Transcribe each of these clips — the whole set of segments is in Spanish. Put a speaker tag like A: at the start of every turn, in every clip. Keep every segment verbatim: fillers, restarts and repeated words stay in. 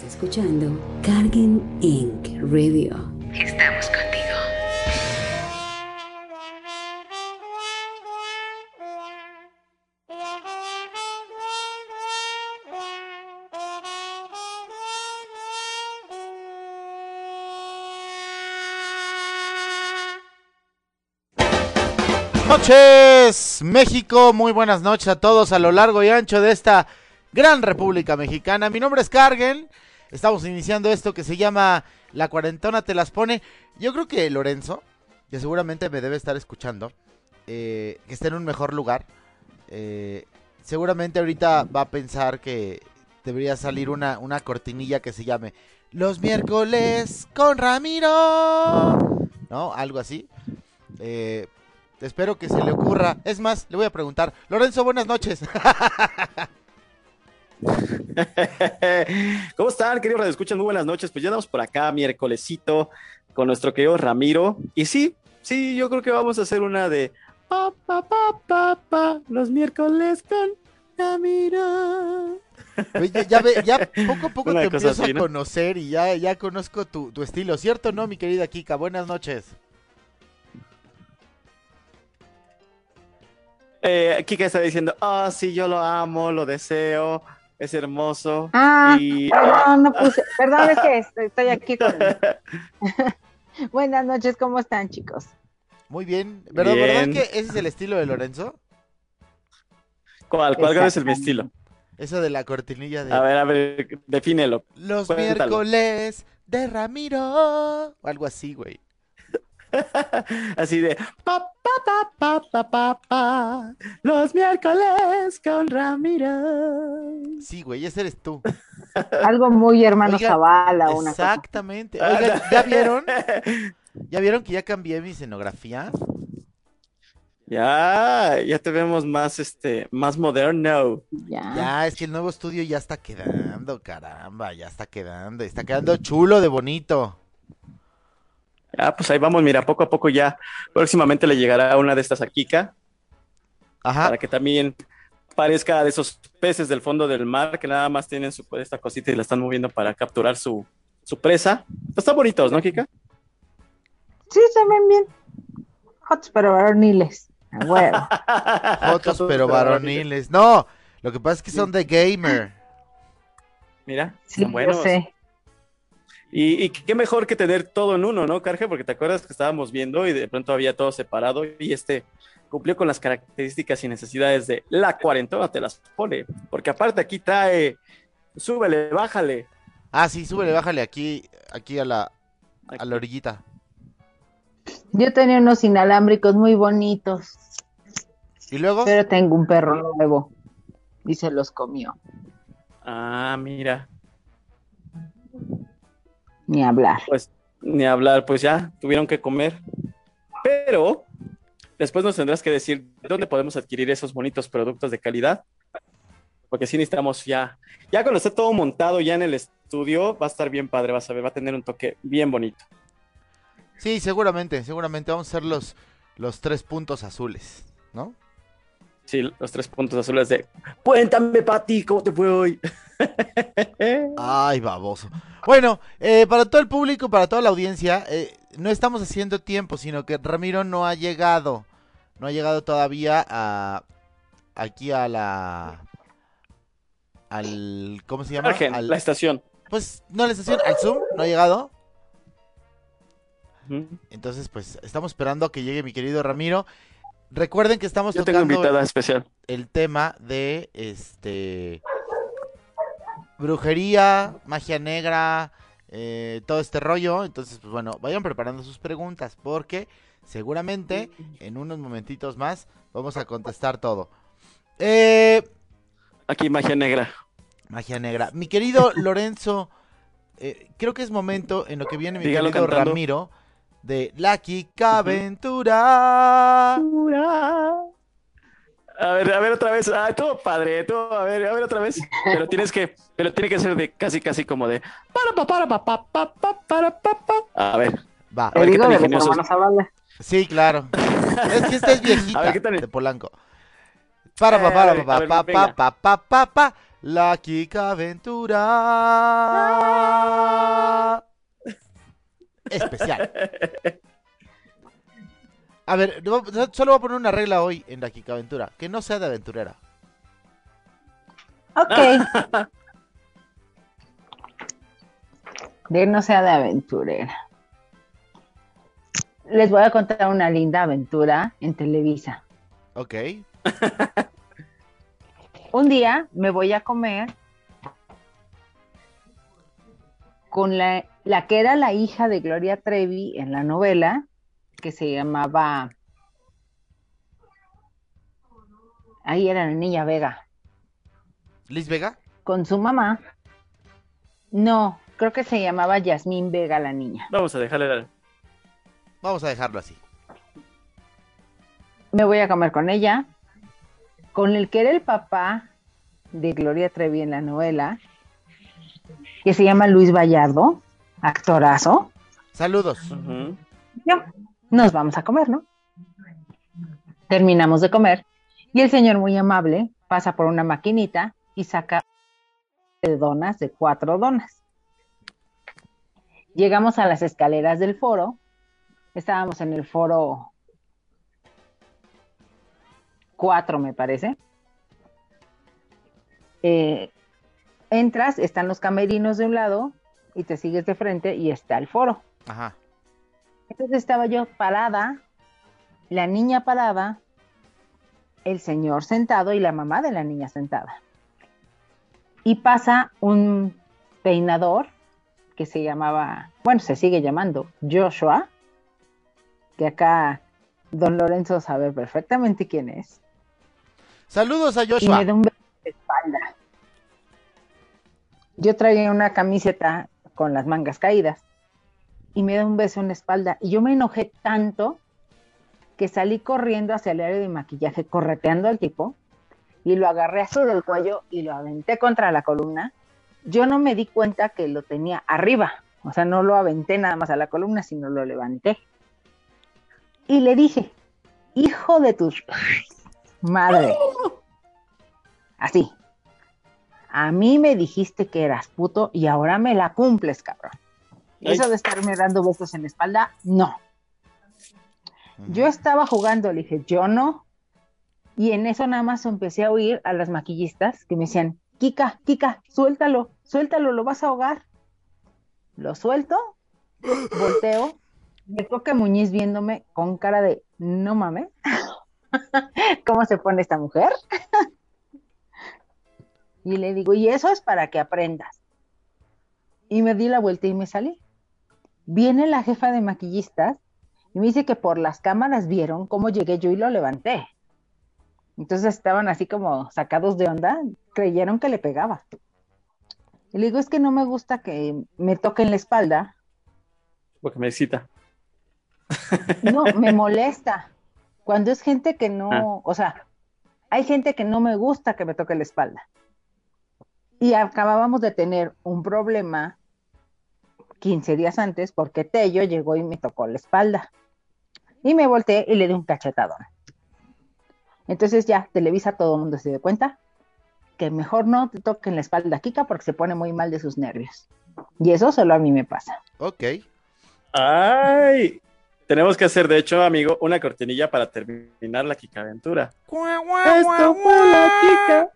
A: escuchando Cargen incorporated. Radio. Estamos contigo.
B: Noches, México, muy buenas noches a todos a lo largo y ancho de esta gran República Mexicana. Mi nombre es Cargen, estamos iniciando esto que se llama La Cuarentona Te Las Pone. Yo creo que Lorenzo, que seguramente me debe estar escuchando, eh, que está en un mejor lugar, eh, seguramente ahorita va a pensar que debería salir una, una cortinilla que se llame Los miércoles con Ramiro, ¿no? Algo así. Eh... Espero que se le ocurra. Es más, le voy a preguntar. Lorenzo, buenas noches.
C: ¿Cómo están, queridos radioescuchas? Muy buenas noches. Pues ya andamos por acá, miércolesito, con nuestro querido Ramiro. Y sí, sí, yo creo que vamos a hacer una de pa, pa, pa, pa, pa, los miércoles con Ramiro.
B: Ya, ya, ve, ya poco a poco
C: Una
B: te
C: cosa
B: empiezo
C: así,
B: a
C: ¿no?
B: conocer y ya, ya conozco tu, tu estilo, ¿cierto o no, mi querida Kika? Buenas noches.
C: Eh, Kika está diciendo, ah, oh, sí, yo lo amo, lo deseo, es hermoso.
D: Ah,
C: y...
D: perdón, no puse, perdón, es que estoy, estoy aquí con... Buenas noches, ¿cómo están, chicos?
B: Muy bien. ¿Verdad,
C: Bien.
B: ¿verdad que ese es el estilo de Lorenzo?
C: ¿Cuál, cuál es el mi estilo?
B: Eso de la cortinilla de...
C: A ver, a ver, defínelo.
B: Los
C: Cuéntalo.
B: miércoles de Ramiro. O algo así, güey.
C: Así de pa, pa, pa, pa, pa, pa, pa, los miércoles con Ramiro.
B: Sí, güey, ese eres tú.
D: Algo muy hermano
B: Oigan,
D: Zavala, una cosa.
B: exactamente. Oigan, ¿ya vieron? ¿Ya vieron que ya cambié mi escenografía?
C: Ya, ya te vemos más, este, más moderno.
D: Ya.
B: Ya, es que el nuevo estudio ya está quedando, caramba, ya está quedando, está quedando chulo de bonito.
C: Ah, pues ahí vamos, mira, poco a poco ya. Próximamente le llegará una de estas a Kika,
B: Ajá.
C: para que también parezca de esos peces del fondo del mar que nada más tienen su, esta cosita y la están moviendo para capturar su, su presa. Pues están bonitos, ¿no, Kika?
D: Sí, se ven bien. Hots, pero varoniles. A huevo.
B: Fotos pero varoniles. No, lo que pasa es que son de gamer.
C: Mira,
D: Sí,
C: están buenos.
D: yo sé.
C: Y, y qué mejor que tener todo en uno, ¿no, Carge? Porque te acuerdas que estábamos viendo y de pronto había todo separado y este cumplió con las características y necesidades de la cuarentona, te las pone. Porque aparte aquí trae, súbele, bájale.
B: Ah, sí, súbele, bájale aquí, aquí a la, a la orillita.
D: Yo tenía unos inalámbricos muy bonitos,
B: ¿Y luego?
D: pero tengo un perro nuevo y se los comió.
C: Ah, mira,
D: Ni hablar.
C: pues ni hablar, pues ya tuvieron que comer. Pero después nos tendrás que decir dónde podemos adquirir esos bonitos productos de calidad. Porque sí necesitamos ya, ya cuando esté todo montado ya en el estudio, va a estar bien padre, vas a ver, va a tener un toque bien bonito.
B: Sí, seguramente, seguramente vamos a hacer los, los tres puntos azules, ¿no?
C: Sí, los tres puntos azules de cuéntame, Pati, ¿cómo te fue hoy?
B: Ay, baboso. Bueno, eh, para todo el público, para toda la audiencia, eh, no estamos haciendo tiempo, sino que Ramiro no ha llegado. No ha llegado todavía a aquí a la... al... ¿cómo se llama?
C: Argen,
B: Al,
C: la estación.
B: pues, no a la estación, al Zoom, no ha llegado.
C: Ujú.
B: Entonces, pues, estamos esperando a que llegue mi querido Ramiro. Recuerden que estamos
C: Yo tengo
B: tocando
C: invitada especial.
B: el tema de, este... brujería, magia negra, eh, todo este rollo. Entonces, pues bueno, vayan preparando sus preguntas porque seguramente en unos momentitos más vamos a contestar todo. Eh,
C: Aquí magia negra.
B: magia negra. Mi querido Lorenzo, eh, creo que es momento en lo que viene mi
C: Dígalo
B: querido
C: cantando.
B: Ramiro de La Kika Aventura.
C: A ver, a ver otra vez. Ah, todo padre, todo. A ver, a ver otra vez. Pero tienes que, pero tiene que ser de casi, casi como de para pa para pa pa pa pa para pa pa. A ver,
B: Va.
C: A
D: Te
C: ver, ¿qué
D: digo
C: tan
D: de los
C: ingeniosos?
D: hermanos Zavala.
B: Sí, claro. Es que esta es
C: A
B: viejita
C: ver, ¿qué tal?
B: de Polanco. Para pa
C: Eh,
B: para
C: a ver,
B: pa
C: a ver,
B: pa pa
C: venga.
B: pa pa pa pa La Kika Aventura. especial. A ver, solo voy a poner una regla hoy en la Kika Aventura, que no sea de aventurera.
D: Ok. De no sea de aventurera. Les voy a contar una linda aventura en Televisa.
B: Ok.
D: Un día me voy a comer con la, la que era la hija de Gloria Trevi en la novela, que se llamaba... Ahí era la niña Vega.
B: ¿Liz Vega?
D: Con su mamá. No, creo que se llamaba Yasmín Vega la niña.
C: Vamos a dejarle la...
B: Vamos a dejarlo así.
D: Me voy a comer con ella, con el que era el papá de Gloria Trevi en la novela, que se llama Luis Vallardo, actorazo.
B: Saludos.
C: Uh-huh.
D: Yo, nos vamos a comer, ¿no? Terminamos de comer y el señor muy amable pasa por una maquinita y saca de donas, de cuatro donas. Llegamos a las escaleras del foro. Estábamos en el foro cuatro, me parece. Eh, entras, están los camerinos de un lado y te sigues de frente y está el foro.
B: Ajá.
D: Entonces estaba yo parada, la niña parada, el señor sentado y la mamá de la niña sentada. Y pasa un peinador que se llamaba, bueno, se sigue llamando Joshua, que acá don Lorenzo sabe perfectamente quién es.
B: Saludos a
D: Y
B: Joshua.
D: me da un beso de espalda. Yo traía una camiseta con las mangas caídas y me da un beso en la espalda. Y yo me enojé tanto que salí corriendo hacia el área de maquillaje, correteando al tipo, y lo agarré así del cuello y lo aventé contra la columna. Yo no me di cuenta que lo tenía arriba. O sea, no lo aventé nada más a la columna, sino lo levanté. Y le dije, hijo de tu madre. Así. A mí me dijiste que eras puto y ahora me la cumples, cabrón.
C: Ay.
D: Eso de estarme dando besos en la espalda, no. Yo estaba jugando, le dije, yo no. Y en eso nada más empecé a oír a las maquillistas que me decían, Kika, Kika, suéltalo, suéltalo, lo vas a ahogar. Lo suelto, volteo, me toca Muñiz viéndome con cara de, no mames, ¿cómo se pone esta mujer? Y le digo, y eso es para que aprendas. Y me di la vuelta y me salí. Viene la jefa de maquillistas y me dice que por las cámaras vieron cómo llegué yo y lo levanté. Entonces estaban así como sacados de onda, creyeron que le pegaba. Y le digo, es que no me gusta que me toquen la espalda.
C: Porque me excita.
D: No, me molesta. Cuando es gente que no,
C: Ah.
D: o sea, hay gente que no me gusta que me toque la espalda. Y acabábamos de tener un problema quince días antes porque Tello llegó y me tocó la espalda. Y me volteé y le di un cachetadón. Entonces ya, Televisa, todo el mundo se dio cuenta que mejor no te toquen la espalda a Kika porque se pone muy mal de sus nervios. Y eso solo a mí me pasa.
B: Ok.
C: Ay, tenemos que hacer, de hecho, amigo, una cortinilla para terminar la Kika Aventura. Esto fue la Kika.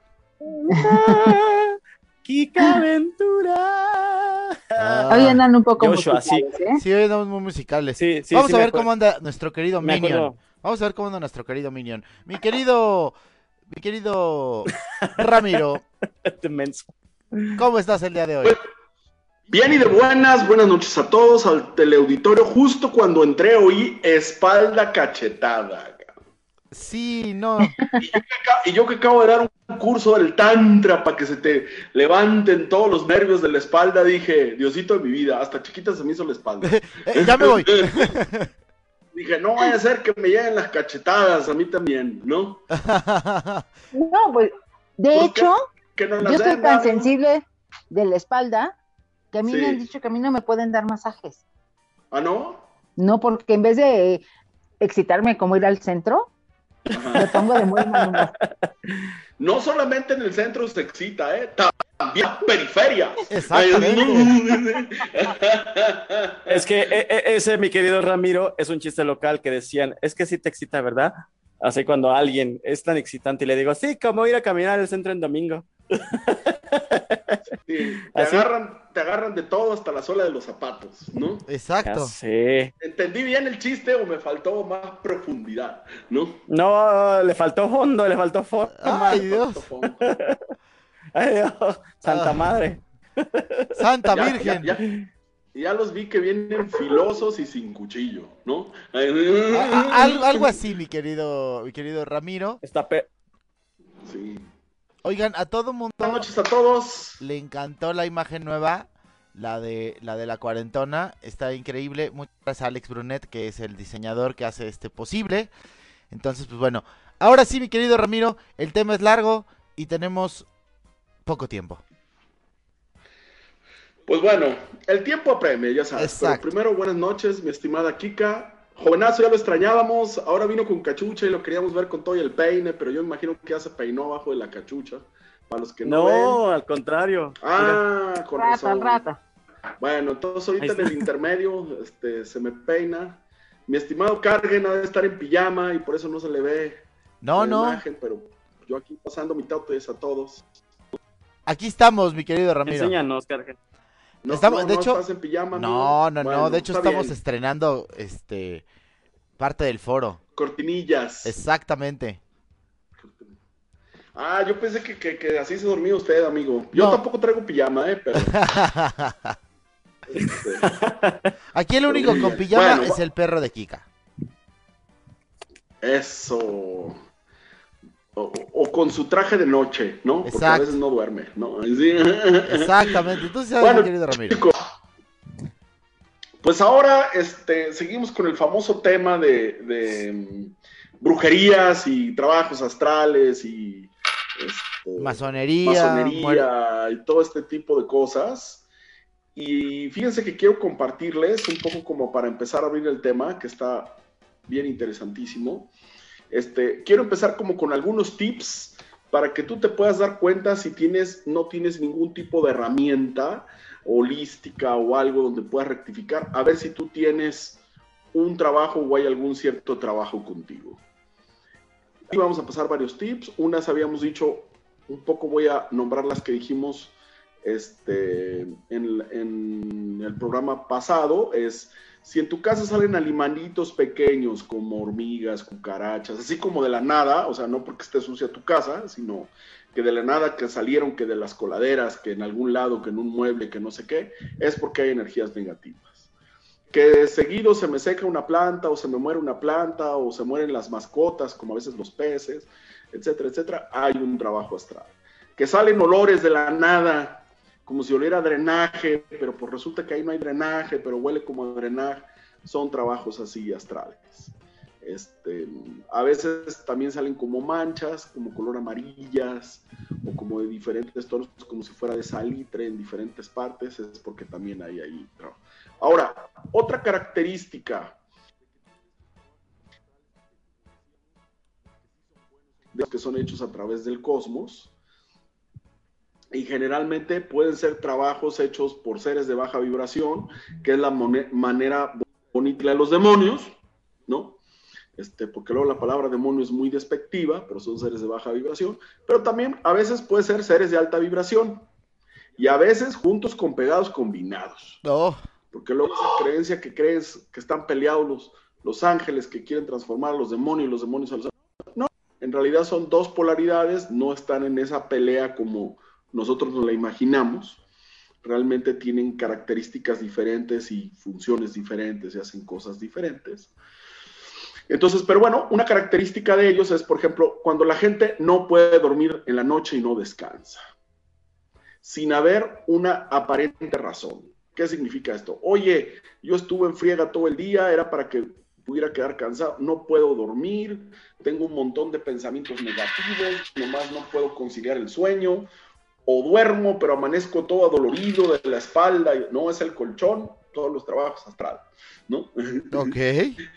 C: Kika Aventura.
B: Ah.
D: Hoy andan un poco
C: Joshua, sí.
D: musicales, ¿eh?
B: Sí, hoy andamos muy musicales.
C: Sí, sí,
B: Vamos
C: sí,
B: a
C: me
B: ver
C: acuerdo.
B: cómo anda nuestro querido
C: Me
B: Minion.
C: acuerdo.
B: Vamos a ver cómo anda nuestro querido Minion. Mi querido, mi querido Ramiro,
C: Este menso.
B: ¿cómo estás el día de hoy?
E: Bien y de buenas, buenas noches a todos, al teleauditorio. Justo cuando entré oí espalda cachetada.
B: Sí, no.
E: Y yo, que acabo, y yo que acabo de dar un curso del tantra para que se te levanten todos los nervios de la espalda, dije, Diosito de mi vida, hasta chiquita se me hizo la espalda.
B: Eh, ya me voy.
E: Dije, no vaya a ser que me lleguen las cachetadas, a mí también, ¿no?
D: No, pues, de
E: ¿Por
D: hecho,
E: qué? Que no
D: yo
E: las
D: estoy
E: den,
D: tan
E: ¿no?
D: sensible de la espalda que a mí
E: Sí.
D: me han dicho que a mí no me pueden dar masajes.
E: ¿Ah, no?
D: No, porque en vez de eh, excitarme como ir al centro,
E: Ajá.
D: me pongo de muy mal humor.
E: no solamente en el centro se excita, ¿eh? También en periferia.
B: Exactamente.
C: Es que e, e, ese, mi querido Ramiro, es un chiste local que decían, es que sí te excita, ¿verdad? Así cuando alguien es tan excitante y le digo, sí, como ir a caminar al centro en domingo.
E: Sí, te agarran, te agarran de todo hasta la suela de los zapatos, ¿no?
B: Exacto.
C: Sí.
E: ¿Entendí bien el chiste o me faltó más profundidad, no?
C: No, le faltó fondo, le faltó fondo.
B: Ay, Dios.
C: Ay, Dios. Santa
B: Ah.
C: madre.
B: Santa
E: Ya,
B: Virgen.
E: ya, ya, ya los vi que vienen filosos y sin cuchillo, ¿no?
B: A- a- algo, algo así, mi querido, mi querido Ramiro.
C: Está pe...
E: Sí.
B: Oigan, a todo mundo
E: Buenas noches a todos.
B: le encantó la imagen nueva, la de la de la cuarentona, está increíble. Muchas gracias a Alex Brunet, que es el diseñador que hace este posible. Entonces, pues bueno, ahora sí, mi querido Ramiro, el tema es largo y tenemos poco tiempo.
E: Pues bueno, el tiempo apremia, ya sabes.
B: Exacto.
E: Pero primero, buenas noches, mi estimada Kika. Jovenazo, ya lo extrañábamos. Ahora vino con cachucha y lo queríamos ver con todo y el peine, pero yo imagino que ya se peinó abajo de la cachucha. Para los que no,
C: No,
E: ven.
C: al contrario.
E: Ah, con
D: Rata,
E: razón.
D: al rata.
E: Bueno, entonces ahorita
C: Ahí
E: en el
C: está.
E: intermedio este, se me peina. Mi estimado Cargen ha de estar en pijama y por eso no se le ve
B: No,
E: la
B: no,
E: imagen, pero yo aquí pasando mi tautes a todos.
B: aquí estamos, mi querido Ramiro.
C: Enséñanos, Cargen.
E: No,
B: Estamos-
E: no,
B: de
E: no
B: hecho-
E: estás en pijama, amigo.
B: No, no, no,
E: Bueno,
B: de hecho
E: está
B: estamos
E: bien.
B: estrenando este parte del foro.
E: Cortinillas.
B: Exactamente.
E: Ah, yo pensé que, que, que así se dormía usted, amigo. Yo
B: No.
E: tampoco traigo pijama, ¿eh? Pero... este,
B: Aquí el único
E: Muy
B: con
E: bien.
B: pijama
E: Bueno,
B: es
E: va-
B: el perro de Kika.
E: eso. O, o con su traje de noche, ¿no? Porque a
B: Exacto.
E: veces no duerme, ¿no? Sí.
B: Exactamente. Entonces, ¿sabes,
E: Bueno,
B: mi querido Ramiro?
E: chicos, pues ahora este, seguimos con el famoso tema de, de mm, brujerías y trabajos astrales y este,
B: Masonería. muere-
E: masonería y todo este tipo de cosas. Y fíjense que quiero compartirles un poco como para empezar a abrir el tema, que está bien interesantísimo. Este, quiero empezar como con algunos tips para que tú te puedas dar cuenta si tienes, no tienes ningún tipo de herramienta holística o algo donde puedas rectificar, a ver si tú tienes un trabajo o hay algún cierto trabajo contigo. Y vamos a pasar varios tips. Unas habíamos dicho, un poco voy a nombrar las que dijimos este, en, en el programa pasado, es si en tu casa salen animalitos pequeños como hormigas, cucarachas, así como de la nada, o sea, no porque esté sucia tu casa, sino que de la nada que salieron, que de las coladeras, que en algún lado, que en un mueble, que no sé qué, es porque hay energías negativas. Que seguido se me seca una planta, o se me muere una planta, o se mueren las mascotas, como a veces los peces, etcétera, etcétera, hay un trabajo astral. Que salen olores de la nada, como si oliera drenaje, pero pues resulta que ahí no hay drenaje, pero huele como a drenaje, son trabajos así astrales. Este, a veces también salen como manchas, como color amarillas, o como de diferentes tonos, como si fuera de salitre en diferentes partes, es porque también hay ahí trabajo. Ahora, otra característica de los que son hechos a través del cosmos, y generalmente pueden ser trabajos hechos por seres de baja vibración, que es la manera bonita de los demonios, ¿no? Este, porque luego la palabra demonio es muy despectiva, pero son seres de baja vibración, pero también a veces puede ser seres de alta vibración, y a veces juntos con pegados combinados,
B: Oh,
E: porque luego esa creencia que crees que están peleados los, los ángeles que quieren transformar a los demonios y los demonios a los ángeles, no, en realidad son dos polaridades, no están en esa pelea como nosotros nos la imaginamos, realmente tienen características diferentes y funciones diferentes y hacen cosas diferentes. Entonces, pero bueno, una característica de ellos es, por ejemplo, cuando la gente no puede dormir en la noche y no descansa, sin haber una aparente razón. ¿Qué significa esto? Oye, yo estuve en friega todo el día, era para que pudiera quedar cansado, no puedo dormir, tengo un montón de pensamientos negativos, nomás no puedo conciliar el sueño, o duermo, pero amanezco todo adolorido de la espalda, no es el colchón, todos los trabajos astrales, ¿no?
B: ok.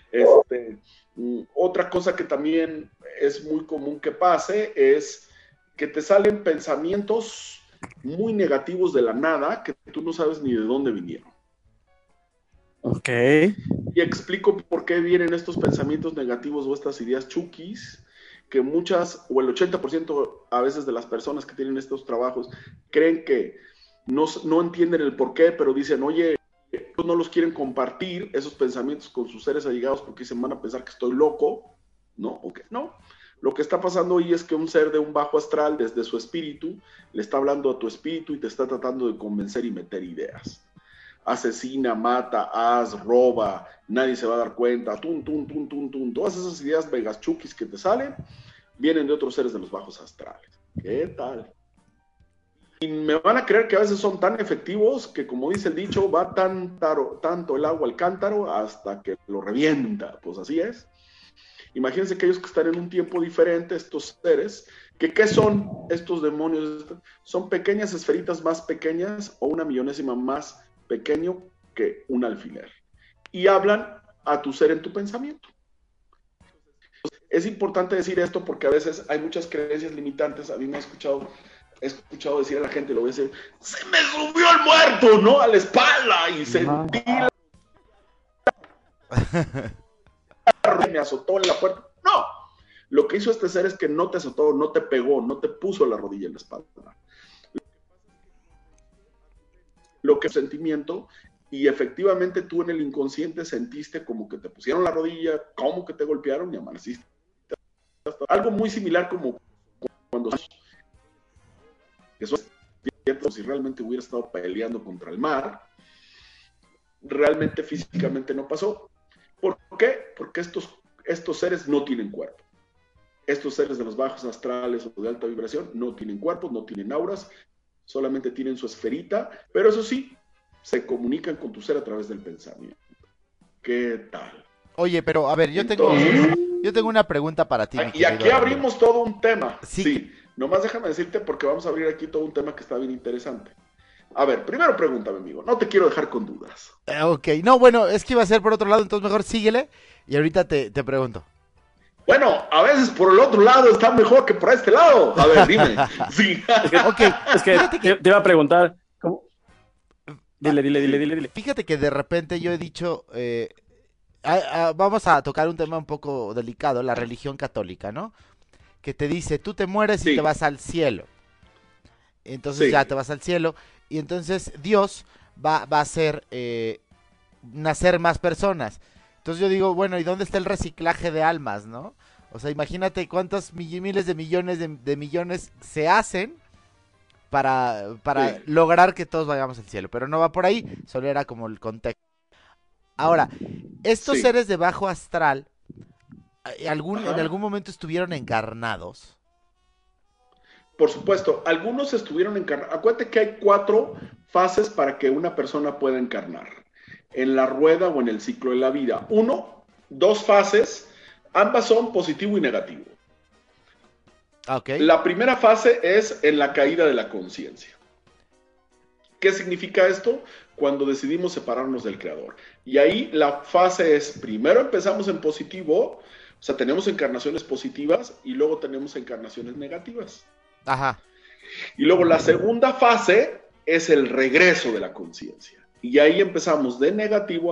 E: Este, otra cosa que también es muy común que pase es que te salen pensamientos muy negativos de la nada que tú no sabes ni de dónde vinieron.
C: Ok.
E: Y explico por qué vienen estos pensamientos negativos o estas ideas chukis, que muchas, o el ochenta por ciento a veces de las personas que tienen estos trabajos, creen que no, no entienden el por qué, pero dicen, oye, pues no los quieren compartir esos pensamientos con sus seres allegados porque dicen, van a pensar que estoy loco. No, ok, no. Lo que está pasando hoy es que un ser de un bajo astral, desde su espíritu, le está hablando a tu espíritu y te está tratando de convencer y meter ideas. Asesina, mata, haz, roba, nadie se va a dar cuenta, tum, tum, tum, tum, tum. Todas esas ideas megachukis que te salen vienen de otros seres de los bajos astrales. ¿Qué tal? Y me van a creer que a veces son tan efectivos que, como dice el dicho, va tan taro, tanto el agua al cántaro hasta que lo revienta. Pues así es. Imagínense aquellos que están en un tiempo diferente, estos seres, que ¿qué son estos demonios? Son pequeñas esferitas más pequeñas o una millonésima más pequeño que un alfiler. Y hablan a tu ser en tu pensamiento. Es importante decir esto porque a veces hay muchas creencias limitantes. A mí me ha escuchado, he escuchado decir a la gente, lo voy a decir, se me subió el muerto, ¿no? A la espalda y sentí la... me azotó en la puerta. No, lo que hizo este ser es que no te azotó, no te pegó, no te puso la rodilla en la espalda. Lo que es sentimiento, y efectivamente tú en el inconsciente sentiste como que te pusieron la rodilla, como que te golpearon y amaneciste. Algo muy similar como cuando eso es cierto, si realmente hubiera estado peleando contra el mar, realmente físicamente no pasó. ¿Por qué? Porque estos, estos seres no tienen cuerpo. Estos seres de los bajos astrales o de alta vibración no tienen cuerpos, no tienen auras, solamente tienen su esferita, pero eso sí, se comunican con tu ser a través del pensamiento. ¿Qué tal?
B: Oye, pero a ver, yo tengo,
E: Entonces,
B: yo tengo una pregunta para ti. Mi
E: y aquí
B: querido
E: abrimos todo un tema.
B: Sí.
E: Sí, nomás déjame decirte porque vamos a abrir aquí todo un tema que está bien interesante. A ver, primero pregúntame, amigo, no te quiero dejar con dudas.
B: Eh, ok, no, bueno, es que iba a ser por otro lado, entonces mejor síguele y ahorita te, te pregunto.
E: Bueno, a veces por el otro lado está mejor que por este lado. A ver, dime. Sí.
B: Ok,
C: Es que
B: fíjate que-
C: te, te iba a preguntar. ¿cómo? Dile, dile, dile, dile, dile.
B: Fíjate que de repente yo he dicho, eh, ah, ah, vamos a tocar un tema un poco delicado, la religión católica, ¿no? Que te dice, tú te mueres y
E: Sí.
B: te vas al cielo. Entonces
E: Sí.
B: ya te vas al cielo y entonces Dios va, va a hacer eh, nacer más personas. Entonces yo digo, bueno, ¿y dónde está el reciclaje de almas, no? O sea, imagínate cuántos mill- miles de millones de, de millones se hacen para, para
E: Sí.
B: lograr que todos vayamos al cielo. Pero no va por ahí, solo era como el contexto. Ahora, estos
E: Sí.
B: seres de bajo astral, eh, algún, en
E: Ajá.
B: algún momento estuvieron encarnados.
E: Por supuesto, algunos estuvieron encarnados. Acuérdate que hay cuatro fases para que una persona pueda encarnar en la rueda o en el ciclo de la vida. Uno, dos fases, ambas son positivo y negativo.
B: Ah, ok.
E: La primera fase es en la caída de la conciencia. ¿Qué significa esto? Cuando decidimos separarnos del Creador. Y ahí la fase es, primero empezamos en positivo, o sea, tenemos encarnaciones positivas y luego tenemos encarnaciones negativas.
B: Ajá.
E: Y luego la segunda fase es el regreso de la conciencia. Y ahí empezamos de negativo.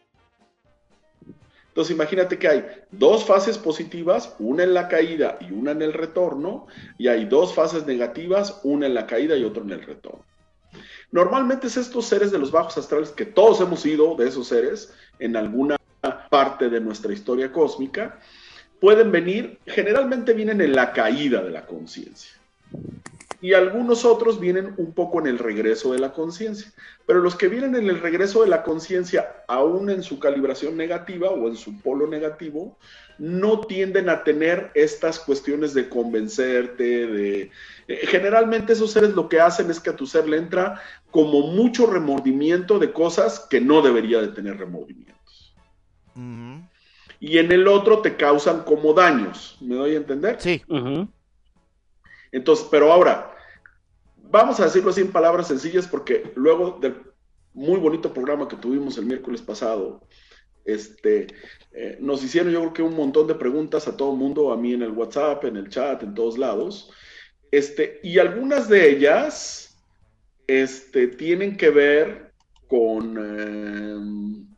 E: Entonces imagínate que hay dos fases positivas, una en la caída y una en el retorno, y hay dos fases negativas, una en la caída y otra en el retorno. Normalmente es estos seres de los bajos astrales, que todos hemos sido de esos seres en alguna parte de nuestra historia cósmica, pueden venir, generalmente vienen en la caída de la conciencia. Y algunos otros vienen un poco en el regreso de la conciencia. Pero los que vienen en el regreso de la conciencia, aún en su calibración negativa o en su polo negativo, no tienden a tener estas cuestiones de convencerte, de... Eh, generalmente esos seres lo que hacen es que a tu ser le entra como mucho remordimiento de cosas que no debería de tener remordimientos.
B: Ujú.
E: Y en el otro te causan como daños. ¿Me doy a entender?
B: Sí.
C: Ujú.
E: Entonces, pero ahora, vamos a decirlo así en palabras sencillas, porque luego del muy bonito programa que tuvimos el miércoles pasado, este, eh, nos hicieron yo creo que un montón de preguntas a todo el mundo, a mí en el WhatsApp, en el chat, en todos lados, Este, y algunas de ellas este, tienen que ver con eh,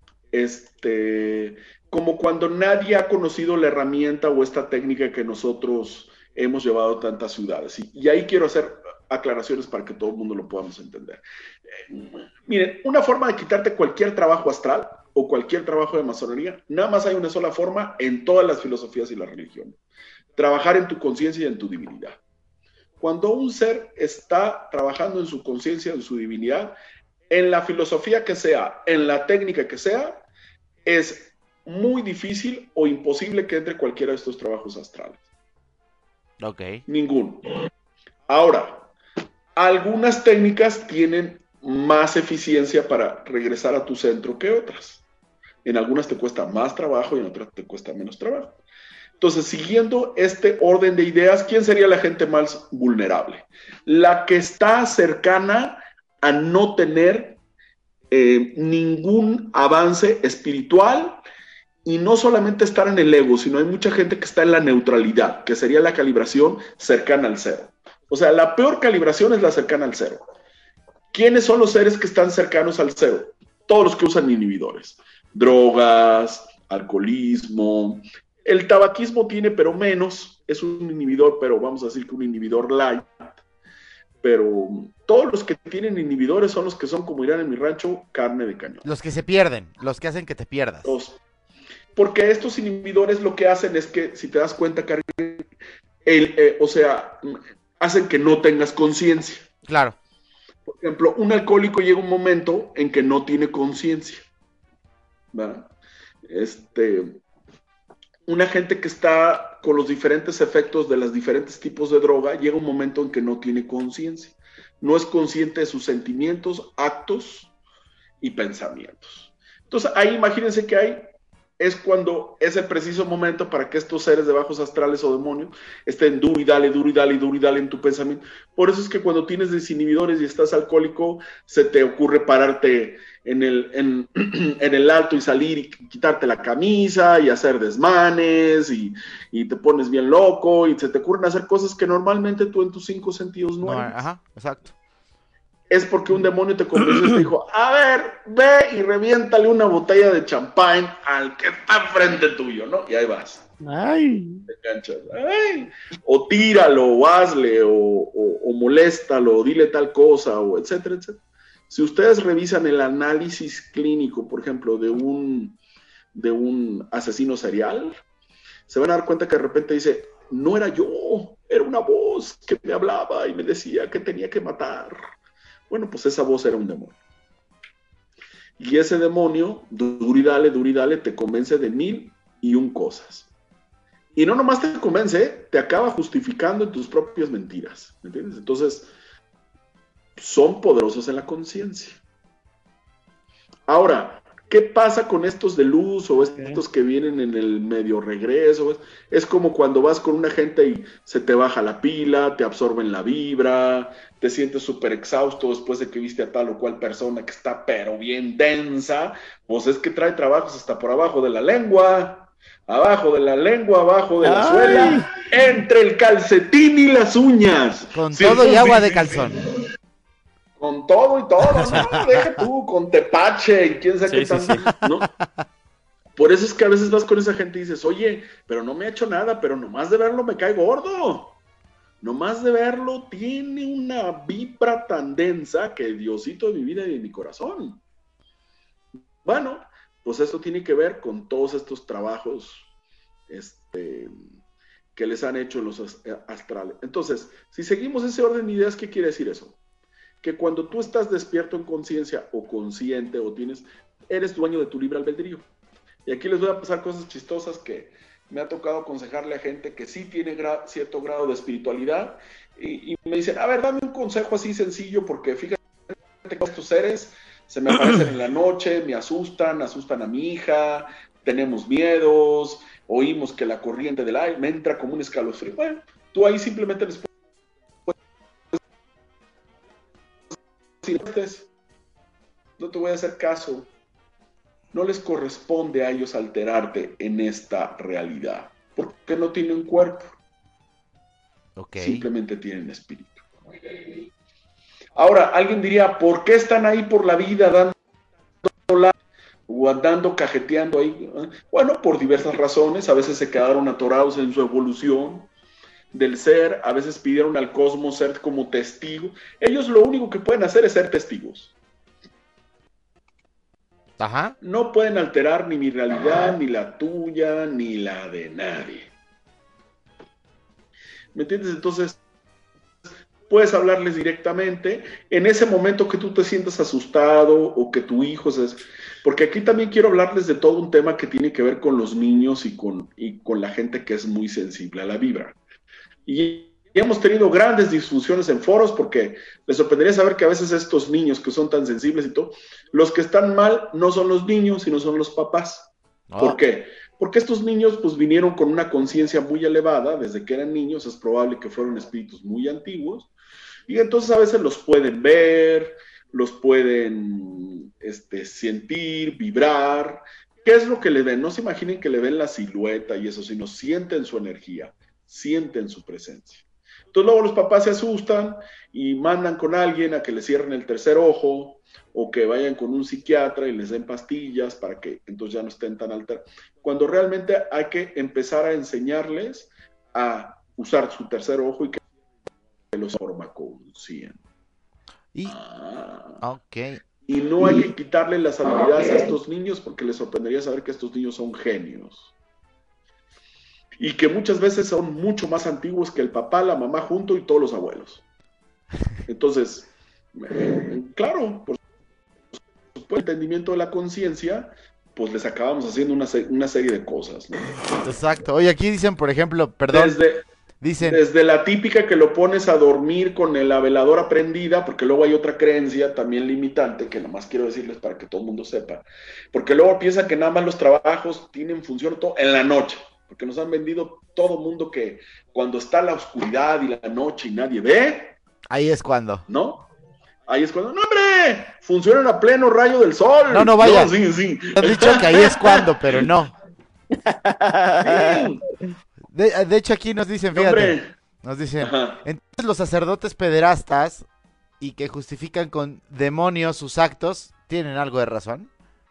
E: este, como cuando nadie ha conocido la herramienta o esta técnica que nosotros hemos llevado a tantas ciudades. Y, y ahí quiero hacer aclaraciones para que todo el mundo lo podamos entender. Eh, miren, una forma de quitarte cualquier trabajo astral o cualquier trabajo de masonería, nada más hay una sola forma en todas las filosofías y las religiones: trabajar en tu conciencia y en tu divinidad. Cuando un ser está trabajando en su conciencia, en su divinidad, en la filosofía que sea, en la técnica que sea, es muy difícil o imposible que entre cualquiera de estos trabajos astrales.
B: Ok.
E: Ninguno. Ahora, algunas técnicas tienen más eficiencia para regresar a tu centro que otras. En algunas te cuesta más trabajo y en otras te cuesta menos trabajo. Entonces, siguiendo este orden de ideas, ¿quién sería la gente más vulnerable? La que está cercana a no tener eh, ningún avance espiritual, y no solamente estar en el ego, sino hay mucha gente que está en la neutralidad, que sería la calibración cercana al cero. O sea, la peor calibración es la cercana al cero. ¿Quiénes son los seres que están cercanos al cero? Todos los que usan inhibidores. Drogas, alcoholismo. El tabaquismo tiene, pero menos. Es un inhibidor, pero vamos a decir que un inhibidor light. Pero todos los que tienen inhibidores son los que son, como dirán en mi rancho, carne de cañón.
B: Los que se pierden, los que hacen que te pierdas.
E: Los, porque estos inhibidores lo que hacen es que, si te das cuenta, Carmen, el, eh, o sea, hacen que no tengas conciencia.
B: Claro.
E: Por ejemplo, un alcohólico llega un momento en que no tiene conciencia, ¿verdad? Este, una gente que está con los diferentes efectos de los diferentes tipos de droga, llega un momento en que no tiene conciencia. No es consciente de sus sentimientos, actos y pensamientos. Entonces, ahí imagínense que hay, es cuando es el preciso momento para que estos seres de bajos astrales o demonios estén duro y dale, duro y dale, duro y dale en tu pensamiento. Por eso es que cuando tienes desinhibidores y estás alcohólico, se te ocurre pararte en el, en, en el alto y salir y quitarte la camisa y hacer desmanes y, y te pones bien loco y se te ocurren hacer cosas que normalmente tú en tus cinco sentidos no,
B: No,
E: harías.
B: ajá, exacto.
E: Es porque un demonio te convenció y te dijo, a ver, ve y reviéntale una botella de champán al que está enfrente tuyo, ¿no? Y ahí vas.
C: Ay.
E: Te enganchas. Ay. O tíralo, o hazle, o, o, o moléstalo, o dile tal cosa, o etcétera, etcétera. Si ustedes revisan el análisis clínico, por ejemplo, de un, de un asesino serial, se van a dar cuenta que de repente dice, no era yo, era una voz que me hablaba y me decía que tenía que matar. Bueno, pues esa voz era un demonio. Y ese demonio, duro y dale, duro y dale, te convence de mil y un cosas. Y no nomás te convence, te acaba justificando en tus propias mentiras. ¿Me entiendes? Entonces, son poderosos en la conciencia. Ahora, ¿qué pasa con estos de luz o estos que vienen en el medio regreso? Es como cuando vas con una gente y se te baja la pila, te absorben la vibra, te sientes súper exhausto después de que viste a tal o cual persona que está pero bien densa. Pues es que trae trabajos hasta por abajo de la lengua, abajo de la lengua, abajo de la
C: ¡Ay!
E: suela, entre el calcetín y las uñas.
B: Con
E: Sí,
B: todo y
E: sí,
B: agua
E: sí,
B: de
E: sí,
B: calzón.
E: sí. Con todo y todo, ¿no? Deja tú, con tepache y quién sabe
C: Sí,
E: qué
C: sí,
E: tan,
C: sí.
E: ¿no? Por eso es que a veces vas con esa gente y dices, oye, pero no me ha hecho nada, pero nomás de verlo me cae gordo. Nomás de verlo tiene una vibra tan densa que Diosito de mi vida y de mi corazón. Bueno, pues esto tiene que ver con todos estos trabajos este, que les han hecho los astrales. Entonces, si seguimos ese orden de ideas, ¿qué quiere decir eso? Que cuando tú estás despierto en conciencia o consciente o tienes, eres dueño de tu libre albedrío. Y aquí les voy a pasar cosas chistosas que me ha tocado aconsejarle a gente que sí tiene gra- cierto grado de espiritualidad y, y me dicen, a ver, dame un consejo así sencillo porque fíjate que estos seres se me aparecen en la noche, me asustan, asustan a mi hija, tenemos miedos, oímos que la corriente del aire me entra como un escalofrío. Bueno, tú ahí simplemente les puedes, no te voy a hacer caso. No les corresponde a ellos alterarte en esta realidad, porque no tienen cuerpo.
B: Okay.
E: Simplemente tienen espíritu. Ahora, alguien diría, ¿por qué están ahí por la vida dando la o andando cajeteando ahí? Bueno, por diversas razones. A veces se quedaron atorados en su evolución del ser, a veces pidieron al cosmos ser como testigo. Ellos lo único que pueden hacer es ser testigos.
B: Ajá.
E: No pueden alterar ni mi realidad, ni la tuya, ni la de nadie. ¿Me entiendes? Entonces, puedes hablarles directamente en ese momento que tú te sientas asustado o que tu hijo se... Porque aquí también quiero hablarles de todo un tema que tiene que ver con los niños y con, y con la gente que es muy sensible a la vibra. Y hemos tenido grandes discusiones en foros porque les sorprendería saber que a veces estos niños que son tan sensibles y todo, los que están mal no son los niños, sino son los papás. Oh. ¿Por qué? Porque estos niños pues vinieron con una conciencia muy elevada desde que eran niños, es probable que fueron espíritus muy antiguos, y entonces a veces los pueden ver, los pueden este, sentir, vibrar. ¿Qué es lo que le ven? No se imaginen que le ven la silueta y eso, sino sienten su energía, sienten su presencia. Entonces luego los papás se asustan y mandan con alguien a que le cierren el tercer ojo o que vayan con un psiquiatra y les den pastillas para que entonces ya no estén tan alterados. Cuando realmente hay que empezar a enseñarles a usar su tercer ojo y que los forma consciente.
B: Y,
E: ah.
B: okay.
E: Y no hay que quitarle las habilidades a estos niños porque les sorprendería saber que estos niños son genios. Y que muchas veces son mucho más antiguos que el papá, la mamá junto y todos los abuelos. Entonces, eh, claro, por supuesto, el entendimiento de la conciencia, pues les acabamos haciendo una, una serie de cosas, ¿no?
B: Exacto. Oye, aquí dicen, por ejemplo, perdón,
E: desde, dicen... desde la típica que lo pones a dormir con la veladora prendida, porque luego hay otra creencia también limitante, que nomás quiero decirles para que todo el mundo sepa, porque luego piensan que nada más los trabajos tienen función todo en la noche. Porque nos han vendido todo mundo que cuando está la oscuridad y la noche y nadie ve...
B: Ahí es cuando.
E: ¿No? Ahí es cuando... ¡No, hombre! Funcionan a pleno rayo del sol.
B: No, no, vaya.
E: No, sí, sí.
B: Has dicho que ahí es cuando, pero no. Sí. De, de hecho, aquí nos dicen, fíjate. Hombre. Nos dicen, ajá. Entonces los sacerdotes pederastas y que justifican con demonios sus actos, ¿tienen algo de razón?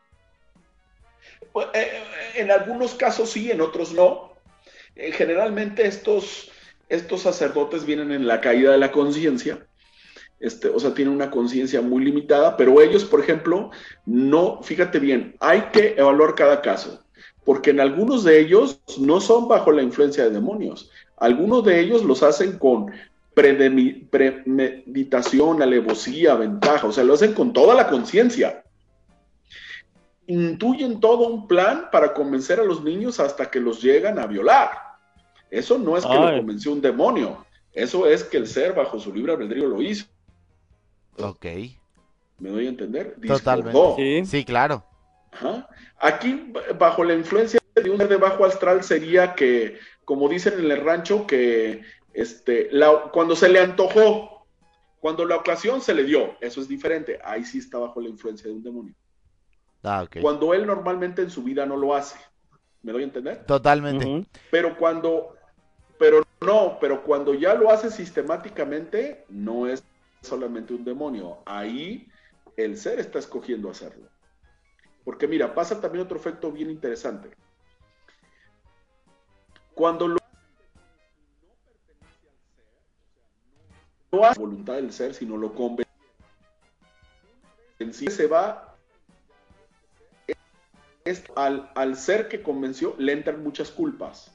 E: En algunos casos sí, en otros no. Generalmente estos, estos sacerdotes vienen en la caída de la conciencia, este, o sea, tienen una conciencia muy limitada, pero ellos, por ejemplo, no, fíjate bien, hay que evaluar cada caso, porque en algunos de ellos no son bajo la influencia de demonios, algunos de ellos los hacen con premeditación, alevosía, ventaja, o sea, lo hacen con toda la conciencia. Intuyen todo un plan para convencer a los niños hasta que los llegan a violar. Eso no es que Ay. lo convenció un demonio, eso es que el ser bajo su libre albedrío lo hizo.
B: Ok.
E: ¿Me doy a entender?
B: Totalmente. Sí. sí, claro.
E: Ajá. Aquí, bajo la influencia de un ser de bajo astral, sería que, como dicen en el rancho, que este, la, cuando se le antojó, cuando la ocasión se le dio, eso es diferente. Ahí sí está bajo la influencia de un demonio.
B: Ah, okay.
E: Cuando él normalmente en su vida no lo hace. ¿Me doy a entender?
B: Totalmente.
E: Uh-huh. Pero cuando, pero no, pero cuando ya lo hace sistemáticamente, no es solamente un demonio. Ahí el ser está escogiendo hacerlo. Porque mira, pasa también otro efecto bien interesante. Cuando lo no hace voluntad del ser, sino lo convence, en sí se va. Es, al, al ser que convenció, le entran muchas culpas.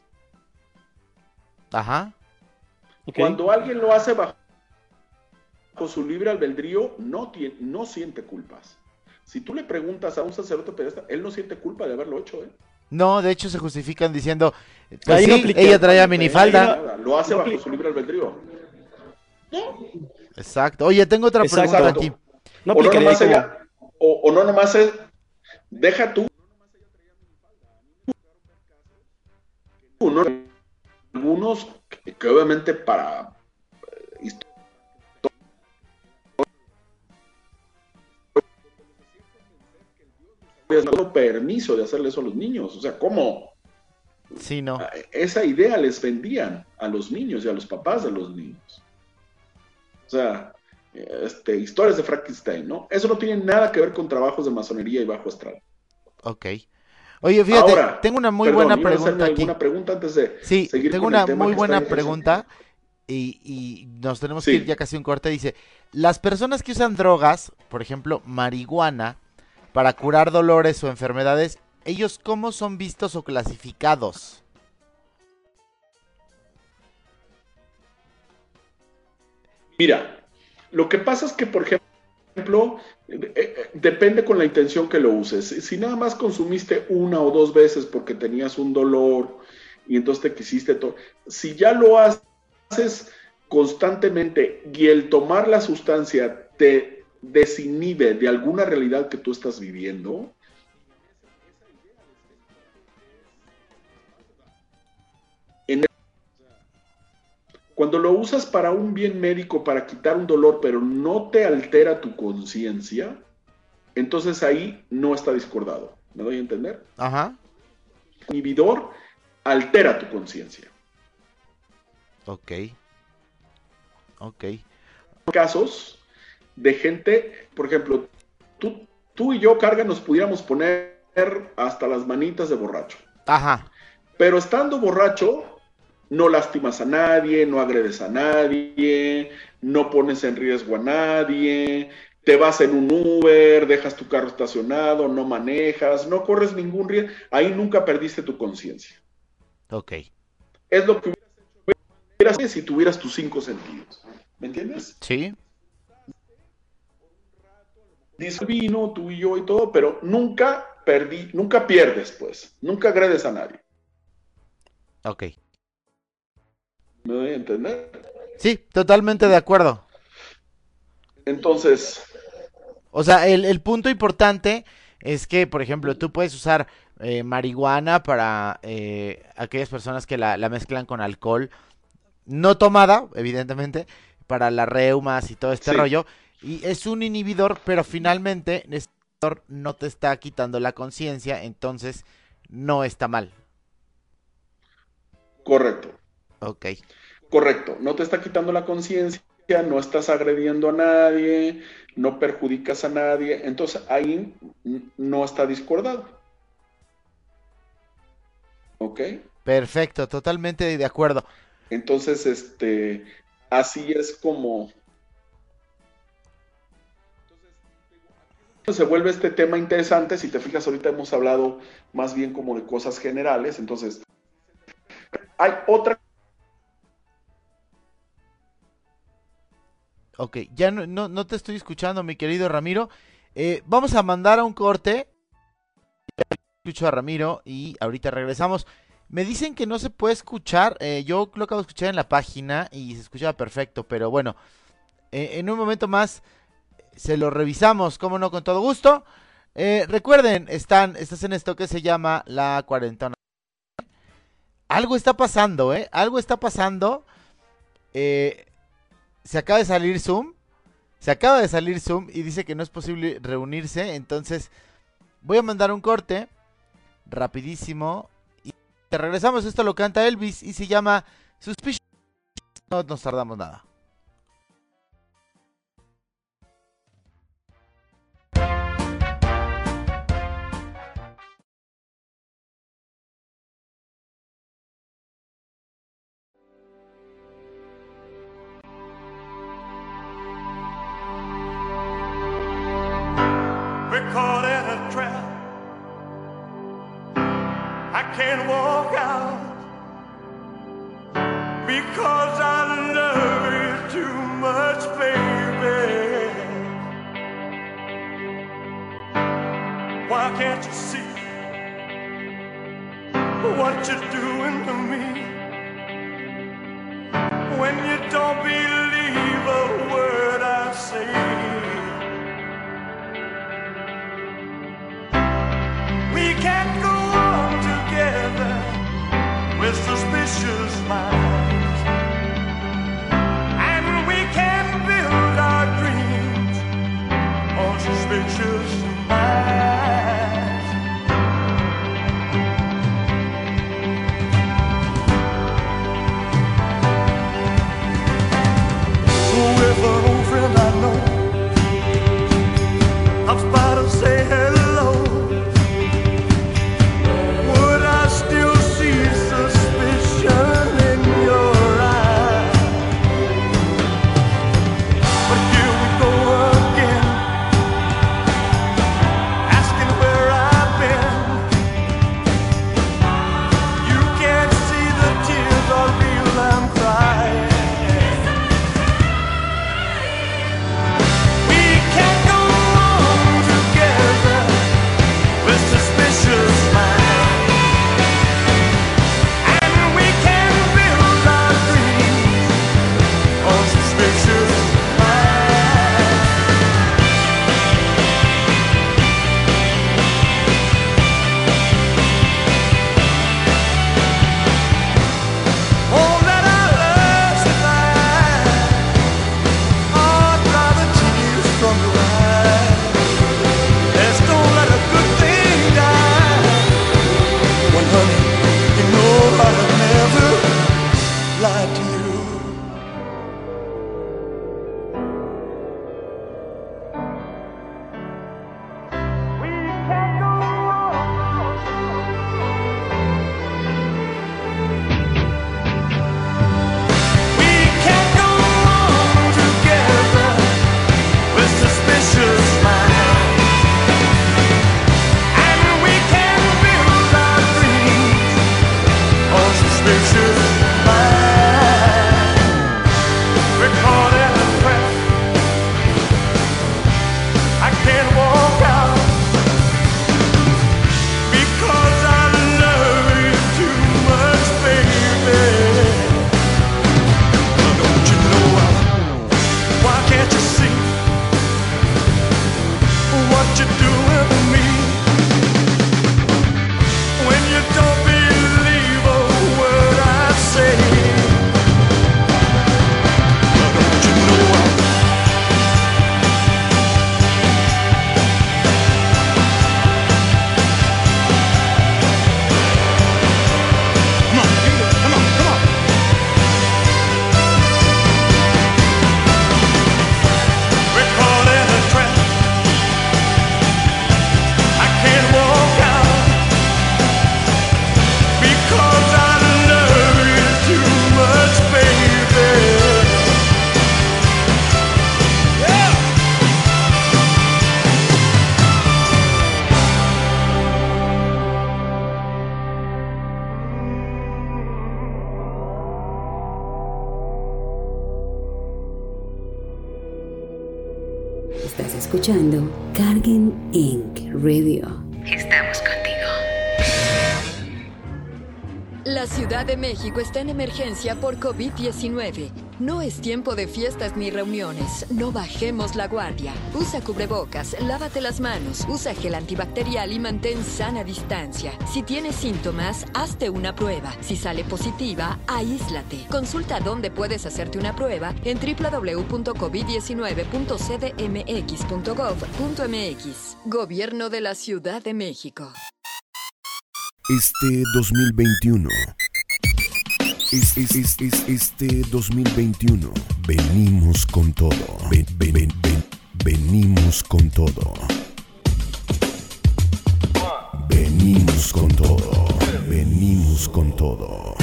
B: Ajá.
E: Okay. Cuando alguien lo hace bajo, bajo su libre albedrío, no, tiene, no siente culpas. Si tú le preguntas a un sacerdote pedestal, él no siente culpa de haberlo hecho, ¿eh?
B: No, de hecho se justifican diciendo, pues sí, no ella traía minifalda.
E: No, lo hace no bajo su libre albedrío. No.
B: Exacto. Oye, tengo otra Exacto. pregunta aquí.
E: No o, no nomás como... ella, o, o no nomás es, deja tú. Uno, algunos que, que obviamente para eh, historias no permiso de hacerle eso a los niños, o sea, ¿cómo?
B: Sí, no.
E: Esa idea les vendían a los niños y a los papás de los niños. O sea, este, historias de Frankenstein, ¿no? Eso no tiene nada que ver con trabajos de masonería y bajo astral.
B: Ok. Oye, fíjate,
E: Ahora,
B: tengo una muy
E: perdón,
B: buena
E: ¿ibas a hacerme
B: pregunta aquí.
E: alguna pregunta antes de
B: Sí,
E: seguir
B: tengo
E: con
B: una
E: el tema
B: muy
E: que
B: buena
E: está en-
B: pregunta y, y nos tenemos
E: Sí.
B: que ir ya casi un corte. Dice, las personas que usan drogas, por ejemplo, marihuana, para curar dolores o enfermedades, ¿ellos cómo son vistos o clasificados?
E: Mira, lo que pasa es que, por ejemplo, eh, eh, depende con la intención que lo uses. Si nada más consumiste una o dos veces porque tenías un dolor y entonces te quisiste... to- si ya lo haces constantemente y el tomar la sustancia te desinhibe de alguna realidad que tú estás viviendo, en cuando lo usas para un bien médico, para quitar un dolor, pero no te altera tu conciencia, entonces ahí no está discordado. ¿Me doy a entender?
B: Ajá.
E: El inhibidor altera tu conciencia.
B: Ok. Ok.
E: Casos de gente, por ejemplo, tú, tú y yo, Carga, nos pudiéramos poner hasta las manitas de borracho.
B: Ajá.
E: Pero estando borracho, no lastimas a nadie, no agredes a nadie, no pones en riesgo a nadie, te vas en un Uber, dejas tu carro estacionado, no manejas, no corres ningún riesgo. Ahí nunca perdiste tu conciencia.
B: Ok.
E: Es lo que hubieras hecho si tuvieras tus cinco sentidos. ¿Me entiendes?
B: Sí.
E: Dice vino, tú y yo y todo, pero nunca perdí, nunca pierdes, pues. Nunca agredes a nadie.
B: Ok.
E: ¿Me doy a entender?
B: Sí, totalmente de acuerdo.
E: Entonces,
B: O sea, el, el punto importante es que, por ejemplo, tú puedes usar eh, marihuana para eh, aquellas personas que la, la mezclan con alcohol, no tomada, evidentemente, para las reumas y todo este
E: Sí.
B: rollo, y es un inhibidor, pero finalmente este inhibidor no te está quitando la conciencia, entonces no está mal.
E: correcto.
B: Ok,
E: Correcto, no te está quitando la conciencia, no estás agrediendo a nadie, no perjudicas a nadie, entonces ahí n- no está discordado. ¿Ok?
B: perfecto, totalmente de acuerdo.
E: Entonces, este, así es como se vuelve este tema interesante. Si te fijas, ahorita hemos hablado más bien como de cosas generales, entonces hay otra.
B: Ok, ya no, no, no te estoy escuchando, mi querido Ramiro. Eh, vamos a mandar a un corte. Escucho a Ramiro y ahorita regresamos. Me dicen que no se puede escuchar. eh, yo lo acabo de escuchar en la página y se escuchaba perfecto, pero bueno, eh, en un momento más se lo revisamos, como no, con todo gusto. Eh, recuerden, están, estás en esto que se llama La Cuarentona. Algo está pasando, ¿eh? Algo está pasando. Eh, se acaba de salir Zoom. Se acaba de salir Zoom y dice que no es posible reunirse. Entonces voy a mandar un corte rapidísimo y te regresamos. Esto lo canta Elvis y se llama Suspicious. No nos tardamos nada.
F: We're caught in a trap. I can't walk out because I love you too much, baby. Why can't you see what you're doing to me when you don't believe a word I say? We can't go on together with suspicious minds, and we can build our dreams on suspicious minds.
A: escuchando Cargen incorporated. Radio. Estamos contigo.
G: La Ciudad de México está en emergencia por COVID diecinueve. No es tiempo de fiestas ni reuniones. No bajemos la guardia. Usa cubrebocas, lávate las manos, usa gel antibacterial y mantén sana distancia. Si tienes síntomas, hazte una prueba. Si sale positiva, aíslate. Consulta dónde puedes hacerte una prueba en doble u doble u doble u punto covid diecinueve punto c d m x punto gov punto m x. Gobierno de la Ciudad de México.
H: Este dos mil veintiuno. Es, es, es, es, este dos mil veintiuno. Venimos con todo. Ven, ven, ven, ven, venimos con todo. Venimos con todo. Venimos con todo.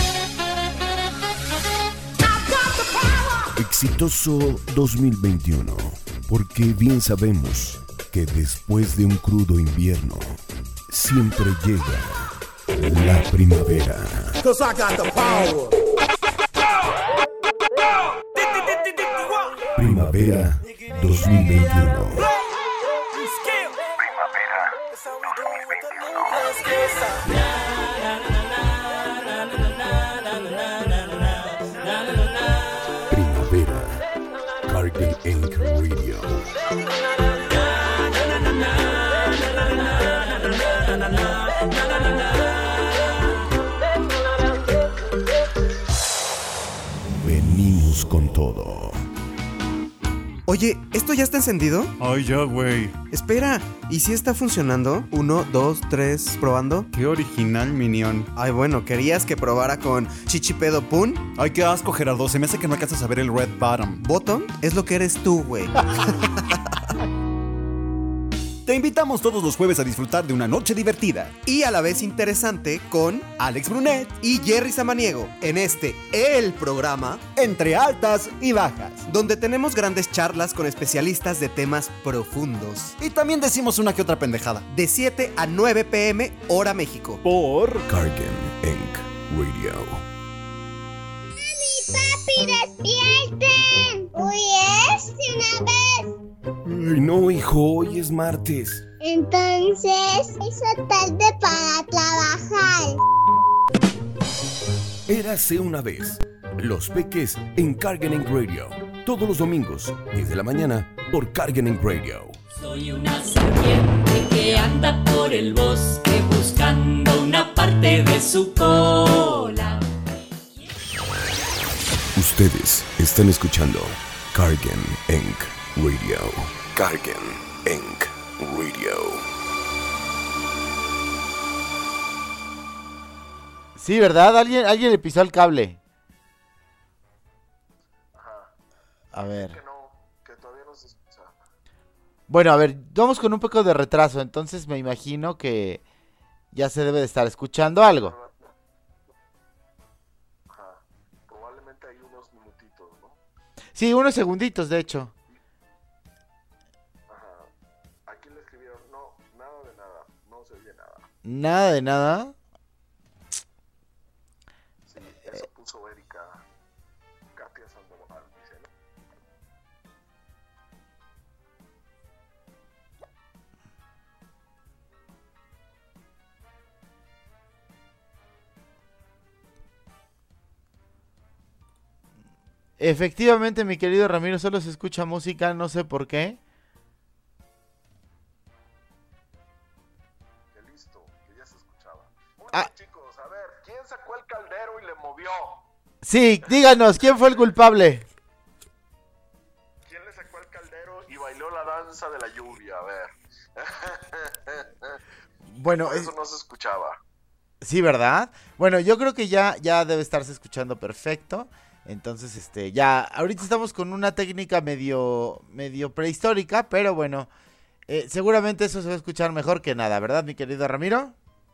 H: Exitoso dos mil veintiuno. Porque bien sabemos que después de un crudo invierno, siempre llega la primavera. Primavera dos mil veintiuno. Primavera. Cargen incorporated. Radio. Venimos con todo.
I: Oye, ¿esto ya está encendido?
J: Ay, ya, güey.
I: Espera, ¿y si está funcionando? Uno, dos, tres, probando.
J: Qué original, Minion.
I: Ay, bueno, ¿querías que probara con Chichipedo Pun?
J: Ay, qué asco, Gerardo. Se me hace que no alcanzas a ver el red bottom.
I: ¿Bottom? Es lo que eres tú, güey.
J: Te invitamos todos los jueves a disfrutar de una noche divertida
I: y a la vez interesante con
J: Alex Brunet
I: y Jerry Samaniego en este, el programa
J: Entre Altas y Bajas,
I: donde tenemos grandes charlas con especialistas de temas profundos.
J: Y también decimos una que otra pendejada.
I: De siete a nueve pm, hora México.
J: Por
H: Cargen incorporated. Radio.
K: ¡Mami, papi, despierten! ¡Hoy es una vez!
H: Ay, no, hijo, hoy es martes.
K: Entonces, es tarde para trabajar.
H: Érase una vez. Los Peques en Cargen incorporated. Radio. Todos los domingos, diez de la mañana, por Cargen incorporated. Radio.
L: Soy una serpiente que anda por el bosque buscando una parte de su cola.
H: Ustedes están escuchando Cargen incorporated. Radio. Cargen incorporated. Radio.
B: Sí, ¿verdad? Alguien, alguien le pisó el cable.
E: Ajá.
B: A ver.
E: Que no, que todavía no se escucha.
B: Bueno, a ver, vamos con un poco de retraso, entonces me imagino que ya se debe de estar escuchando algo.
E: Ajá. Probablemente hay unos minutitos, ¿no?
B: Sí, unos segunditos, de hecho.
E: Aquí le escribieron, no, nada de nada, no se oye nada.
B: Nada de nada.
E: Sí, eso puso Erika Katia Sandoval, dice, ¿no?
B: Efectivamente, mi querido Ramiro, solo se escucha música, no sé por qué.
E: Ah. Chicos, a ver, ¿quién sacó el caldero y le movió?
B: Sí, díganos, ¿quién fue el culpable?
E: ¿Quién le sacó el caldero y bailó la danza de la lluvia? A ver.
B: Bueno,
E: eso no se escuchaba.
B: Sí, ¿verdad? Bueno, yo creo que ya, ya debe estarse escuchando perfecto. Entonces, este, ya, ahorita estamos con una técnica medio, medio prehistórica, pero bueno, eh, seguramente eso se va a escuchar mejor que nada, ¿verdad, mi querido Ramiro?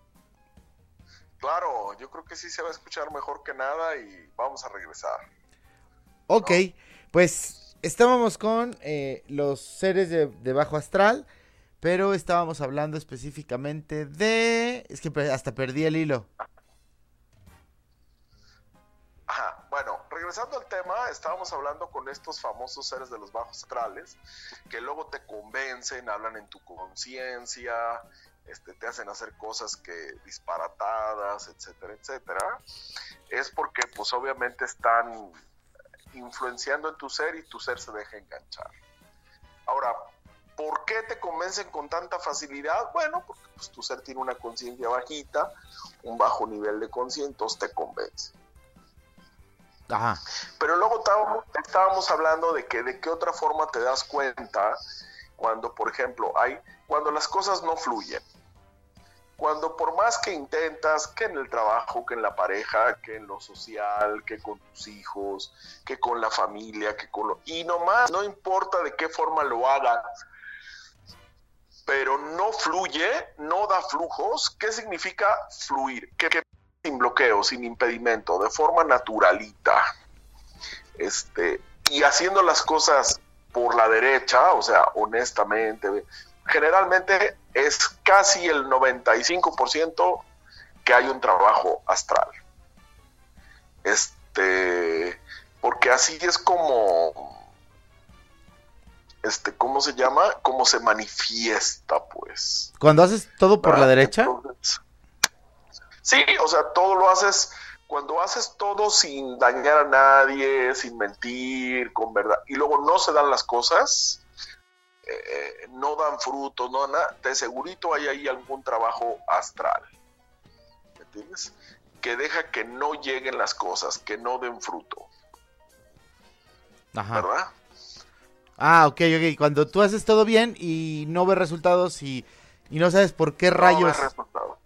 E: Claro, yo creo que sí se va a escuchar mejor que nada y vamos a regresar.
B: Ok, ¿no? Pues estábamos con eh, los seres de, de bajo astral, pero estábamos hablando específicamente de... Es que hasta perdí el hilo.
E: Ajá, bueno, regresando al tema, estábamos hablando con estos famosos seres de los bajos astrales, que luego te convencen, hablan en tu conciencia, este, te hacen hacer cosas que disparatadas, etcétera, etcétera. Es porque, pues, obviamente están influenciando en tu ser y tu ser se deja enganchar. Ahora, ¿por qué te convencen con tanta facilidad? Bueno, porque pues, tu ser tiene una conciencia bajita, un bajo nivel de conciencia, entonces te convence.
B: Ajá.
E: Pero luego estábamos, estábamos hablando de que de qué otra forma te das cuenta cuando, por ejemplo, hay cuando las cosas no fluyen. Cuando por más que intentas, que en el trabajo, que en la pareja, que en lo social, que con tus hijos, que con la familia, que con lo... Y nomás, no importa de qué forma lo hagas, pero no fluye, no da flujos. ¿Qué significa fluir? Que, que sin bloqueo, sin impedimento, de forma naturalita. Este, y haciendo las cosas por la derecha, o sea, honestamente, generalmente es casi el noventa y cinco por ciento que hay un trabajo astral. Este, porque así es como, este, ¿cómo se llama? Cómo se manifiesta, pues.
B: Cuando haces todo por la derecha.
E: Entonces, sí, o sea, todo lo haces, cuando haces todo sin dañar a nadie, sin mentir, con verdad, y luego no se dan las cosas, eh, no dan frutos, no nada, de segurito hay ahí algún trabajo astral, ¿me entiendes? Que deja que no lleguen las cosas, que no den fruto.
B: Ajá.
E: ¿Verdad?
B: Ah, ok, ok, cuando tú haces todo bien y no ves resultados y, y no sabes por qué rayos...
E: No ves resultados.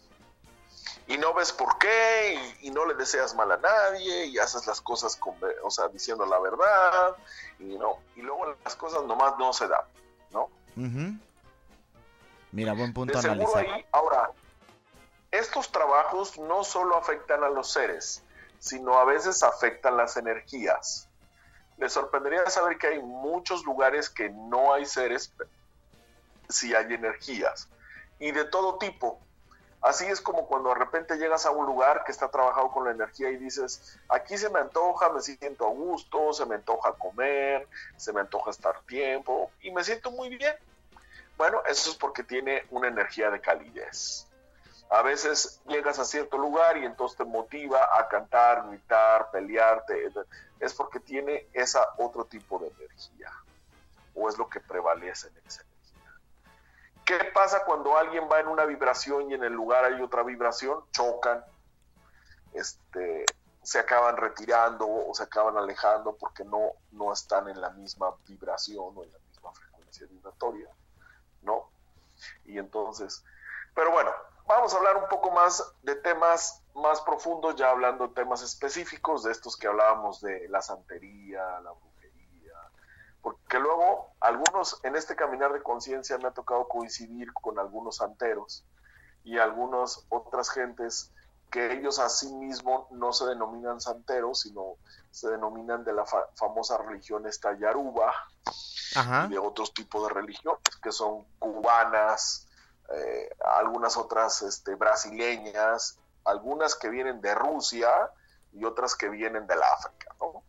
E: Y no ves por qué, y, y no le deseas mal a nadie, y haces las cosas con, o sea, diciendo la verdad, y no, y luego las cosas nomás no se dan, ¿no?
B: Uh-huh. Mira, buen punto
E: de
B: a
E: seguro
B: analizar.
E: Ahí, ahora, estos trabajos no solo afectan a los seres, sino a veces afectan las energías. Les sorprendería saber que hay muchos lugares que no hay seres, si hay energías, y de todo tipo. Así es como cuando de repente llegas a un lugar que está trabajado con la energía y dices, aquí se me antoja, me siento a gusto, se me antoja comer, se me antoja estar tiempo y me siento muy bien. Bueno, eso es porque tiene una energía de calidez. A veces llegas a cierto lugar y entonces te motiva a cantar, gritar, pelearte. Es porque tiene esa otro tipo de energía, o es lo que prevalece en ese. ¿Qué pasa cuando alguien va en una vibración y en el lugar hay otra vibración? Chocan, este, se acaban retirando o se acaban alejando porque no, no están en la misma vibración o en la misma frecuencia vibratoria, ¿no? Y entonces, pero bueno, vamos a hablar un poco más de temas más profundos, ya hablando de temas específicos, de estos que hablábamos de la santería, la brujería. Porque luego, algunos, en este caminar de conciencia me ha tocado coincidir con algunos santeros y algunas otras gentes que ellos a sí mismos no se denominan santeros, sino se denominan de la fa- famosa religión esta Yaruba. Ajá. Y de otros tipos de religiones, que son cubanas, eh, algunas otras este, brasileñas, algunas que vienen de Rusia y otras que vienen del África, ¿no?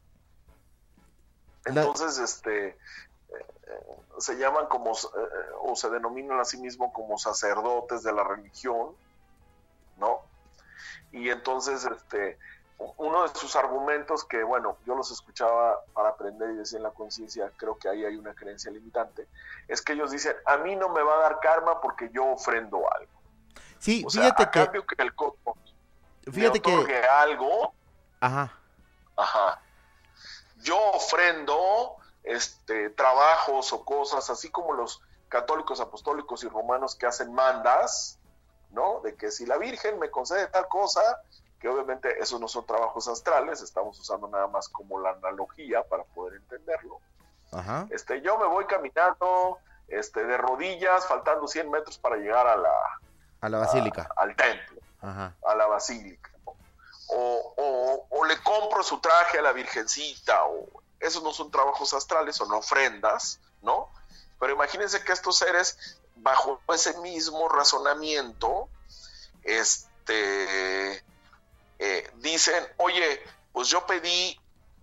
E: Entonces, este, eh, eh, se llaman como, eh, o se denominan a sí mismos como sacerdotes de la religión, ¿no? Y entonces, este, uno de sus argumentos que, bueno, yo los escuchaba para aprender y decir en la conciencia, creo que ahí hay una creencia limitante, es que ellos dicen, a mí no me va a dar karma porque yo ofrendo algo.
B: Sí,
E: o
B: fíjate
E: sea, a
B: que...
E: cambio que el cosmos
B: fíjate
E: me otorgue
B: que...
E: algo,
B: Ajá.
E: Ajá. Yo ofrendo este, trabajos o cosas, así como los católicos, apostólicos y romanos que hacen mandas, ¿no? De que si la Virgen me concede tal cosa, que obviamente esos no son trabajos astrales, estamos usando nada más como la analogía para poder entenderlo.
B: Ajá.
E: Este, yo me voy caminando este, de rodillas, faltando cien metros para llegar a la...
B: A la basílica.
E: A, al templo,
B: Ajá.
E: a la basílica. O, o, o le compro su traje a la Virgencita, o esos no son trabajos astrales, son ofrendas, ¿no? Pero imagínense que estos seres, bajo ese mismo razonamiento, este, eh, dicen, oye, pues yo pedí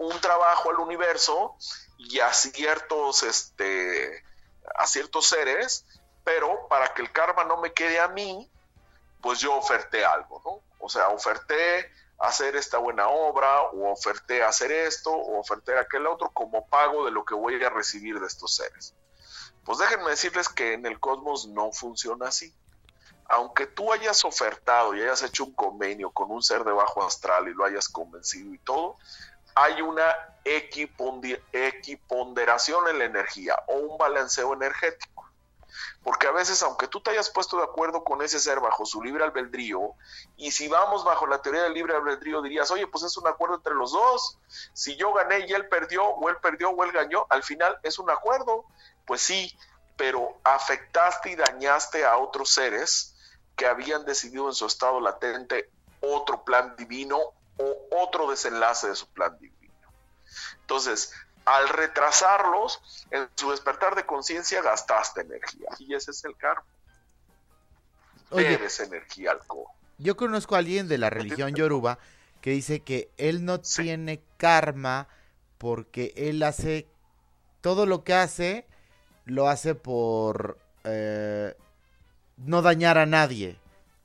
E: un trabajo al universo y a ciertos, este, a ciertos seres, pero para que el karma no me quede a mí, pues yo oferté algo, ¿no? O sea, oferté hacer esta buena obra, o oferté hacer esto, o oferté aquel otro como pago de lo que voy a recibir de estos seres. Pues déjenme decirles que en el cosmos no funciona así. Aunque tú hayas ofertado y hayas hecho un convenio con un ser de bajo astral y lo hayas convencido y todo, hay una equiponderación en la energía o un balanceo energético. Porque a veces, aunque tú te hayas puesto de acuerdo con ese ser bajo su libre albedrío, y si vamos bajo la teoría del libre albedrío, dirías, oye, pues es un acuerdo entre los dos. Si yo gané y él perdió, o él perdió o él ganó, al final es un acuerdo. Pues sí, pero afectaste y dañaste a otros seres que habían decidido en su estado latente otro plan divino o otro desenlace de su plan divino. Entonces, al retrasarlos, en su despertar de conciencia gastaste energía. Y ese es el karma.
B: Oye,
E: debes energía al cosmos.
B: Yo conozco a alguien de la religión yoruba que dice que él no sí. tiene karma porque él hace, todo lo que hace, lo hace por eh, no dañar a nadie.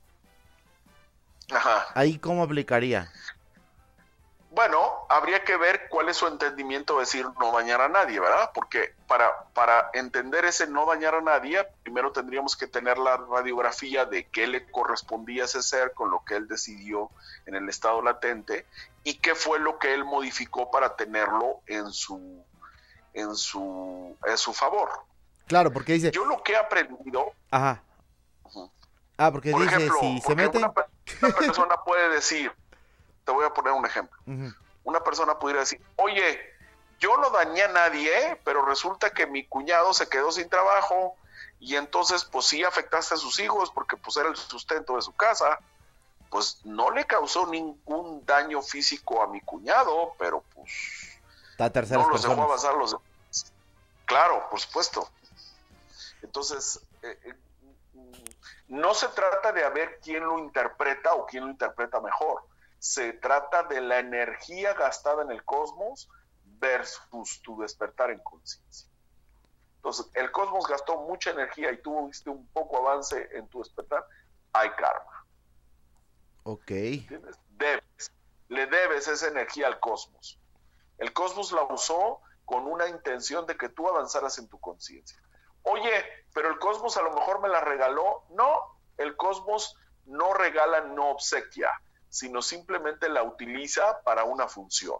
E: Ajá.
B: ¿Ahí cómo aplicaría?
E: Bueno, habría que ver cuál es su entendimiento de decir no dañar a nadie, ¿verdad? Porque para, para entender ese no dañar a nadie, primero tendríamos que tener la radiografía de qué le correspondía a ese ser con lo que él decidió en el estado latente y qué fue lo que él modificó para tenerlo en su, en su, en su favor.
B: Claro, porque dice...
E: Yo lo que he aprendido...
B: Ajá. Uh-huh. Ah, porque
E: por
B: dice,
E: ejemplo,
B: si se meten...
E: Una, una persona puede decir... Te voy a poner un ejemplo.
B: Uh-huh.
E: Una persona pudiera decir, oye, yo no dañé a nadie, pero resulta que mi cuñado se quedó sin trabajo y entonces pues sí afectaste a sus hijos porque pues era el sustento de su casa. Pues no le causó ningún daño físico a mi cuñado, pero pues
B: no los
E: personas. dejó avanzar los demás. Claro, por supuesto. Entonces, eh, eh, no se trata de a ver quién lo interpreta o quién lo interpreta mejor. Se trata de la energía gastada en el cosmos versus tu despertar en conciencia. Entonces, el cosmos gastó mucha energía y tú viste un poco avance en tu despertar, hay karma.
B: Ok.
E: ¿Entiendes? Debes, le debes esa energía al cosmos. El cosmos la usó con una intención de que tú avanzaras en tu conciencia. Oye, pero el cosmos a lo mejor me la regaló. No, el cosmos no regala, no obsequia, sino simplemente la utiliza para una función.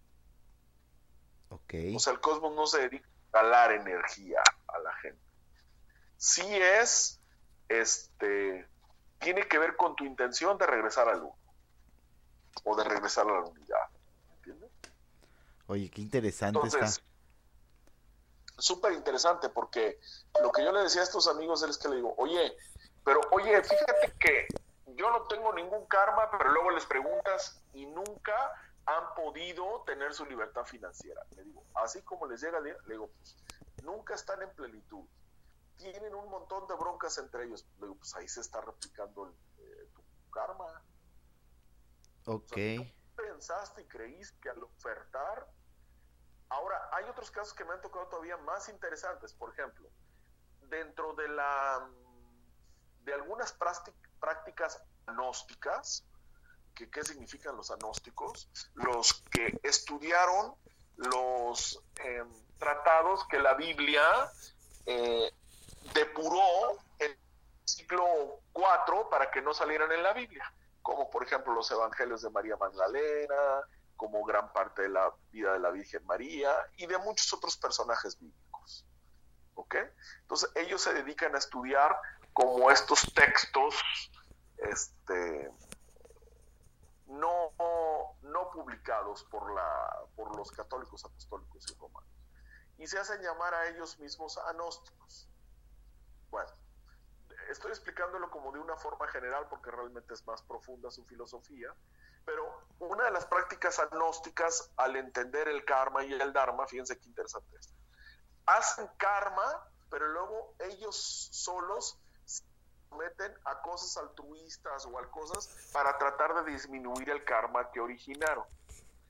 B: Okay.
E: O sea, el cosmos no se dedica a regalar energía a la gente. Sí es, este, tiene que ver con tu intención de regresar al uno, o de regresar a la unidad, ¿entiendes?
B: Oye, qué interesante.
E: Entonces,
B: está.
E: Súper interesante, porque lo que yo le decía a estos amigos es que le digo, oye, pero oye, fíjate que yo no tengo ningún karma, pero luego les preguntas y nunca han podido tener su libertad financiera. Le digo, así como les llega, le digo, pues, nunca están en plenitud. Tienen un montón de broncas entre ellos. Le digo, pues ahí se está replicando el, eh, tu karma.
B: Ok.
E: O sea, ¿tú pensaste y creíste que al ofertar? Ahora, hay otros casos que me han tocado todavía más interesantes. Por ejemplo, dentro de la de algunas prácticas agnósticas, que qué significan los agnósticos, los que estudiaron los eh, tratados que la Biblia eh, depuró en el siglo cuatro para que no salieran en la Biblia, como por ejemplo los evangelios de María Magdalena, como gran parte de la vida de la Virgen María y de muchos otros personajes bíblicos. ¿Ok? Entonces ellos se dedican a estudiar como estos textos este, no, no publicados por, la, por los católicos apostólicos y romanos. Y se hacen llamar a ellos mismos agnósticos. Bueno, estoy explicándolo como de una forma general porque realmente es más profunda su filosofía, pero una de las prácticas agnósticas al entender el karma y el dharma, fíjense qué interesante es, hacen karma, pero luego ellos solos se meten a cosas altruistas o a cosas para tratar de disminuir el karma que originaron.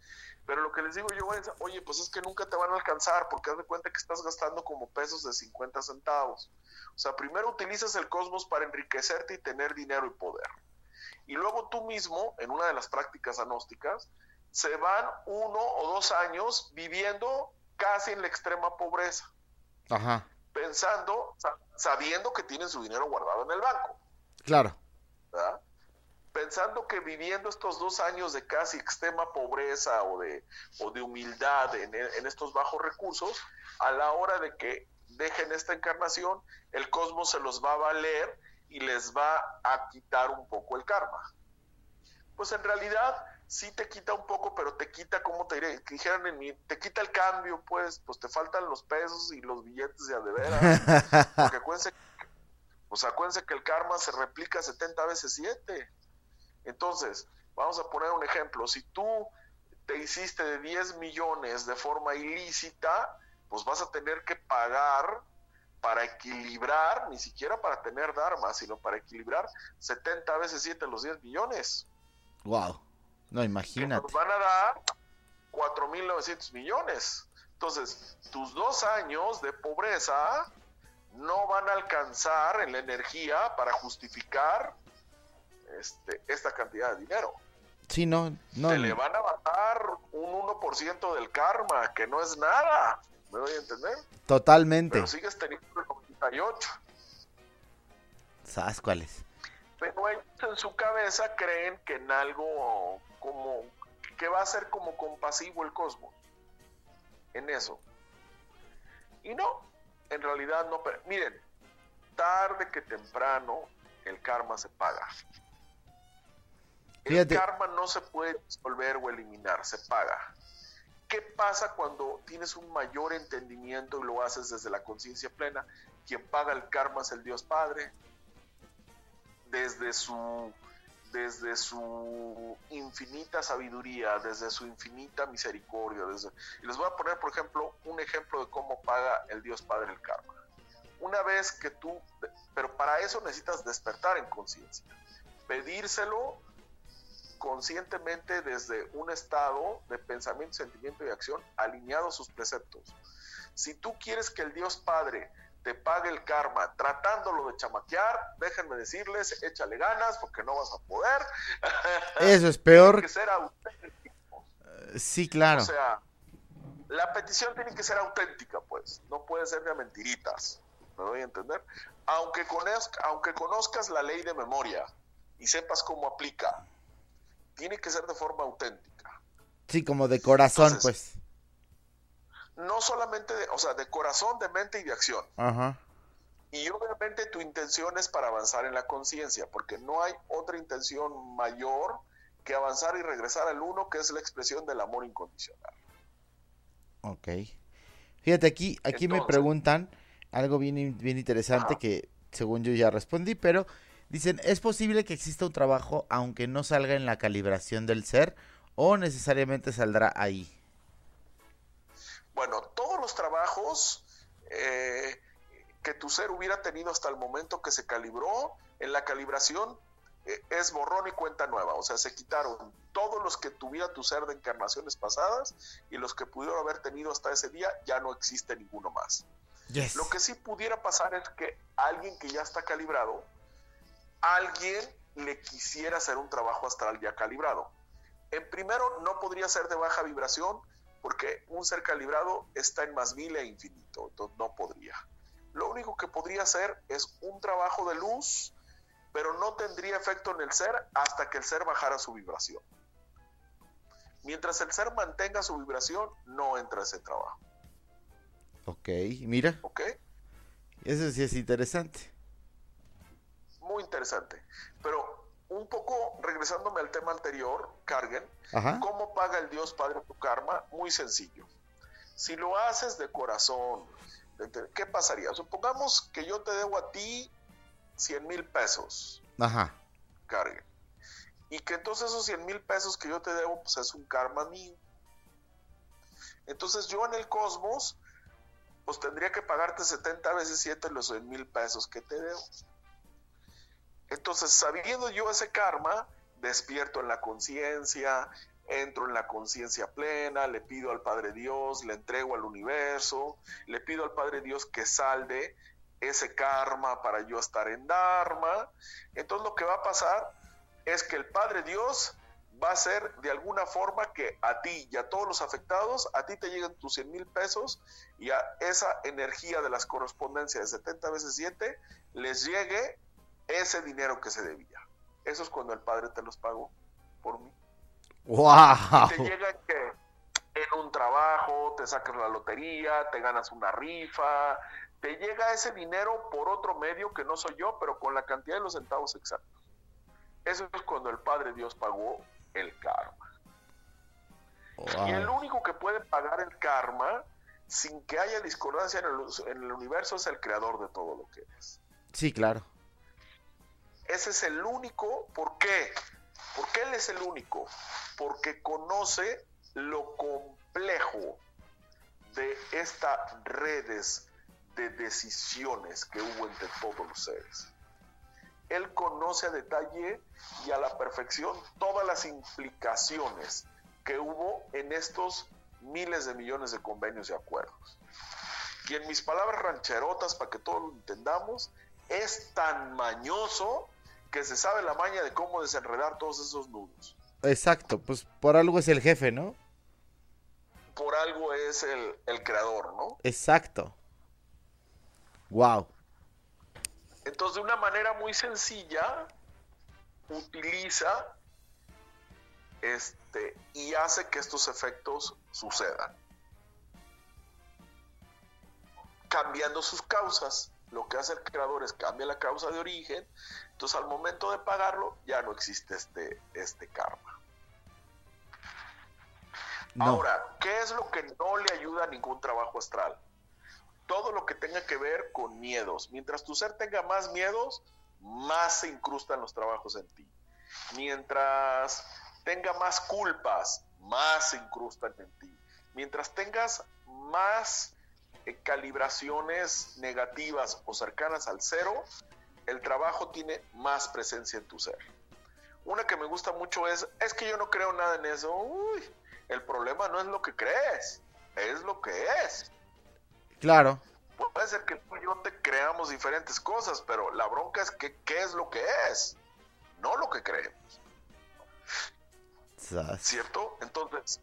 E: Pero lo que les digo yo es, oye, pues es que nunca te van a alcanzar, porque haz de cuenta que estás gastando como pesos de cincuenta centavos. O sea, primero utilizas el cosmos para enriquecerte y tener dinero y poder. Y luego tú mismo, en una de las prácticas agnósticas, se van uno o dos años viviendo casi en la extrema pobreza.
B: Ajá.
E: Pensando, sabiendo que tienen su dinero guardado en el banco.
B: Claro.
E: ¿Verdad? Pensando que viviendo estos dos años de casi extrema pobreza o de, o de humildad en, en estos bajos recursos, a la hora de que dejen esta encarnación, el cosmos se los va a valer y les va a quitar un poco el karma. Pues en realidad sí te quita un poco, pero te quita, como te diré, que dijeran en mí, te quita el cambio, pues, pues te faltan los pesos y los billetes de a de veras. Porque acuérdense, pues acuérdense que el karma se replica setenta veces siete. Entonces, vamos a poner un ejemplo. Si tú te hiciste de diez millones de forma ilícita, pues vas a tener que pagar para equilibrar, ni siquiera para tener dharma, sino para equilibrar setenta veces siete los diez millones.
B: Wow. No, imagínate.
E: Que nos van a dar cuatro mil novecientos millones. Entonces, tus dos años de pobreza no van a alcanzar en la energía para justificar Este, esta cantidad de dinero.
B: Sí, no, no.
E: Te le van a bajar un uno por ciento del karma, que no es nada. ¿Me doy a entender?
B: Totalmente.
E: Pero sigues teniendo el noventa y ocho.
B: ¿Sabes cuáles?
E: Pero ellos en su cabeza creen que en algo como que va a ser como compasivo el cosmos. En eso. Y no, en realidad no. Pero, miren, tarde que temprano el karma se paga.
B: Fíjate.
E: El karma no se puede disolver o eliminar, se paga. ¿Qué pasa cuando tienes un mayor entendimiento y lo haces desde la conciencia plena? Quien paga el karma es el Dios Padre. Desde su, desde su infinita sabiduría, desde su infinita misericordia. Desde, y les voy a poner, por ejemplo, un ejemplo de cómo paga el Dios Padre el karma. Una vez que tú, pero para eso necesitas despertar en conciencia. Pedírselo conscientemente desde un estado de pensamiento, sentimiento y acción alineado a sus preceptos. Si tú quieres que el Dios Padre te pague el karma tratándolo de chamaquear, déjenme decirles, échale ganas porque no vas a poder.
B: Eso es peor.
E: Tiene que ser auténtico.
B: Uh, sí, claro.
E: O sea, la petición tiene que ser auténtica, pues. No puede ser de mentiritas. ¿Me doy a entender? Aunque conozcas, aunque conozcas la ley de memoria y sepas cómo aplica, tiene que ser de forma auténtica.
B: Sí, como de corazón. Entonces, pues.
E: No solamente, de, o sea, de corazón, de mente y de acción.
B: Ajá.
E: Y obviamente tu intención es para avanzar en la conciencia, porque no hay otra intención mayor que avanzar y regresar al uno, que es la expresión del amor incondicional.
B: Ok. Fíjate, aquí, aquí Entonces, me preguntan algo bien, bien interesante, ajá, que según yo ya respondí, pero dicen, ¿es posible que exista un trabajo aunque no salga en la calibración del ser o necesariamente saldrá ahí?
E: Bueno, todos los trabajos eh, que tu ser hubiera tenido hasta el momento que se calibró, en la calibración eh, es borrón y cuenta nueva. O sea, se quitaron todos los que tuviera tu ser de encarnaciones pasadas y los que pudieron haber tenido hasta ese día, ya no existe ninguno más. Yes. Lo que sí pudiera pasar es que alguien que ya está calibrado, alguien le quisiera hacer un trabajo astral ya calibrado. En primero, no podría ser de baja vibración, porque un ser calibrado está en más mil e infinito, entonces no podría. Lo único que podría hacer es un trabajo de luz, pero no tendría efecto en el ser hasta que el ser bajara su vibración. Mientras el ser mantenga su vibración, no entra ese trabajo.
B: Ok, mira.
E: Ok.
B: Eso sí es interesante.
E: Muy interesante. Pero un poco regresándome al tema anterior, Kargen,
B: ajá,
E: ¿cómo paga el Dios Padre tu karma? Muy sencillo. Si lo haces de corazón, ¿qué pasaría? Supongamos que yo te debo a ti cien mil pesos.
B: Ajá.
E: Kargen. Y que entonces esos cien mil pesos que yo te debo, pues es un karma mío. Entonces yo en el cosmos, pues tendría que pagarte setenta veces siete los cien mil pesos que te debo. Entonces, sabiendo yo ese karma, despierto en la conciencia, entro en la conciencia plena, le pido al Padre Dios, le entrego al universo, le pido al Padre Dios que salde ese karma para yo estar en Dharma. Entonces lo que va a pasar es que el Padre Dios va a ser de alguna forma que a ti y a todos los afectados, a ti te llegan tus cien mil pesos y a esa energía de las correspondencias de setenta veces siete les llegue ese dinero que se debía. Eso es cuando el Padre te los pagó por mí.
B: ¡Wow!
E: Y te llega que en un trabajo te sacas la lotería, te ganas una rifa, te llega ese dinero por otro medio que no soy yo, pero con la cantidad de los centavos exactos. Eso es cuando el Padre Dios pagó el karma. Wow. Y el único que puede pagar el karma sin que haya discordancia en el, en el universo es el creador de todo lo que es.
B: Sí, claro.
E: Ese es el único. ¿Por qué? Porque él es el único. Porque conoce lo complejo de estas redes de decisiones que hubo entre todos los seres. Él conoce a detalle y a la perfección todas las implicaciones que hubo en estos miles de millones de convenios y acuerdos. Y en mis palabras rancherotas, para que todos lo entendamos, es tan mañoso que se sabe la maña de cómo desenredar todos esos nudos.
B: Exacto, pues por algo es el jefe, ¿no?
E: Por algo es el, el creador, ¿no?
B: Exacto. Wow.
E: Entonces, de una manera muy sencilla, utiliza este y hace que estos efectos sucedan, cambiando sus causas. Lo que hace el creador es cambia la causa de origen. Entonces, al momento de pagarlo, ya no existe este, este karma. No. Ahora, ¿qué es lo que no le ayuda a ningún trabajo astral? Todo lo que tenga que ver con miedos. Mientras tu ser tenga más miedos, más se incrustan los trabajos en ti. Mientras tenga más culpas, más se incrustan en ti. Mientras tengas más eh, calibraciones negativas o cercanas al cero, el trabajo tiene más presencia en tu ser. Una que me gusta mucho es, es que yo no creo nada en eso. Uy, el problema no es lo que crees, es lo que es.
B: Claro.
E: Puede ser que tú y yo te creamos diferentes cosas, pero la bronca es que qué es lo que es, no lo que creemos.
B: ¿Sabes?
E: ¿Cierto? Entonces,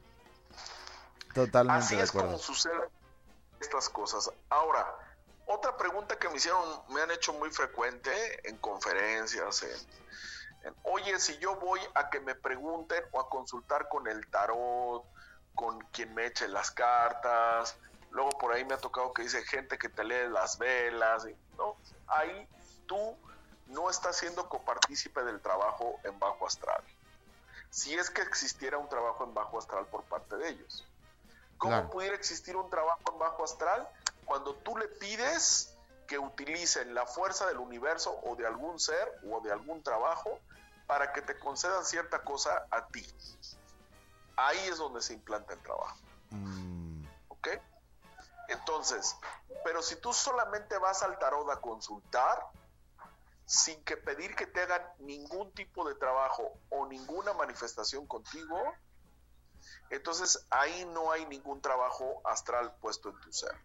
B: totalmente
E: así
B: de
E: es
B: acuerdo.
E: como suceden estas cosas. Ahora, otra pregunta que me hicieron, me han hecho muy frecuente en conferencias, en, en, oye, si yo voy a que me pregunten o a consultar con el tarot, con quien me eche las cartas. Luego por ahí me ha tocado que dice gente que te lee las velas, ¿no? Ahí tú no estás siendo copartícipe del trabajo en bajo astral. Si es que existiera un trabajo en bajo astral por parte de ellos. ¿Cómo claro. pudiera existir un trabajo en bajo astral? Cuando tú le pides que utilicen la fuerza del universo o de algún ser o de algún trabajo para que te concedan cierta cosa a ti. Ahí es donde se implanta el trabajo. Mm. ¿Ok? Entonces, pero si tú solamente vas al tarot a consultar, sin que pedir que te hagan ningún tipo de trabajo o ninguna manifestación contigo, entonces ahí no hay ningún trabajo astral puesto en tu ser.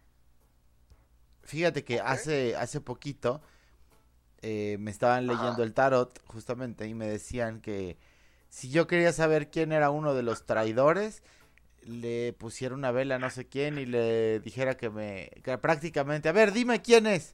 B: Fíjate que ¿okay? hace, hace poquito eh, me estaban leyendo Ajá. el tarot justamente y me decían que si yo quería saber quién era uno de los traidores, le pusiera una vela a no sé quién y le dijera que me, que prácticamente, a ver, dime quién es.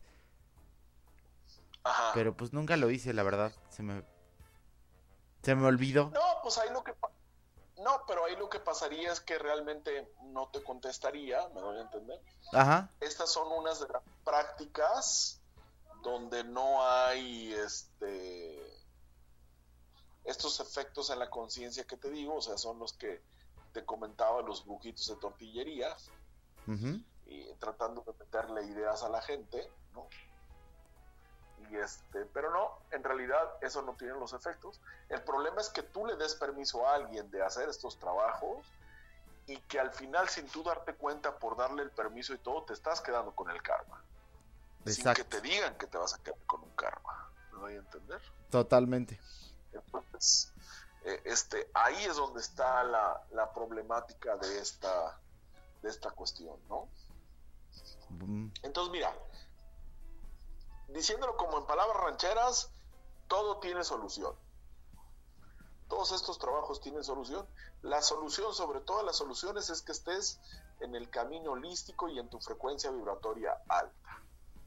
B: Ajá. Pero pues nunca lo hice, la verdad, se me, se me olvidó.
E: No, pues ahí lo que, no, pero ahí lo que pasaría es que realmente no te contestaría, me doy a entender.
B: Ajá.
E: Estas son unas de las prácticas donde no hay, este, estos efectos en la conciencia que te digo, o sea, son los que te comentaba, los brujitos de tortillería, uh-huh. y tratando de meterle ideas a la gente, ¿no? Y este, pero no, en realidad eso no tiene los efectos. El problema es que tú le des permiso a alguien de hacer estos trabajos y que al final, sin tú darte cuenta, por darle el permiso y todo, te estás quedando con el karma. Exacto. Sin que te digan que te vas a quedar con un karma. ¿Me doy a entender?
B: Totalmente.
E: Entonces,
M: eh, este, ahí es donde está la, la problemática de esta, de esta cuestión, ¿no?
B: Mm.
M: Entonces, mira, diciéndolo como en palabras rancheras, todo tiene solución. Todos estos trabajos tienen solución. La solución, sobre todas las soluciones, es que estés en el camino holístico y en tu frecuencia vibratoria alta.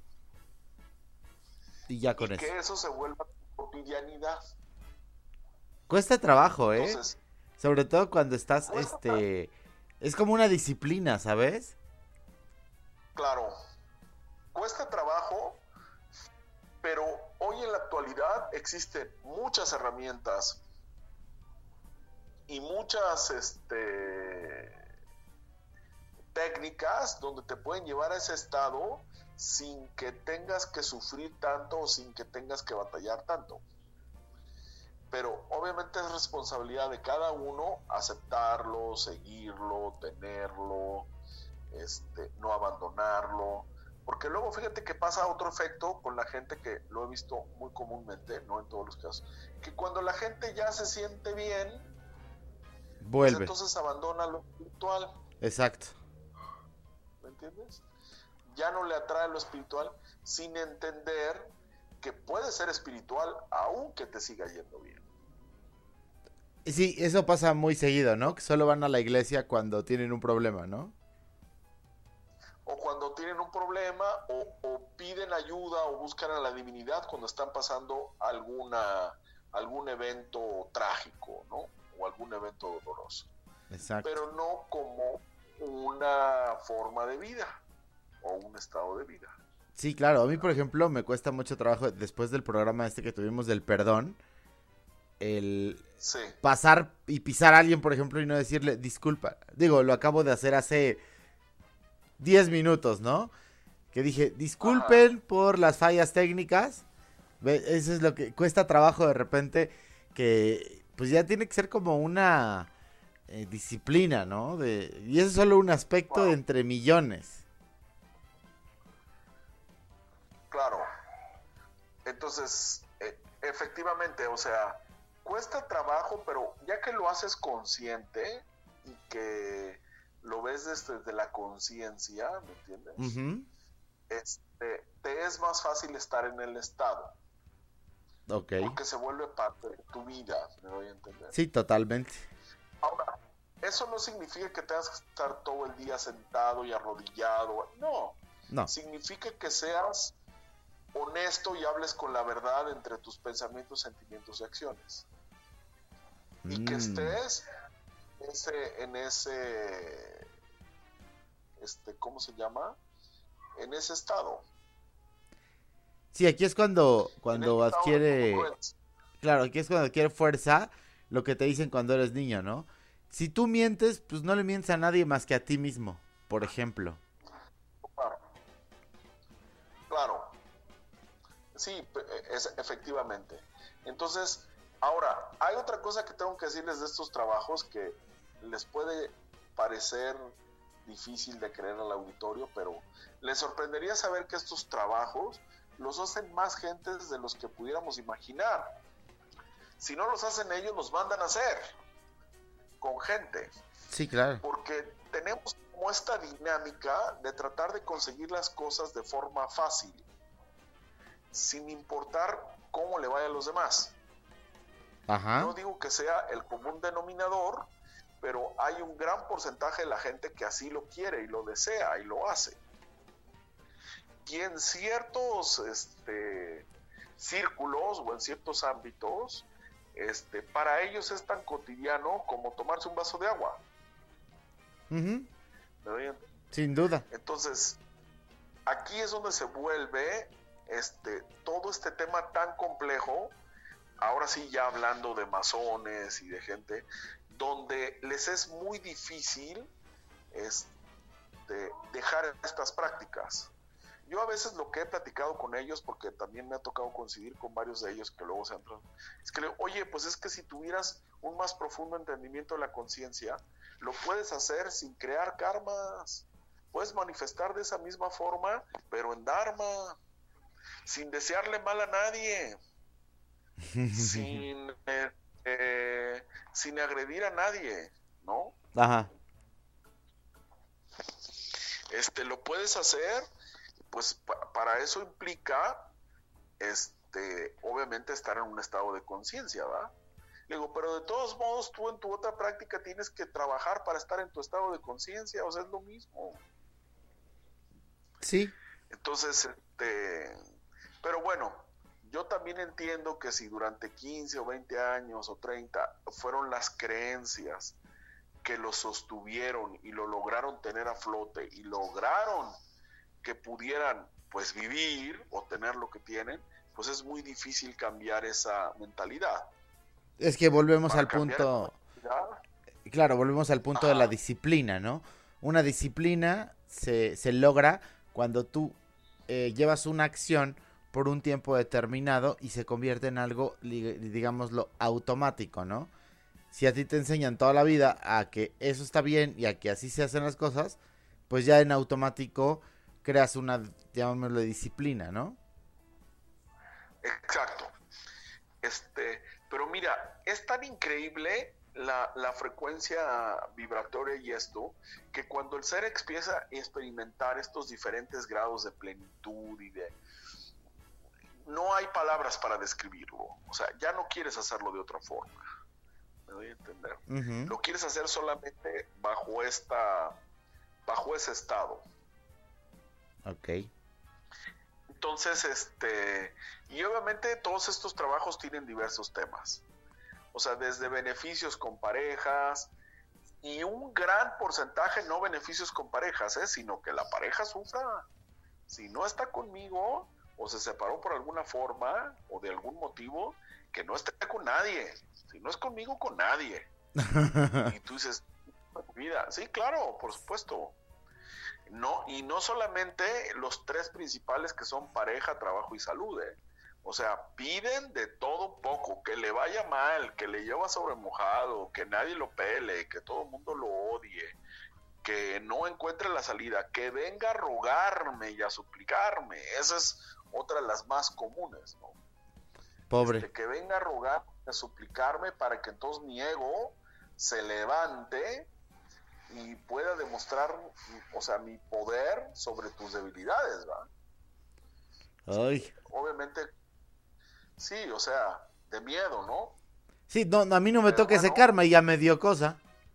B: Y ya con
M: y
B: eso.
M: que eso se vuelva cotidianidad.
B: Cuesta trabajo, ¿eh?
M: Entonces,
B: sobre todo cuando estás, este... es como una disciplina, ¿sabes?
M: Claro. Cuesta trabajo, pero hoy en la actualidad existen muchas herramientas y muchas este, técnicas donde te pueden llevar a ese estado sin que tengas que sufrir tanto o sin que tengas que batallar tanto. Pero obviamente es responsabilidad de cada uno aceptarlo, seguirlo, tenerlo, este, no abandonarlo. Porque luego fíjate que pasa otro efecto con la gente, que lo he visto muy comúnmente, no en todos los casos, que cuando la gente ya se siente bien,
B: vuelve.
M: Pues entonces abandona lo espiritual.
B: Exacto.
M: ¿Me entiendes? Ya no le atrae lo espiritual, sin entender que puede ser espiritual aunque te siga yendo bien.
B: Sí, eso pasa muy seguido, ¿no? Que solo van a la iglesia cuando tienen un problema, ¿no?
M: O cuando tienen un problema, o, o piden ayuda o buscan a la divinidad cuando están pasando alguna algún evento trágico, ¿no? O algún evento doloroso.
B: Exacto.
M: Pero no como una forma de vida o un estado de vida.
B: Sí, claro. A mí, por ejemplo, me cuesta mucho trabajo después del programa este que tuvimos del perdón, el
M: sí.
B: pasar y pisar a alguien, por ejemplo, y no decirle disculpa. Digo, lo acabo de hacer hace diez minutos, ¿no? Que dije, disculpen Ajá. por las fallas técnicas. Eso es lo que cuesta trabajo de repente, que pues ya tiene que ser como una eh, disciplina, ¿no? De, y eso es solo un aspecto wow. entre millones.
M: Claro. Entonces, eh, efectivamente, o sea, cuesta trabajo, pero ya que lo haces consciente y que lo ves desde, desde la conciencia, ¿me entiendes?
B: Uh-huh.
M: Este, te es más fácil estar en el estado.
B: Ok.
M: Porque se vuelve parte de tu vida, ¿me doy a entender?
B: Sí, totalmente.
M: Ahora, eso no significa que tengas que estar todo el día sentado y arrodillado. No.
B: No.
M: Significa que seas honesto y hables con la verdad entre tus pensamientos, sentimientos y acciones. Mm. Y que estés ese, en ese, este, ¿cómo se llama? En ese estado.
B: Sí, aquí es cuando, cuando adquiere, claro, aquí es cuando adquiere fuerza lo que te dicen cuando eres niño, ¿no? Si tú mientes, pues no le mientes a nadie más que a ti mismo, por ejemplo.
M: Claro. Claro. Sí, es, efectivamente. Entonces, ahora, hay otra cosa que tengo que decirles de estos trabajos que les puede parecer difícil de creer al auditorio, pero les sorprendería saber que estos trabajos los hacen más gentes de los que pudiéramos imaginar. Si no los hacen ellos, los mandan a hacer con gente.
B: Sí, claro.
M: Porque tenemos como esta dinámica de tratar de conseguir las cosas de forma fácil, sin importar cómo le vaya a los demás.
B: Ajá.
M: No digo que sea el común denominador, pero hay un gran porcentaje de la gente que así lo quiere y lo desea y lo hace. Y en ciertos este, círculos o en ciertos ámbitos, este, para ellos es tan cotidiano como tomarse un vaso de agua.
B: Uh-huh.
M: ¿Me doy?
B: Sin duda.
M: Entonces, aquí es donde se vuelve este, todo este tema tan complejo, ahora sí ya hablando de masones y de gente, donde les es muy difícil este, dejar estas prácticas. Yo a veces lo que he platicado con ellos, porque también me ha tocado coincidir con varios de ellos que luego se han... Es que le digo, oye, pues es que si tuvieras un más profundo entendimiento de la conciencia, lo puedes hacer sin crear karmas. Puedes manifestar de esa misma forma, pero en Dharma, sin desearle mal a nadie, sin, eh, eh, sin agredir a nadie, ¿no?
B: Ajá.
M: Este, lo puedes hacer, pues pa- para eso implica, este, obviamente estar en un estado de conciencia, ¿verdad? Le digo, pero de todos modos tú en tu otra práctica tienes que trabajar para estar en tu estado de conciencia, o sea, es lo mismo.
B: Sí.
M: Entonces, este, pero bueno, yo también entiendo que si durante quince o veinte años o treinta fueron las creencias que lo sostuvieron y lo lograron tener a flote y lograron que pudieran pues vivir o tener lo que tienen, pues es muy difícil cambiar esa mentalidad.
B: Es que volvemos
M: Para
B: al
M: cambiar
B: punto,
M: esa mentalidad,
B: claro, volvemos al punto de la disciplina, ¿no? Una disciplina se, se logra cuando tú eh, llevas una acción por un tiempo determinado y se convierte en algo, li- digámoslo, automático, ¿no? Si a ti te enseñan toda la vida a que eso está bien y a que así se hacen las cosas, pues ya en automático creas una, llamémoslo, disciplina, ¿no?
M: Exacto. Este, pero mira, es tan increíble la, la frecuencia vibratoria y esto, que cuando el ser empieza a experimentar estos diferentes grados de plenitud y de... No hay palabras para describirlo. O sea, ya no quieres hacerlo de otra forma. Me doy a entender.
B: Uh-huh.
M: Lo quieres hacer solamente bajo esta, bajo ese estado.
B: Ok.
M: Entonces, este, y obviamente todos estos trabajos tienen diversos temas. O sea, desde beneficios con parejas y un gran porcentaje no beneficios con parejas, ¿eh? Sino que la pareja sufra. Si no está conmigo o se separó por alguna forma o de algún motivo, que no esté con nadie. Si no es conmigo, con nadie. Y tú dices, vida, sí, claro, por supuesto. No, y no solamente los tres principales que son pareja, trabajo y salud, ¿eh? O sea, piden de todo un poco, que le vaya mal, que le lleva sobre mojado, que nadie lo pele, que todo el mundo lo odie, que no encuentre la salida, que venga a rogarme y a suplicarme. Esa es otra de las más comunes, ¿no?
B: Pobre.
M: Este, que venga a rogar, a suplicarme para que entonces mi ego se levante y pueda demostrar, o sea, mi poder sobre tus debilidades, ¿va?
B: Ay.
M: Obviamente, sí, o sea, de miedo, ¿no?
B: Sí, no, a mí no me
M: Pero
B: toca ese
M: bueno.
B: karma y ya me dio cosa.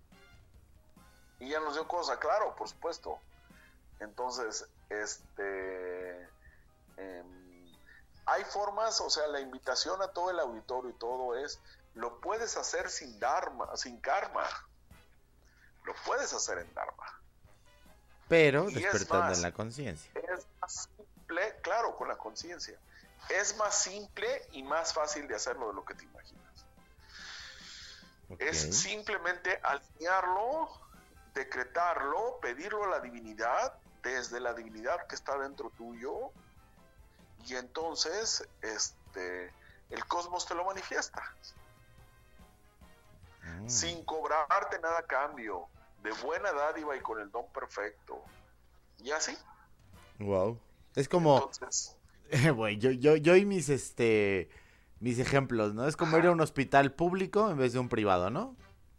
M: Y ya nos dio cosa, claro, por supuesto. Entonces, este, em, hay formas, o sea, la invitación a todo el auditorio y todo es, lo puedes hacer sin dharma, sin karma. Lo puedes hacer en dharma.
B: Pero
M: Y es
B: despertando
M: más,
B: en la conciencia.
M: Es más simple, claro, con la conciencia. Es más simple y más fácil de hacerlo de lo que te imaginas.
B: Okay.
M: Es simplemente alinearlo, decretarlo, pedirlo a la divinidad, desde la divinidad que está dentro tuyo, y entonces este, el cosmos te lo manifiesta. Mm. Sin cobrarte nada a cambio, de buena dádiva y con el don perfecto. Y así.
B: Wow. Es como...
M: Entonces...
B: Güey, yo, yo, yo y mis, este... mis ejemplos, ¿no? Es como ir a un hospital público en vez de un privado, ¿no?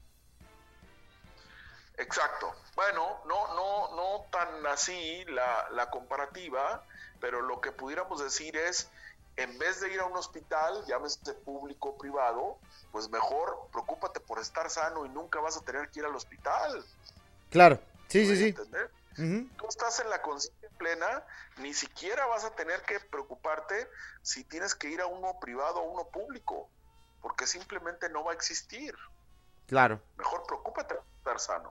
M: Exacto. Bueno, no, no, no tan así la, la comparativa, pero lo que pudiéramos decir es, en vez de ir a un hospital, llámese público o privado, pues mejor preocúpate por estar sano y nunca vas a tener que ir al hospital.
B: Claro, sí, sí, sí.
M: ¿Entender? Uh-huh. Tú estás en la conciencia plena, ni siquiera vas a tener que preocuparte si tienes que ir a uno privado o uno público, porque simplemente no va a existir.
B: Claro.
M: Mejor preocúpate por estar sano.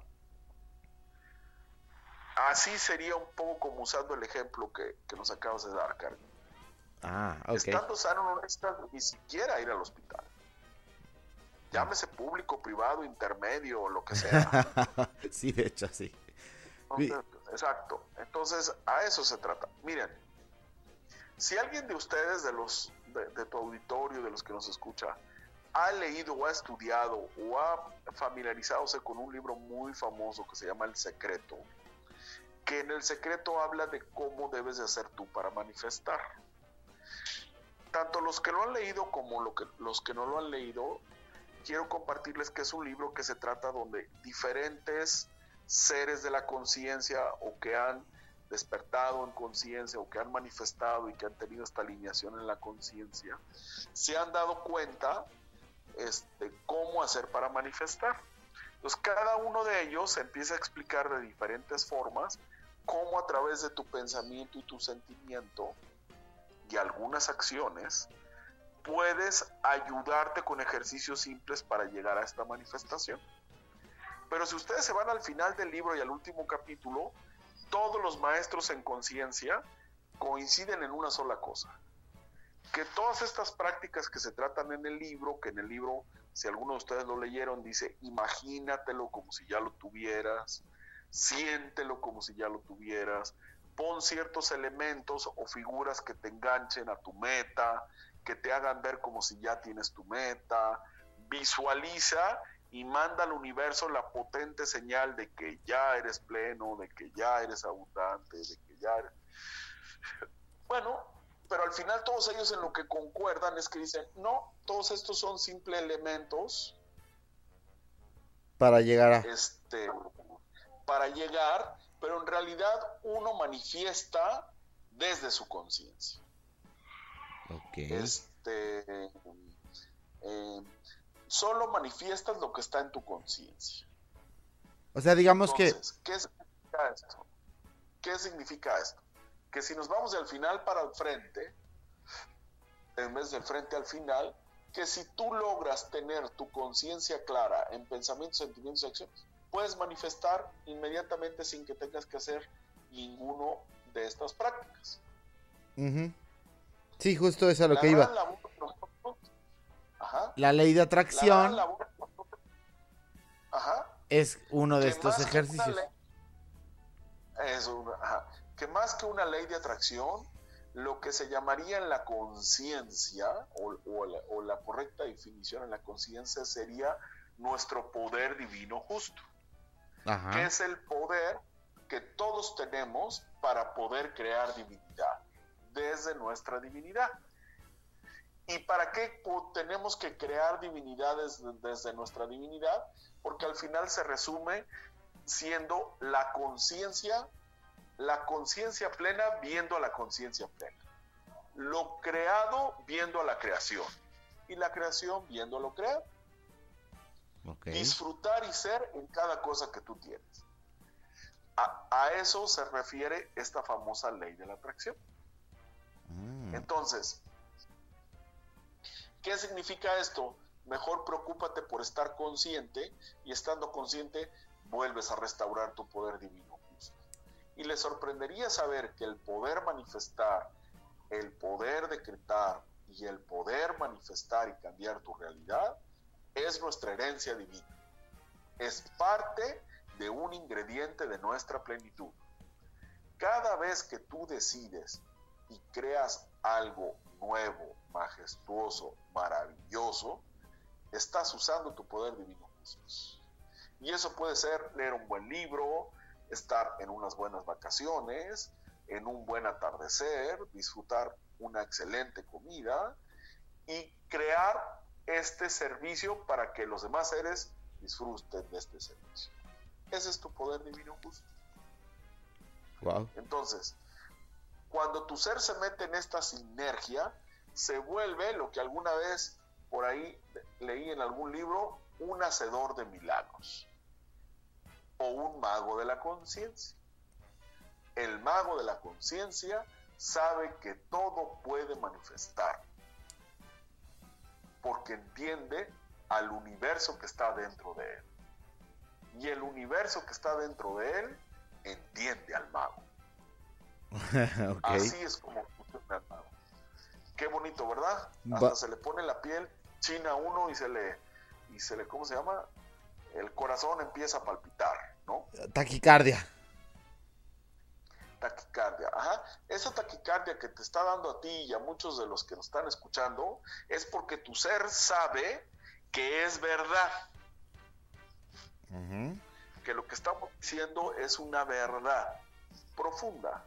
M: Así sería un poco como usando el ejemplo que, que nos acabas de dar, Carmen.
B: Ah, ok.
M: Estando sano no necesitas ni siquiera ir al hospital. Llámese público, privado, intermedio o lo que sea.
B: Sí, de hecho, sí.
M: Entonces, exacto. Entonces, a eso se trata. Miren, si alguien de ustedes, de los de, de tu auditorio, de los que nos escucha, ha leído o ha estudiado o ha familiarizadose con un libro muy famoso que se llama El Secreto, que en El Secreto habla de cómo debes de hacer tú para manifestar. Tanto los que lo han leído como lo que, los que no lo han leído, quiero compartirles que es un libro que se trata donde diferentes seres de la conciencia o que han despertado en conciencia o que han manifestado y que han tenido esta alineación en la conciencia, se han dado cuenta este, cómo hacer para manifestar. Entonces cada uno de ellos empieza a explicar de diferentes formas cómo a través de tu pensamiento y tu sentimiento y algunas acciones puedes ayudarte con ejercicios simples para llegar a esta manifestación. Pero si ustedes se van al final del libro y al último capítulo, todos los maestros en conciencia coinciden en una sola cosa: que todas estas prácticas que se tratan en el libro, que en el libro, si alguno de ustedes lo leyeron, dice imagínatelo como si ya lo tuvieras, siéntelo como si ya lo tuvieras, pon ciertos elementos o figuras que te enganchen a tu meta, que te hagan ver como si ya tienes tu meta, visualiza y manda al universo la potente señal de que ya eres pleno, de que ya eres abundante, de que ya eres... Bueno, pero al final todos ellos en lo que concuerdan es que dicen, no, todos estos son simples elementos
B: para llegar a...
M: Este, para llegar, pero en realidad uno manifiesta desde su conciencia.
B: Ok.
M: Este, eh, solo manifiestas lo que está en tu conciencia.
B: O sea, digamos
M: Entonces, que... ¿qué significa esto? ¿Qué significa esto? Que si nos vamos del final para el frente, en vez del frente al final, que si tú logras tener tu conciencia clara en pensamientos, sentimientos y acciones, puedes manifestar inmediatamente sin que tengas que hacer ninguno de estas prácticas.
B: Uh-huh. Sí, justo es a lo
M: la
B: que iba.
M: Labor, Ajá.
B: La ley de atracción
M: la labor, Ajá.
B: es uno de estos ejercicios.
M: Ley, es una, ajá, que más que una ley de atracción, lo que se llamaría en la conciencia, o, o, la, o la correcta definición en la conciencia sería nuestro poder divino justo. Ajá. Que es el poder que todos tenemos para poder crear divinidad, desde nuestra divinidad. ¿Y para qué tenemos que crear divinidades desde nuestra divinidad? Porque al final se resume siendo la conciencia, la conciencia plena viendo a la conciencia plena. Lo creado viendo a la creación. Y la creación viendo a lo creado. Okay. Disfrutar y ser en cada cosa que tú tienes. A, a eso se refiere esta famosa ley de la atracción. Mm. Entonces, ¿qué significa esto? Mejor preocúpate por estar consciente, y estando consciente vuelves a restaurar tu poder divino justo. Y les sorprendería saber que el poder manifestar, el poder decretar y el poder manifestar y cambiar tu realidad es nuestra herencia divina. Es parte de un ingrediente de nuestra plenitud. Cada vez que tú decides y creas algo nuevo, majestuoso, maravilloso, estás usando tu poder divino. Y eso puede ser leer un buen libro, estar en unas buenas vacaciones, en un buen atardecer, disfrutar una excelente comida y crear este servicio para que los demás seres disfruten de este servicio. Ese es tu poder divino justo.
B: Wow.
M: Entonces, cuando tu ser se mete en esta sinergia, se vuelve lo que alguna vez por ahí leí en algún libro, un hacedor de milagros o un mago de la conciencia. El mago de la conciencia sabe que todo puede manifestar porque entiende al universo que está dentro de él, y el universo que está dentro de él entiende al mago. Okay. Así es como funciona el mago. Qué bonito, ¿verdad? Hasta Va. se le pone la piel china a uno y se le, y se le, ¿cómo se llama? El corazón empieza a palpitar, ¿no?
B: Taquicardia.
M: Taquicardia, ajá. Esa taquicardia que te está dando a ti y a muchos de los que nos están escuchando es porque tu ser sabe que es verdad. Uh-huh. Que lo que estamos diciendo es una verdad profunda.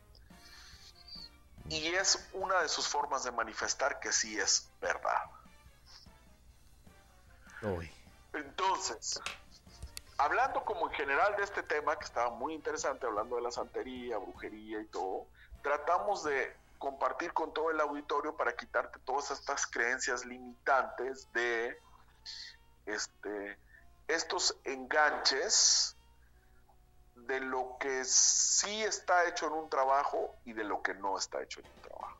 M: Y es una de sus formas de manifestar que sí es verdad.
B: Uy.
M: Entonces, hablando como en general de este tema, que estaba muy interesante, hablando de la santería, brujería y todo, tratamos de compartir con todo el auditorio para quitarte todas estas creencias limitantes de este, estos enganches de lo que sí está hecho en un trabajo y de lo que no está hecho en un trabajo,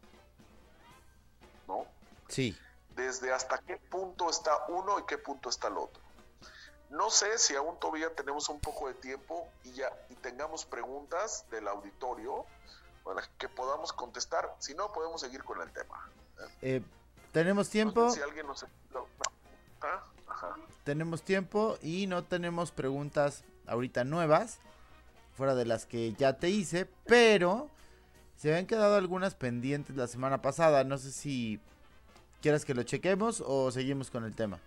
M: ¿no?
B: Sí.
M: Desde hasta qué punto está uno y qué punto está el otro. No sé si aún todavía tenemos un poco de tiempo y ya y tengamos preguntas del auditorio para que podamos contestar. Si no, podemos seguir con el tema.
B: Eh, ¿Tenemos tiempo?
M: No sé si alguien nos... no, ¿ah? Ajá.
B: Tenemos tiempo y no tenemos preguntas ahorita nuevas, fuera de las que ya te hice, pero se habían quedado algunas pendientes la semana pasada. No sé si quieres que lo chequemos o seguimos con el tema.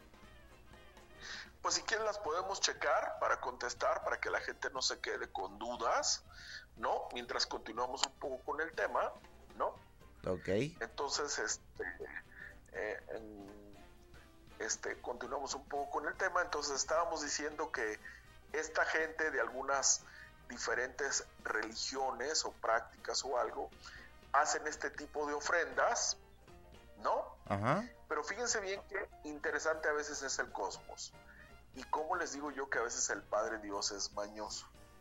M: Pues si quieren las podemos checar para contestar, para que la gente no se quede con dudas, ¿no? Mientras continuamos un poco con el tema, ¿no?
B: Ok.
M: Entonces, este, eh, en, este, continuamos un poco con el tema. Entonces estábamos diciendo que esta gente de algunas diferentes religiones o prácticas o algo, hacen este tipo de ofrendas, ¿no?
B: Ajá.
M: Pero fíjense bien que interesante a veces es el cosmos. Y cómo les digo yo que a veces el Padre Dios es mañoso.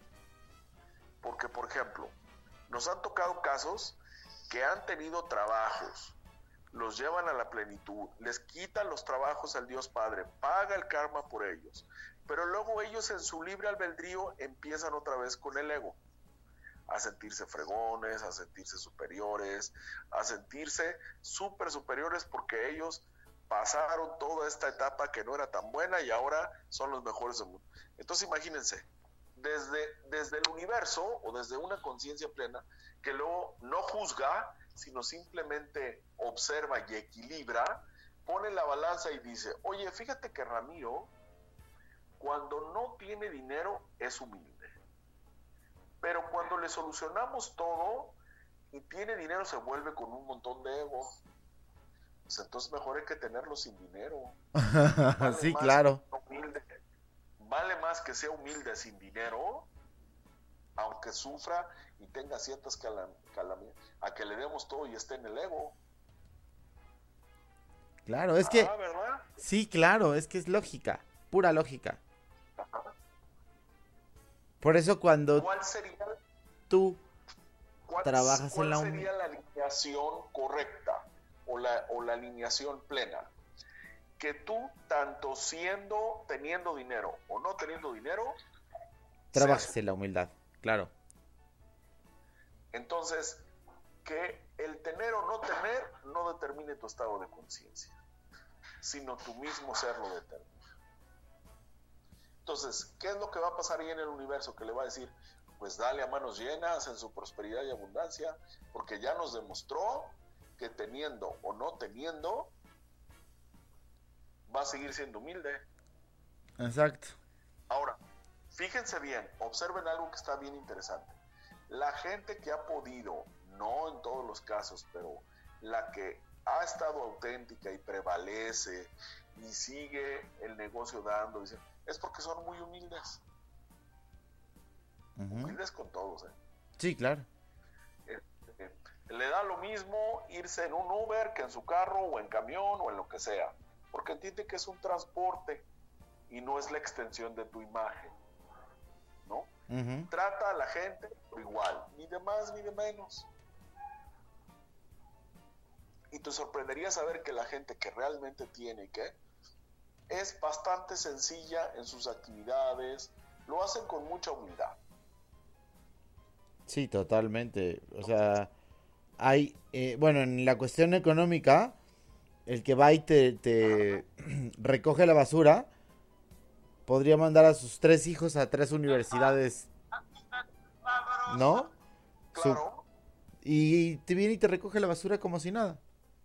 M: Porque, por ejemplo, nos han tocado casos que han tenido trabajos, los llevan a la plenitud, les quitan los trabajos al Dios Padre, paga el karma por ellos, pero luego ellos en su libre albedrío empiezan otra vez con el ego, a sentirse fregones, a sentirse superiores, a sentirse súper superiores porque ellos pasaron toda esta etapa que no era tan buena y ahora son los mejores del mundo. Entonces imagínense, desde, desde el universo o desde una conciencia plena que luego no juzga, sino simplemente observa y equilibra, pone la balanza y dice, oye, fíjate que Ramiro, cuando no tiene dinero es humilde, pero cuando le solucionamos todo y tiene dinero se vuelve con un montón de ego. Pues entonces mejor hay que tenerlo sin dinero. Vale
B: sí, claro.
M: Humilde, vale más que sea humilde sin dinero, aunque sufra y tenga ciertas calam calamidades, a que le demos todo y esté en el ego.
B: Claro, es que...
M: Ah, ¿verdad?
B: Sí, claro, es que es lógica, pura lógica.
M: Ajá.
B: Por eso cuando
M: ¿Cuál sería,
B: tú
M: cuál,
B: trabajas
M: cuál
B: en la...
M: sería la alineación correcta o la, o la alineación plena? Que tú, tanto siendo, teniendo dinero o no teniendo dinero,
B: trabajes
M: seas...
B: en la humildad, claro.
M: Entonces, que el tener o no tener no determine tu estado de conciencia, sino tu mismo ser lo determina. Entonces, ¿qué es lo que va a pasar ahí en el universo? Que le va a decir, pues dale a manos llenas en su prosperidad y abundancia, porque ya nos demostró que teniendo o no teniendo, va a seguir siendo humilde.
B: Exacto.
M: Ahora, fíjense bien, observen algo que está bien interesante. La gente que ha podido, no en todos los casos, pero la que ha estado auténtica y prevalece y sigue el negocio dando, dice, es porque son muy humildes. Uh-huh. Humildes con todos, ¿eh?
B: Sí, claro.
M: Eh, eh, le da lo mismo irse en un Uber que en su carro o en camión o en lo que sea, porque entiende que es un transporte y no es la extensión de tu imagen, ¿no? Uh-huh. Trata a la gente por igual, ni de más ni de menos. Y te sorprendería saber que la gente que realmente tiene que es bastante sencilla en sus actividades, lo hacen con mucha humildad.
B: Sí, totalmente. O sea, hay, eh, bueno, en la cuestión económica, el que va y te, te recoge la basura, podría mandar a sus tres hijos a tres universidades, ¿no?
M: Claro.
B: Su, y te viene y te recoge la basura como si nada.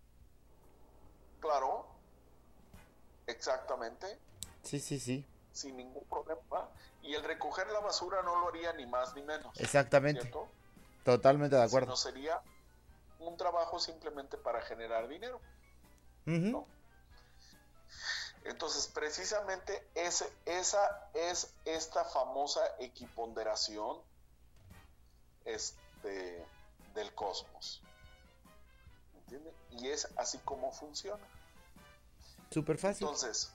M: Claro. Exactamente.
B: Sí, sí, sí.
M: Sin ningún problema. Y el recoger la basura no lo haría ni más ni menos.
B: Exactamente.
M: ¿Cierto?
B: Totalmente de acuerdo.
M: No sería un trabajo simplemente para generar dinero.
B: Uh-huh.
M: ¿No? Entonces Entonces, precisamente ese, esa es esta famosa equiponderación este, del cosmos. ¿Entiendes? Y es así como funciona.
B: Súper fácil.
M: Entonces,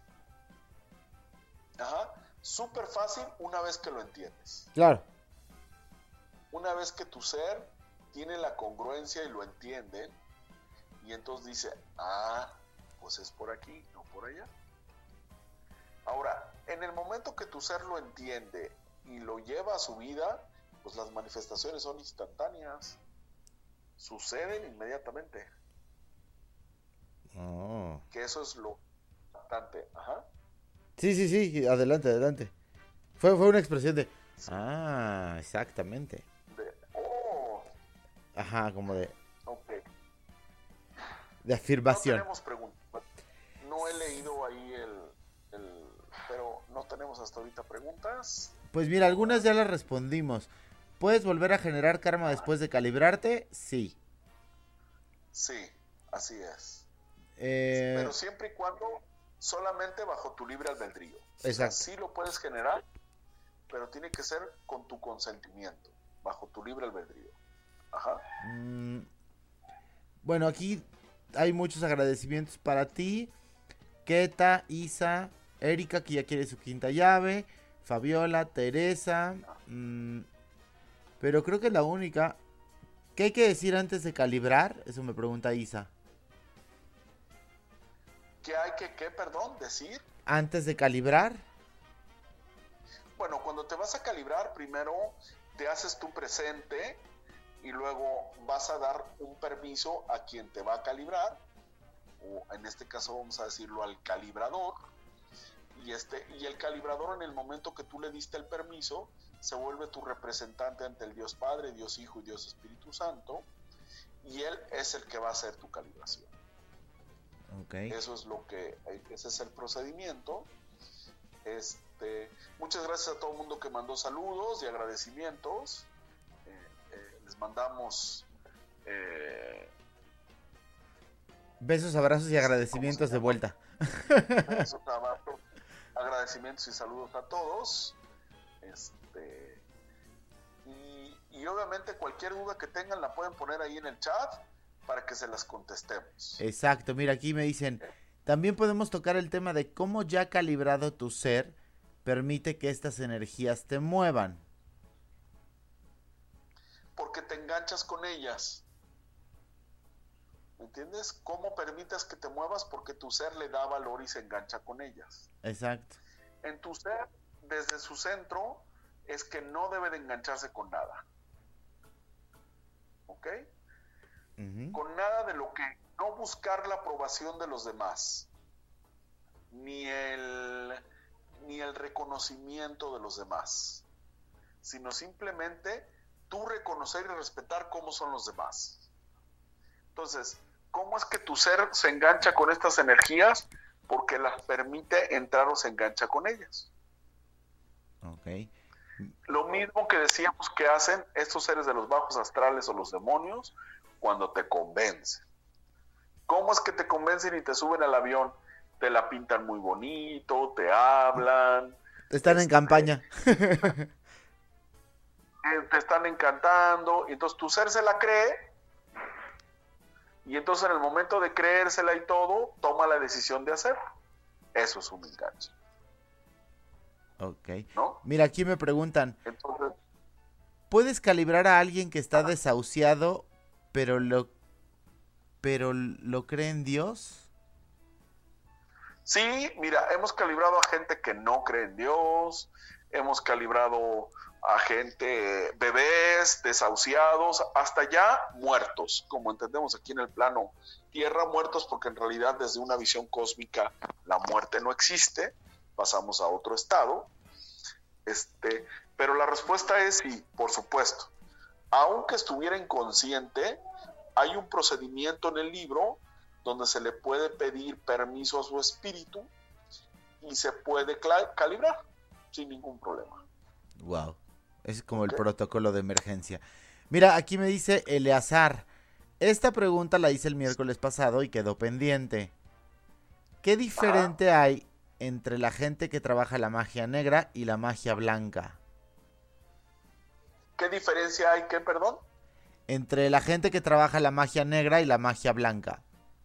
M: ajá, súper fácil una vez que lo entiendes.
B: Claro.
M: Una vez que tu ser tiene la congruencia y lo entiende, y entonces dice, ah, pues es por aquí, no por allá. Ahora, en el momento que tu ser lo entiende y lo lleva a su vida, pues las manifestaciones son instantáneas, suceden inmediatamente.
B: Oh.
M: Que eso es lo importante. Ajá.
B: Sí, sí, sí, adelante, adelante. Fue, fue una expresión de, sí. Ah, exactamente.
M: De, oh.
B: Ajá, como de,
M: ok.
B: De afirmación.
M: No tenemos preguntas. No he leído ahí el, el, pero no tenemos hasta ahorita preguntas.
B: Pues mira, algunas ya las respondimos. ¿Puedes volver a generar karma después de calibrarte? Sí.
M: Sí, así es.
B: Eh...
M: Pero siempre y cuando solamente bajo tu libre albedrío.
B: Exacto.
M: O sea, sí lo puedes generar, pero tiene que ser con tu consentimiento, bajo tu libre albedrío. Ajá.
B: Mm, bueno, aquí hay muchos agradecimientos para ti. Keta, Isa, Erika, que ya quiere su quinta llave, Fabiola, Teresa, mmm, pero creo que es la única. ¿Qué hay que decir antes de calibrar? Eso me pregunta Isa.
M: ¿Qué hay que, qué, perdón, decir?
B: Antes de calibrar.
M: Bueno, cuando te vas a calibrar, primero te haces tu presente y luego vas a dar un permiso a quien te va a calibrar, o en este caso vamos a decirlo al calibrador, y, este, y el calibrador, en el momento que tú le diste el permiso, se vuelve tu representante ante el Dios Padre, Dios Hijo y Dios Espíritu Santo, y él es el que va a hacer tu calibración.
B: Okay.
M: Eso es lo que, ese es el procedimiento. Este, muchas gracias a todo el mundo que mandó saludos y agradecimientos. Eh, eh, les mandamos eh,
B: besos, abrazos y agradecimientos de vuelta.
M: Besos, abrazos, agradecimientos y saludos a todos. Este, y, y obviamente cualquier duda que tengan la pueden poner ahí en el chat para que se las contestemos.
B: Exacto, mira, aquí me dicen, también podemos tocar el tema de cómo ya calibrado tu ser permite que estas energías te muevan.
M: Porque te enganchas con ellas. ¿Me entiendes? ¿Cómo permites que te muevas? Porque tu ser le da valor y se engancha con ellas.
B: Exacto.
M: En tu ser, desde su centro, es que no debe de engancharse con nada. ¿Ok? Uh-huh. Con nada de lo que no buscar la aprobación de los demás, ni el, ni el reconocimiento de los demás, sino simplemente tú reconocer y respetar cómo son los demás. Entonces, ¿cómo es que tu ser se engancha con estas energías? Porque las permite entrar o se engancha con ellas.
B: Okay.
M: Lo mismo que decíamos que hacen estos seres de los bajos astrales o los demonios cuando te convencen. ¿Cómo es que te convencen y te suben al avión? Te la pintan muy bonito, te hablan.
B: Están este, en campaña.
M: Te están encantando, y entonces tu ser se la cree, y entonces en el momento de creérsela y todo, toma la decisión de hacer. Eso es un enganche.
B: Ok.
M: ¿No?
B: Mira, aquí me preguntan,
M: entonces,
B: ¿puedes calibrar a alguien que está desahuciado, pero lo, pero lo cree en Dios?
M: Sí, mira, hemos calibrado a gente que no cree en Dios, hemos calibrado a gente, bebés desahuciados, hasta ya muertos, como entendemos aquí en el plano tierra, muertos porque en realidad desde una visión cósmica la muerte no existe, pasamos a otro estado, este, pero la respuesta es sí, por supuesto. Aunque estuviera inconsciente, hay un procedimiento en el libro donde se le puede pedir permiso a su espíritu y se puede calibrar sin ningún problema.
B: Wow, es como okay. El protocolo de emergencia. Mira, aquí me dice Eleazar, esta pregunta la hice el miércoles pasado y quedó pendiente. ¿Qué diferente Ajá. hay entre la gente que trabaja la magia negra y la magia blanca?
M: ¿Qué diferencia hay, qué, perdón?
B: Entre la gente que trabaja la magia negra y la magia blanca.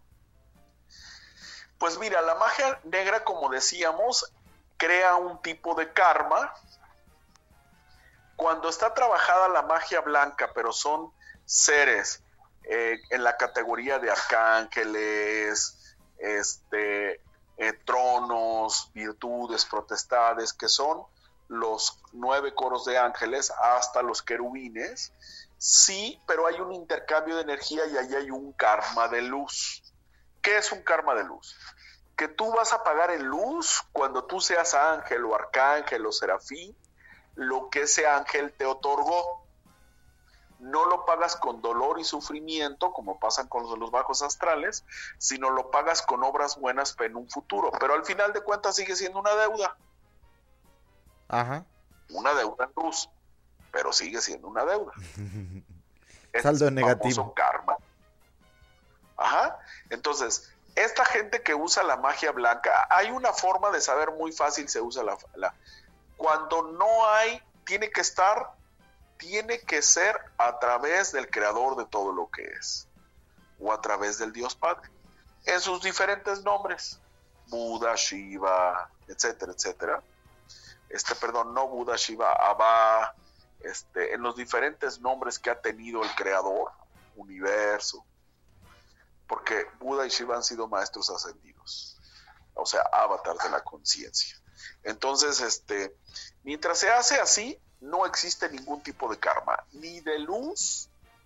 M: Pues mira, la magia negra, como decíamos, crea un tipo de karma. Cuando está trabajada la magia blanca, pero son seres eh, en la categoría de arcángeles, este, eh, tronos, virtudes, potestades, que son los nueve coros de ángeles hasta los querubines, sí, pero hay un intercambio de energía y ahí hay un karma de luz. ¿Qué es un karma de luz? Que tú vas a pagar en luz cuando tú seas ángel o arcángel o serafín, lo que ese ángel te otorgó. No lo pagas con dolor y sufrimiento, como pasan con los de los bajos astrales, sino lo pagas con obras buenas en un futuro. Pero al final de cuentas sigue siendo una deuda.
B: Ajá.
M: Una deuda en luz, pero sigue siendo una deuda.
B: Saldo
M: es
B: negativo.
M: Karma. Ajá. Entonces, esta gente que usa la magia blanca, hay una forma de saber muy fácil se usa la, la cuando no hay, tiene que estar, tiene que ser a través del creador de todo lo que es, o a través del Dios Padre, en sus diferentes nombres, Buda, Shiva, etcétera, etcétera. Este, perdón, no Buda, Shiva, Abba, este, en los diferentes nombres que ha tenido el creador, universo, porque Buda y Shiva han sido maestros ascendidos, o sea, avatars de la conciencia. Entonces, este, mientras se hace así, no existe ningún tipo de karma, ni de luz,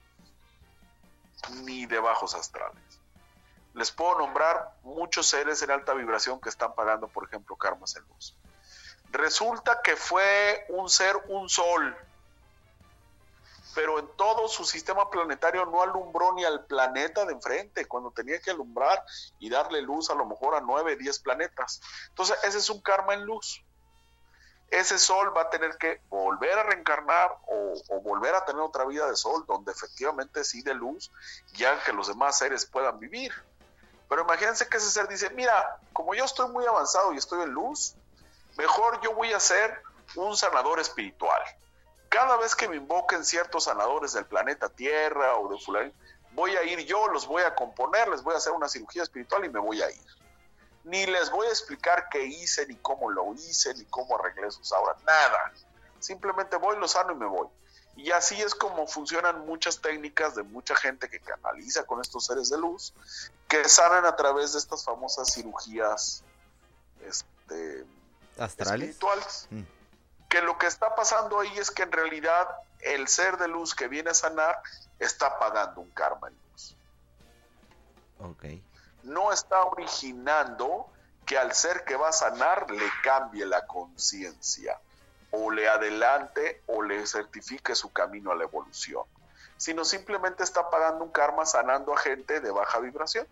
M: ni de bajos astrales. Les puedo nombrar muchos seres en alta vibración que están pagando, por ejemplo, karmas en luz. Resulta que fue un ser, un sol, pero en todo su sistema planetario no alumbró ni al planeta de enfrente, cuando tenía que alumbrar y darle luz a lo mejor a nueve, diez planetas. Entonces ese es un karma en luz. Ese sol va a tener que volver a reencarnar o, o volver a tener otra vida de sol, donde efectivamente sí de luz, ya que los demás seres puedan vivir. Pero imagínense que ese ser dice, mira, como yo estoy muy avanzado y estoy en luz, mejor yo voy a ser un sanador espiritual. Cada vez que me invoquen ciertos sanadores del planeta Tierra o de fulano, voy a ir yo, los voy a componer, les voy a hacer una cirugía espiritual y me voy a ir. Ni les voy a explicar qué hice, ni cómo lo hice, ni cómo arreglé sus auras, nada. Simplemente voy, lo sano y me voy. Y así es como funcionan muchas técnicas de mucha gente que canaliza con estos seres de luz, que sanan a través de estas famosas cirugías este,
B: astrales,
M: espirituales.
B: Mm.
M: Que lo que está pasando ahí es que en realidad el ser de luz que viene a sanar está pagando un karma en luz.
B: Ok.
M: No está originando que al ser que va a sanar le cambie la conciencia, o le adelante o le certifique su camino a la evolución, sino simplemente está pagando un karma sanando a gente de baja vibración.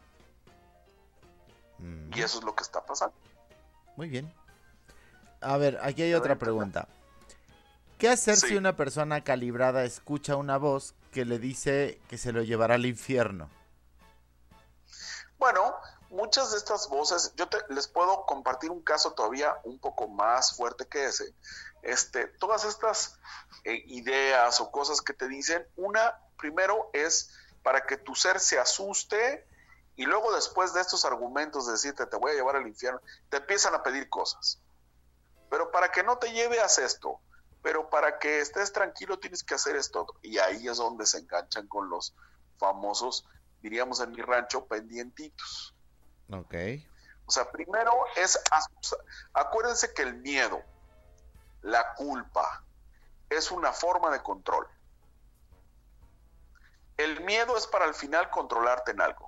M: Mm. Y eso es lo que está pasando.
B: Muy bien. A ver, aquí hay otra pregunta. ¿Qué hacer sí. si una persona calibrada escucha una voz que le dice que se lo llevará al infierno?
M: Bueno, muchas de estas voces, yo te, les puedo compartir un caso todavía un poco más fuerte que ese. Este, todas estas eh, ideas o cosas que te dicen, una, primero es para que tu ser se asuste y luego después de estos argumentos de decirte te voy a llevar al infierno, te empiezan a pedir cosas. Pero para que no te lleve, haz esto. Pero para que estés tranquilo tienes que hacer esto. Y ahí es donde se enganchan con los famosos, diríamos en mi rancho, pendientitos.
B: Ok.
M: O sea, primero es, acuérdense que el miedo, la culpa, es una forma de control. El miedo es para al final controlarte en algo.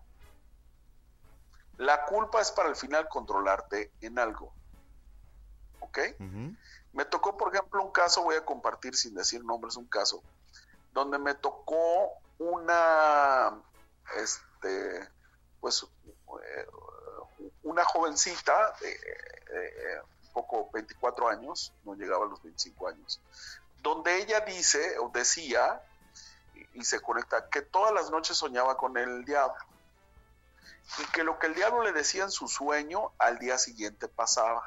M: La culpa es para al final controlarte en algo. ¿Ok? Uh-huh. Me tocó, por ejemplo, un caso, voy a compartir sin decir nombres, un caso, donde me tocó una, este, pues, una jovencita de, de un poco veinticuatro años, no llegaba a los veinticinco años, donde ella dice, o decía, y, y se conecta, que todas las noches soñaba con el diablo. y que lo que el diablo le decía en su sueño al día siguiente pasaba.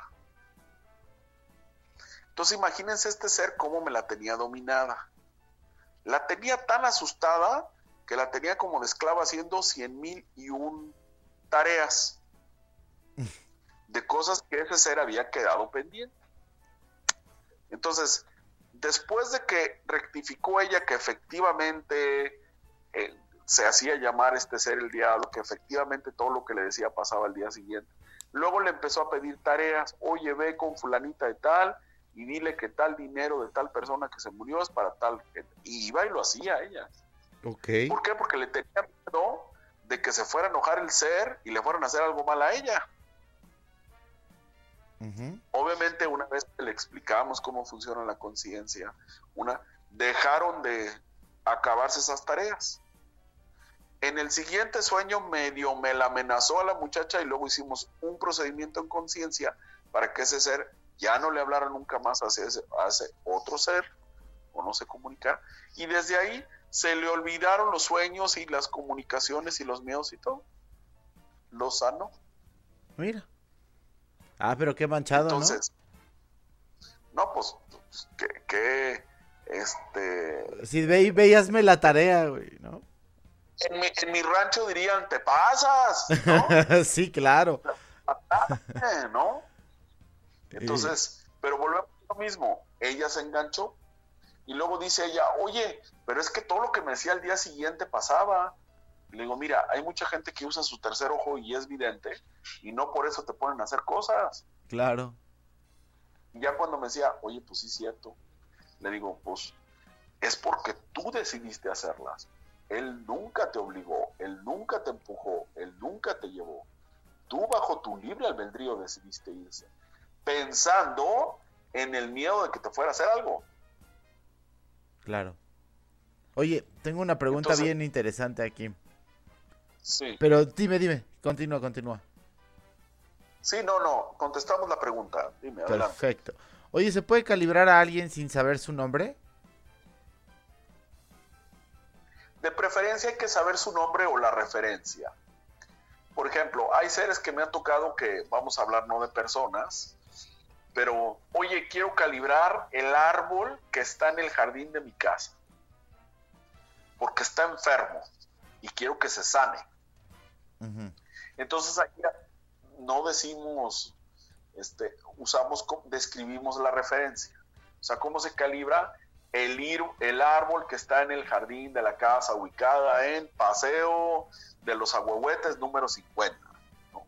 M: Entonces imagínense este ser cómo me la tenía dominada. La tenía tan asustada que la tenía como de esclava haciendo cien mil y un tareas de cosas que ese ser había quedado pendiente. Entonces, después de que rectificó ella que efectivamente eh, se hacía llamar este ser el diablo, que efectivamente todo lo que le decía pasaba al día siguiente, luego le empezó a pedir tareas. Oye, ve con fulanita de tal y dile que tal dinero de tal persona que se murió es para tal. Y iba y lo hacía ella.
B: Okay.
M: ¿Por qué? Porque le tenía miedo de que se fuera a enojar el ser y le fueran a hacer algo mal a ella.
B: Uh-huh.
M: Obviamente, una vez que le explicamos cómo funciona la conciencia, una dejaron de acabarse esas tareas. En el siguiente sueño medio me la amenazó a la muchacha y luego hicimos un procedimiento en conciencia para que ese ser ya no le hablara nunca más hacia ese, a ese otro ser, o no se comunicara, y desde ahí se le olvidaron los sueños y las comunicaciones y los miedos y todo. Lo sanó.
B: Mira. Ah, pero qué manchado,
M: Entonces, ¿no? No, pues, pues que, que, este...
B: Si ve, veíasme la tarea, güey, ¿no?
M: En mi, en mi rancho dirían, te pasas, ¿no?
B: Sí, claro.
M: ¿No? Entonces, pero volvemos a lo mismo. Ella se enganchó y luego dice ella, oye, pero es que todo lo que me decía al día siguiente pasaba. Le digo, mira, hay mucha gente que usa su tercer ojo y es vidente y no por eso te ponen a hacer cosas.
B: Claro.
M: Y ya cuando me decía, oye, pues sí es cierto, le digo, pues es porque tú decidiste hacerlas. Él nunca te obligó, él nunca te empujó, él nunca te llevó. Tú bajo tu libre albedrío decidiste irse, pensando en el miedo de que te fuera a hacer algo.
B: Claro. Oye, tengo una pregunta Entonces, bien interesante aquí.
M: Sí.
B: Pero dime, dime, continúa, continúa.
M: Sí, no, no, contestamos la pregunta. Dime, adelante.
B: Perfecto. Oye, ¿se puede calibrar a alguien sin saber su nombre?
M: De preferencia hay que saber su nombre o la referencia. Por ejemplo, hay seres que me han tocado que, vamos a hablar no de personas, pero, oye, quiero calibrar el árbol que está en el jardín de mi casa, porque está enfermo y quiero que se sane.
B: Uh-huh.
M: Entonces aquí no decimos, este, usamos, describimos la referencia. O sea, ¿cómo se calibra? El, ir, el árbol que está en el jardín de la casa, ubicada en Paseo de los Ahuehuetes número cincuenta, ¿no?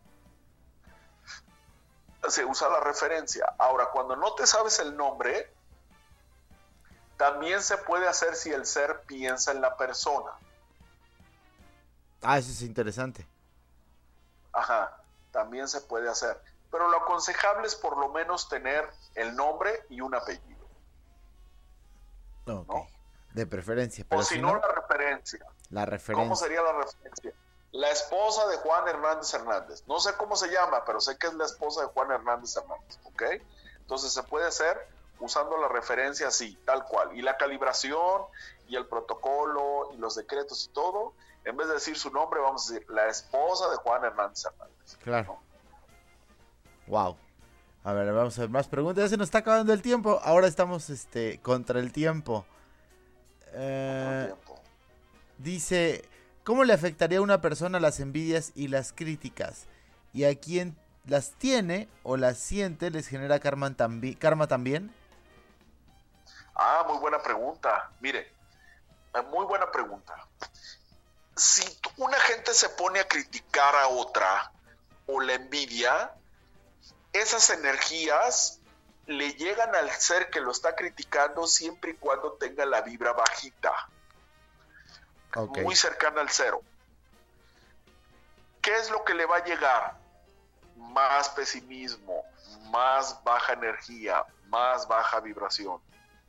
M: Se usa la referencia. Ahora, cuando no te sabes el nombre, también se puede hacer si el ser piensa en la persona.
B: Ah, eso es interesante.
M: Ajá, también se puede hacer. Pero lo aconsejable es por lo menos tener el nombre y un apellido.
B: Okay.
M: ¿No?
B: De preferencia. Pero
M: o si, si
B: no,
M: no, la referencia.
B: La referencia.
M: ¿Cómo sería la referencia? La esposa de Juan Hernández Hernández. No sé cómo se llama, pero sé que es la esposa de Juan Hernández Hernández. ¿Ok? Entonces se puede hacer usando la referencia así, tal cual. Y la calibración y el protocolo y los decretos y todo, en vez de decir su nombre, vamos a decir la esposa de Juan Hernández Hernández.
B: Claro. ¿No? Wow. A ver, vamos a ver más preguntas. Ya se nos está acabando el tiempo. Ahora estamos este contra el tiempo. Eh,
M: contra el tiempo.
B: Dice, ¿cómo le afectaría a una persona las envidias y las críticas? ¿Y a quien las tiene o las siente les genera karma, tambi- karma también?
M: Ah, muy buena pregunta. Mire, muy buena pregunta. Si una gente se pone a criticar a otra o la envidia, esas energías le llegan al ser que lo está criticando siempre y cuando tenga la vibra bajita, okay, muy cercana al cero. ¿Qué es lo que le va a llegar? Más pesimismo, más baja energía, más baja vibración.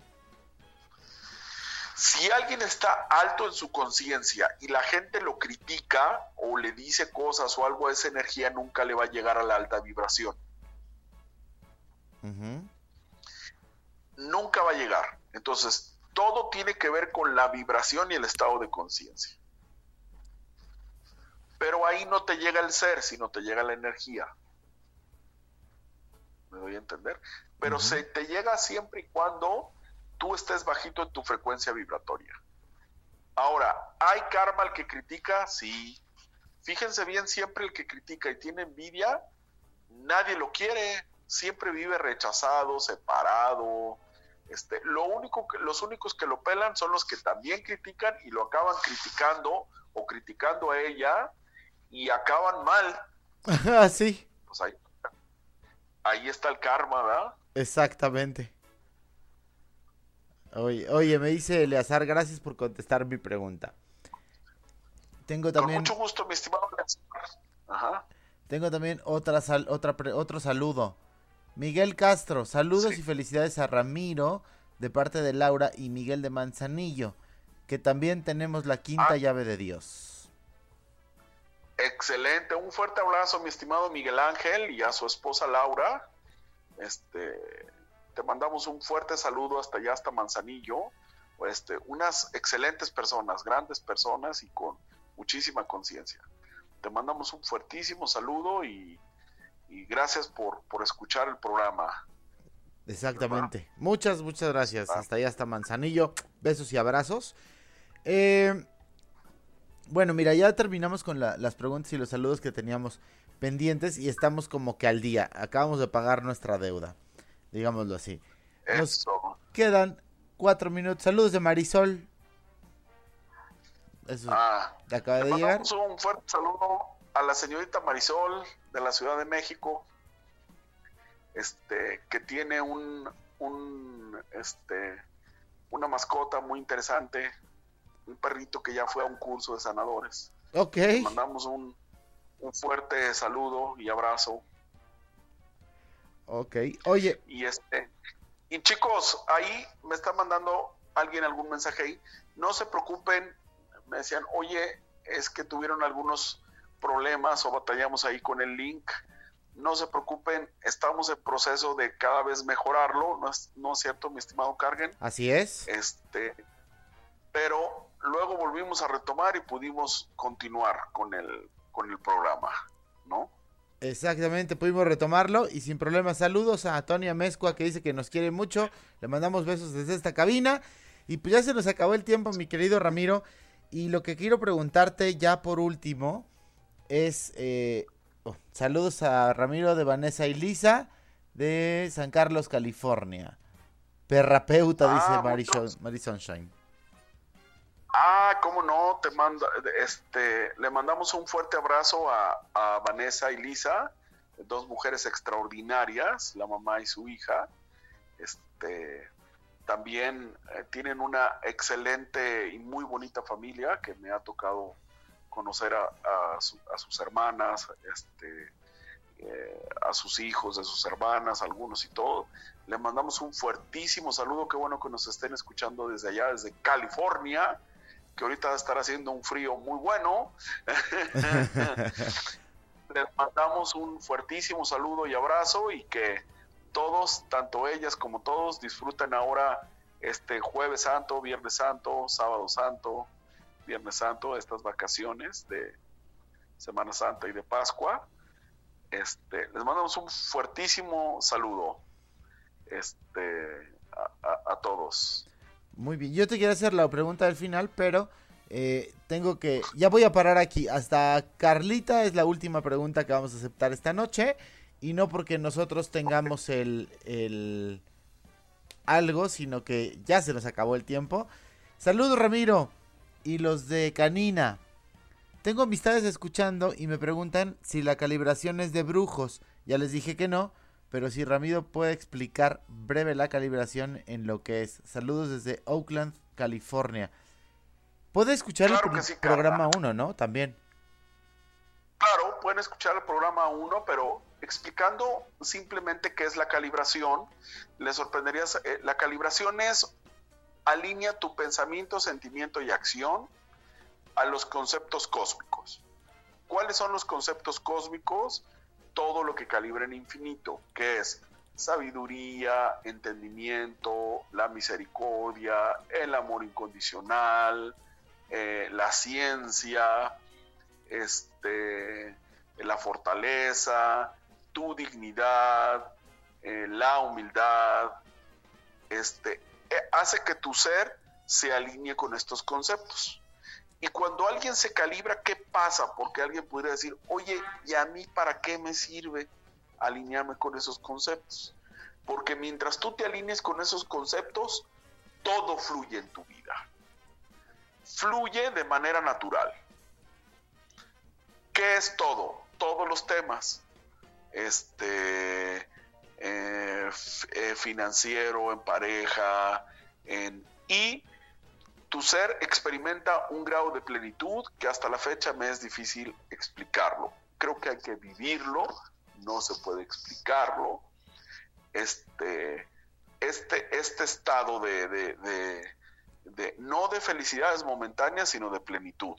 M: Si alguien está alto en su conciencia y la gente lo critica o le dice cosas o algo, esa energía nunca le va a llegar a la alta vibración.
B: Uh-huh.
M: Nunca va a llegar. Entonces, todo tiene que ver con la vibración y el estado de conciencia. pero ahí no te llega el ser, sino te llega la energía. ¿Me doy a entender? Pero uh-huh. se te llega siempre y cuando tú estés bajito en tu frecuencia vibratoria. Ahora, ¿hay karma al que critica? Sí. Fíjense bien, siempre el que critica y tiene envidia, nadie lo quiere, siempre vive rechazado, separado. Este, lo único que, los únicos que lo pelan son los que también critican y lo acaban criticando o criticando a ella y acaban mal.
B: Ah, sí.
M: Pues ahí, ahí está el karma, ¿verdad?
B: Exactamente. Oye, oye, me dice Eleazar, gracias por contestar mi pregunta. Tengo también...
M: Con mucho gusto, mi estimado Eleazar. Ajá.
B: Tengo también otra sal, otra pre, otro saludo. Miguel Castro, saludos sí. y felicidades a Ramiro de parte de Laura y Miguel de Manzanillo, que también tenemos la quinta ah. llave de Dios.
M: Excelente, un fuerte abrazo, mi estimado Miguel Ángel, y a su esposa Laura. Este, te mandamos un fuerte saludo hasta allá, hasta Manzanillo. Este, unas excelentes personas, grandes personas y con muchísima conciencia. Te mandamos un fuertísimo saludo y, y gracias por, por escuchar el programa.
B: Exactamente. ¿Verdad? Muchas, muchas gracias. ¿Verdad? Hasta allá, hasta Manzanillo. Besos y abrazos. Eh, bueno, mira, ya terminamos con la, las preguntas y los saludos que teníamos pendientes y estamos como que al día. Acabamos de pagar nuestra deuda, digámoslo así. Nos
M: Eso.
B: quedan cuatro minutos. Saludos de Marisol. Eso
M: ah,
B: acaba de llegar.
M: Un fuerte saludo a la señorita Marisol de la Ciudad de México, este, que tiene un, un, este, una mascota muy interesante, un perrito que ya fue a un curso de sanadores.
B: Ok.
M: Le mandamos un, un fuerte saludo y abrazo.
B: Ok. Oye.
M: Y este, y chicos, ahí me está mandando alguien algún mensaje ahí. No se preocupen. Me decían, oye, es que tuvieron algunos problemas o batallamos ahí con el link. No se preocupen, estamos en proceso de cada vez mejorarlo, ¿no es, no es cierto, mi estimado Cargen?
B: Así es.
M: Este, pero luego volvimos a retomar y pudimos continuar con el, con el programa, ¿no?
B: Exactamente, pudimos retomarlo y sin problema. Saludos a Tonia Mezcua, que dice que nos quiere mucho. Le mandamos besos desde esta cabina. Y pues ya se nos acabó el tiempo, mi querido Ramiro. Y lo que quiero preguntarte ya por último es, eh, oh, saludos a Ramiro de Vanessa y Lisa de San Carlos, California. Perrapeuta, ah, dice Mary, Mary Sunshine.
M: Ah, cómo no, te manda, este, le mandamos un fuerte abrazo a, a Vanessa y Lisa, dos mujeres extraordinarias, la mamá y su hija. Este... También eh, tienen una excelente y muy bonita familia que me ha tocado conocer a, a, su, a sus hermanas, este, eh, a sus hijos de sus hermanas, algunos y todo. Le mandamos un fuertísimo saludo, qué bueno que nos estén escuchando desde allá, desde California, que ahorita va a estar haciendo un frío muy bueno. Les mandamos un fuertísimo saludo y abrazo y que todos, tanto ellas como todos, disfruten ahora este Jueves Santo, Viernes Santo, Sábado Santo, Viernes Santo, estas vacaciones de Semana Santa y de Pascua. Este, les mandamos un fuertísimo saludo este, a, a, a todos.
B: Muy bien, yo te quiero hacer la pregunta del final, pero eh, tengo que, ya voy a parar aquí, hasta Carlita es la última pregunta que vamos a aceptar esta noche. Y no porque nosotros tengamos el, el algo, sino que ya se nos acabó el tiempo. Saludos, Ramiro. Y los de Canina. Tengo amistades escuchando y me preguntan si la calibración es de brujos. Ya les dije que no, pero si Ramiro puede explicar breve la calibración en lo que es. Saludos desde Oakland, California. Puede escuchar claro el pro- sí, programa uno, ¿no? También.
M: Claro, pueden escuchar el programa uno, pero explicando simplemente qué es la calibración, les sorprendería, eh, la calibración es alinea tu pensamiento, sentimiento y acción a los conceptos cósmicos. ¿Cuáles son los conceptos cósmicos? Todo lo que calibra en infinito, que es sabiduría, entendimiento, la misericordia, el amor incondicional, eh, la ciencia, este, la fortaleza, tu dignidad, eh, la humildad, este, eh, hace que tu ser se alinee con estos conceptos. Y cuando alguien se calibra, ¿qué pasa? Porque alguien podría decir, oye, ¿y a mí para qué me sirve alinearme con esos conceptos? Porque mientras tú te alinees con esos conceptos, todo fluye en tu vida. Fluye de manera natural. ¿Qué es todo? Todos los temas. Este, eh, f- eh, financiero, en pareja, en, y tu ser experimenta un grado de plenitud que hasta la fecha me es difícil explicarlo. Creo que hay que vivirlo, no se puede explicarlo. Este, este, este estado de, de, de, de, no de felicidades momentáneas, sino de plenitud.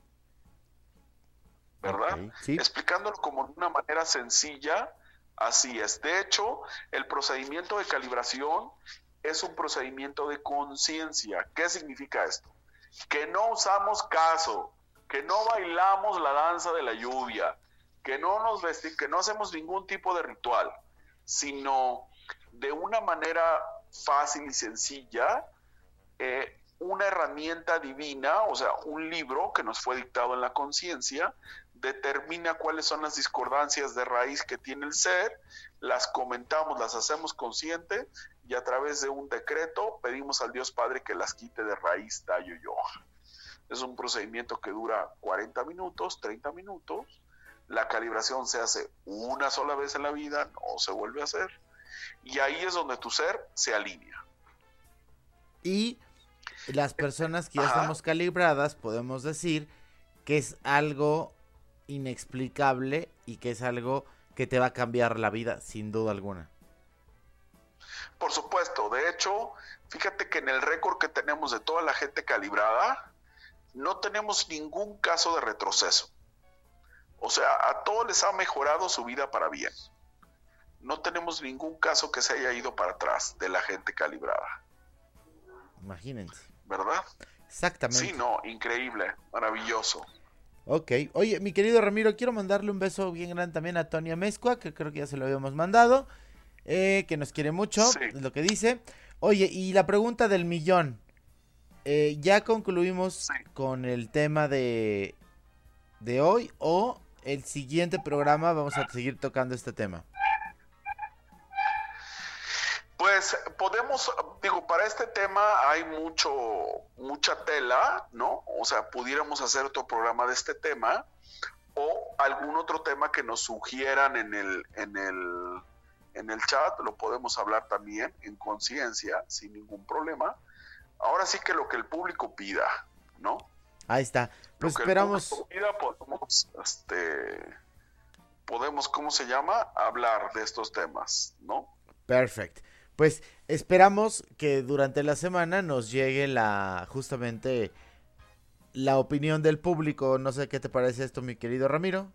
M: ¿Verdad?
B: Okay, sí.
M: Explicándolo como de una manera sencilla, así es. De hecho, el procedimiento de calibración es un procedimiento de conciencia. ¿Qué significa esto? Que no usamos caso, que no bailamos la danza de la lluvia, que no nos vesti- que no hacemos ningún tipo de ritual, sino de una manera fácil y sencilla, eh, una herramienta divina, o sea, un libro que nos fue dictado en la conciencia, determina cuáles son las discordancias de raíz que tiene el ser, las comentamos, las hacemos conscientes y a través de un decreto pedimos al Dios Padre que las quite de raíz, tallo y hoja. Es un procedimiento que dura cuarenta minutos, treinta minutos. La calibración se hace una sola vez en la vida, no se vuelve a hacer. Y ahí es donde tu ser se alinea.
B: Y las personas que ya
M: Ajá.
B: estamos calibradas podemos decir que es algo inexplicable y que es algo que te va a cambiar la vida, sin duda alguna.
M: Por supuesto, de hecho, fíjate que en el récord que tenemos de toda la gente calibrada, no tenemos ningún caso de retroceso. O sea, a todos les ha mejorado su vida para bien. No tenemos ningún caso que se haya ido para atrás de la gente calibrada.
B: Imagínense.
M: ¿Verdad?
B: Exactamente.
M: Sí, no, increíble, maravilloso.
B: Ok, oye, mi querido Ramiro, quiero mandarle un beso bien grande también a Tonia Mezcua, que creo que ya se lo habíamos mandado, eh, que nos quiere mucho,
M: Sí.
B: es lo que dice. Oye, y la pregunta del millón, eh, ¿ya concluimos
M: Sí.
B: con el tema de, de hoy o el siguiente programa vamos a seguir tocando este tema?
M: Pues podemos, digo, para este tema hay mucho, mucha tela, ¿no? O sea, pudiéramos hacer otro programa de este tema o algún otro tema que nos sugieran en el, en el, en el chat, lo podemos hablar también en conciencia, sin ningún problema. Ahora sí que lo que el público pida, ¿no?
B: Ahí está, pues
M: Lo que
B: esperamos.
M: el público pida, podemos, este, podemos, ¿cómo se llama? Hablar de estos temas, ¿no?
B: Perfecto. Pues esperamos que durante la semana nos llegue la justamente la opinión del público. No sé qué te parece esto, mi querido Ramiro.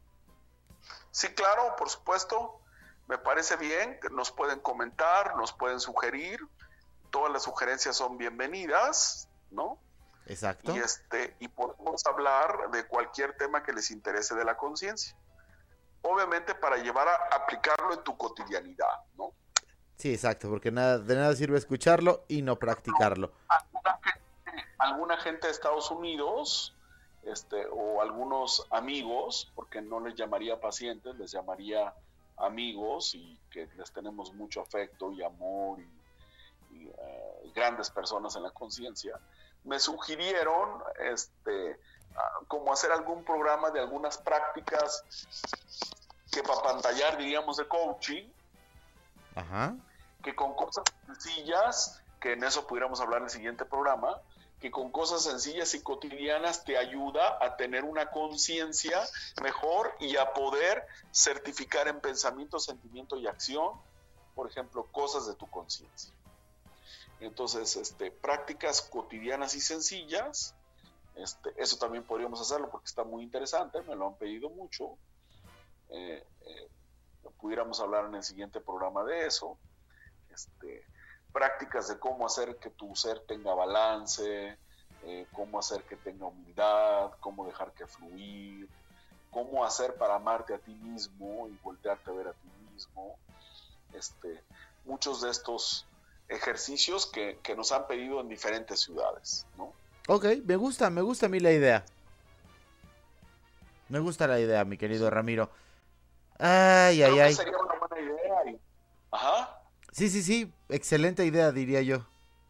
M: Sí, claro, por supuesto. Me parece bien, que nos pueden comentar, nos pueden sugerir. Todas las sugerencias son bienvenidas, ¿no?
B: Exacto.
M: Y este, y podemos hablar de cualquier tema que les interese de la conciencia. Obviamente para llevar a aplicarlo en tu cotidianidad, ¿no?
B: Sí, exacto, porque nada, de nada sirve escucharlo y no practicarlo.
M: Alguna gente, alguna gente de Estados Unidos, este, o algunos amigos, porque no les llamaría pacientes, les llamaría amigos y que les tenemos mucho afecto y amor y, y uh, grandes personas en la conciencia, me sugirieron este, uh, como hacer algún programa de algunas prácticas que para pantallar, diríamos, de coaching.
B: Ajá.
M: Que con cosas sencillas, que en eso pudiéramos hablar en el siguiente programa, que con cosas sencillas y cotidianas te ayuda a tener una conciencia mejor y a poder certificar en pensamiento, sentimiento y acción, por ejemplo, cosas de tu conciencia. Entonces, este, prácticas cotidianas y sencillas, este, eso también podríamos hacerlo porque está muy interesante, me lo han pedido mucho. Eh, eh, pudiéramos hablar en el siguiente programa de eso. Este, prácticas de cómo hacer que tu ser tenga balance, eh, cómo hacer que tenga humildad, cómo dejar que fluir, cómo hacer para amarte a ti mismo y voltearte a ver a ti mismo. Este, muchos de estos ejercicios que, que nos han pedido en diferentes ciudades, ¿no?
B: Ok, me gusta, me gusta a mí la idea. Me gusta la idea, mi querido Ramiro. Ay,
M: Creo
B: ay,
M: que
B: ay.
M: sería una buena idea. Y... Ajá.
B: Sí, sí, sí, excelente idea, diría yo.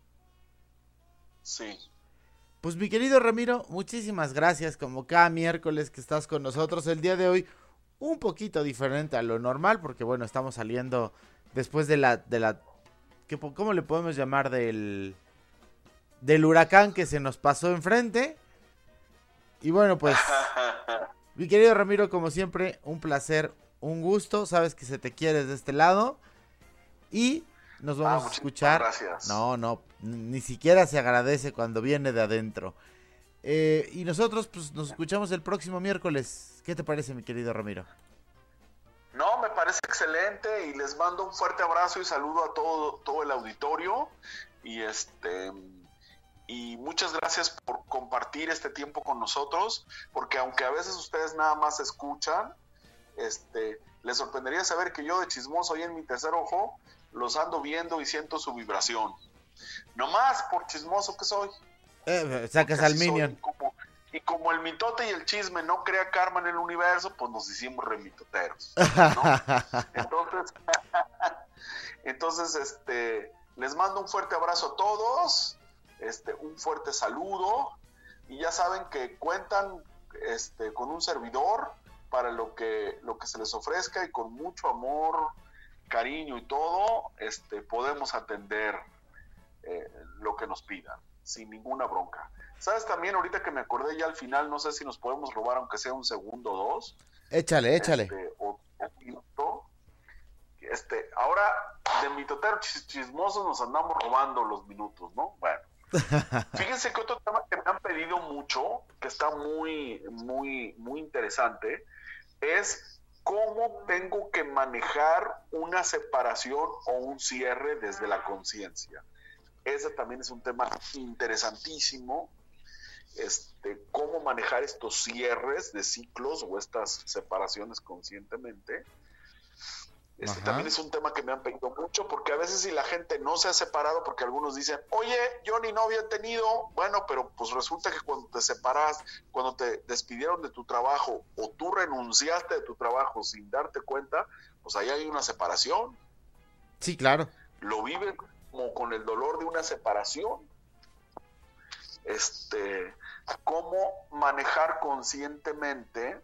M: Sí.
B: Pues mi querido Ramiro, muchísimas gracias, como cada miércoles que estás con nosotros. El día de hoy un poquito diferente a lo normal, porque bueno, estamos saliendo después de la, de la, ¿qué, ¿cómo le podemos llamar? Del, del huracán que se nos pasó enfrente. Y bueno, pues, mi querido Ramiro, como siempre, un placer, un gusto, sabes que se te quiere de este lado. Y nos vamos
M: ah,
B: a escuchar.
M: Gracias.
B: No, no, ni siquiera se agradece cuando viene de adentro. Eh, y nosotros pues nos escuchamos el próximo miércoles. ¿Qué te parece, mi querido Ramiro?
M: No, me parece excelente y les mando un fuerte abrazo y saludo a todo, todo el auditorio y este y muchas gracias por compartir este tiempo con nosotros, porque aunque a veces ustedes nada más escuchan, este, les sorprendería saber que yo de chismoso ahí en mi tercer ojo los ando viendo y siento su vibración. Nomás por chismoso que soy.
B: Eh, sacas al Minion.
M: Y como, y como el mitote y el chisme no crea karma en el universo, pues nos hicimos remitoteros, ¿no? Entonces, entonces este, les mando un fuerte abrazo a todos, este, un fuerte saludo, y ya saben que cuentan este, con un servidor para lo que, lo que se les ofrezca, y con mucho amor, cariño y todo, este, podemos atender eh, lo que nos pidan, sin ninguna bronca. ¿Sabes también? Ahorita que me acordé ya al final, no sé si nos podemos robar, aunque sea un segundo o dos.
B: Échale, échale.
M: Este, o, o minuto. Este, ahora, de mitotero chis, chismosos nos andamos robando los minutos, ¿no? Bueno. Fíjense que otro tema que me han pedido mucho, que está muy, muy, muy interesante, es cómo tengo que manejar una separación o un cierre desde la conciencia. Ese también es un tema interesantísimo, este, cómo manejar estos cierres de ciclos o estas separaciones conscientemente. Este
B: Ajá.
M: también es un tema que me han pedido mucho, porque a veces si la gente no se ha separado, porque algunos dicen, oye, yo ni novia he tenido, bueno, pero pues resulta que cuando te separas, cuando te despidieron de tu trabajo o tú renunciaste de tu trabajo sin darte cuenta, pues ahí hay una separación.
B: Sí, claro.
M: Lo viven como con el dolor de una separación. Este, cómo manejar conscientemente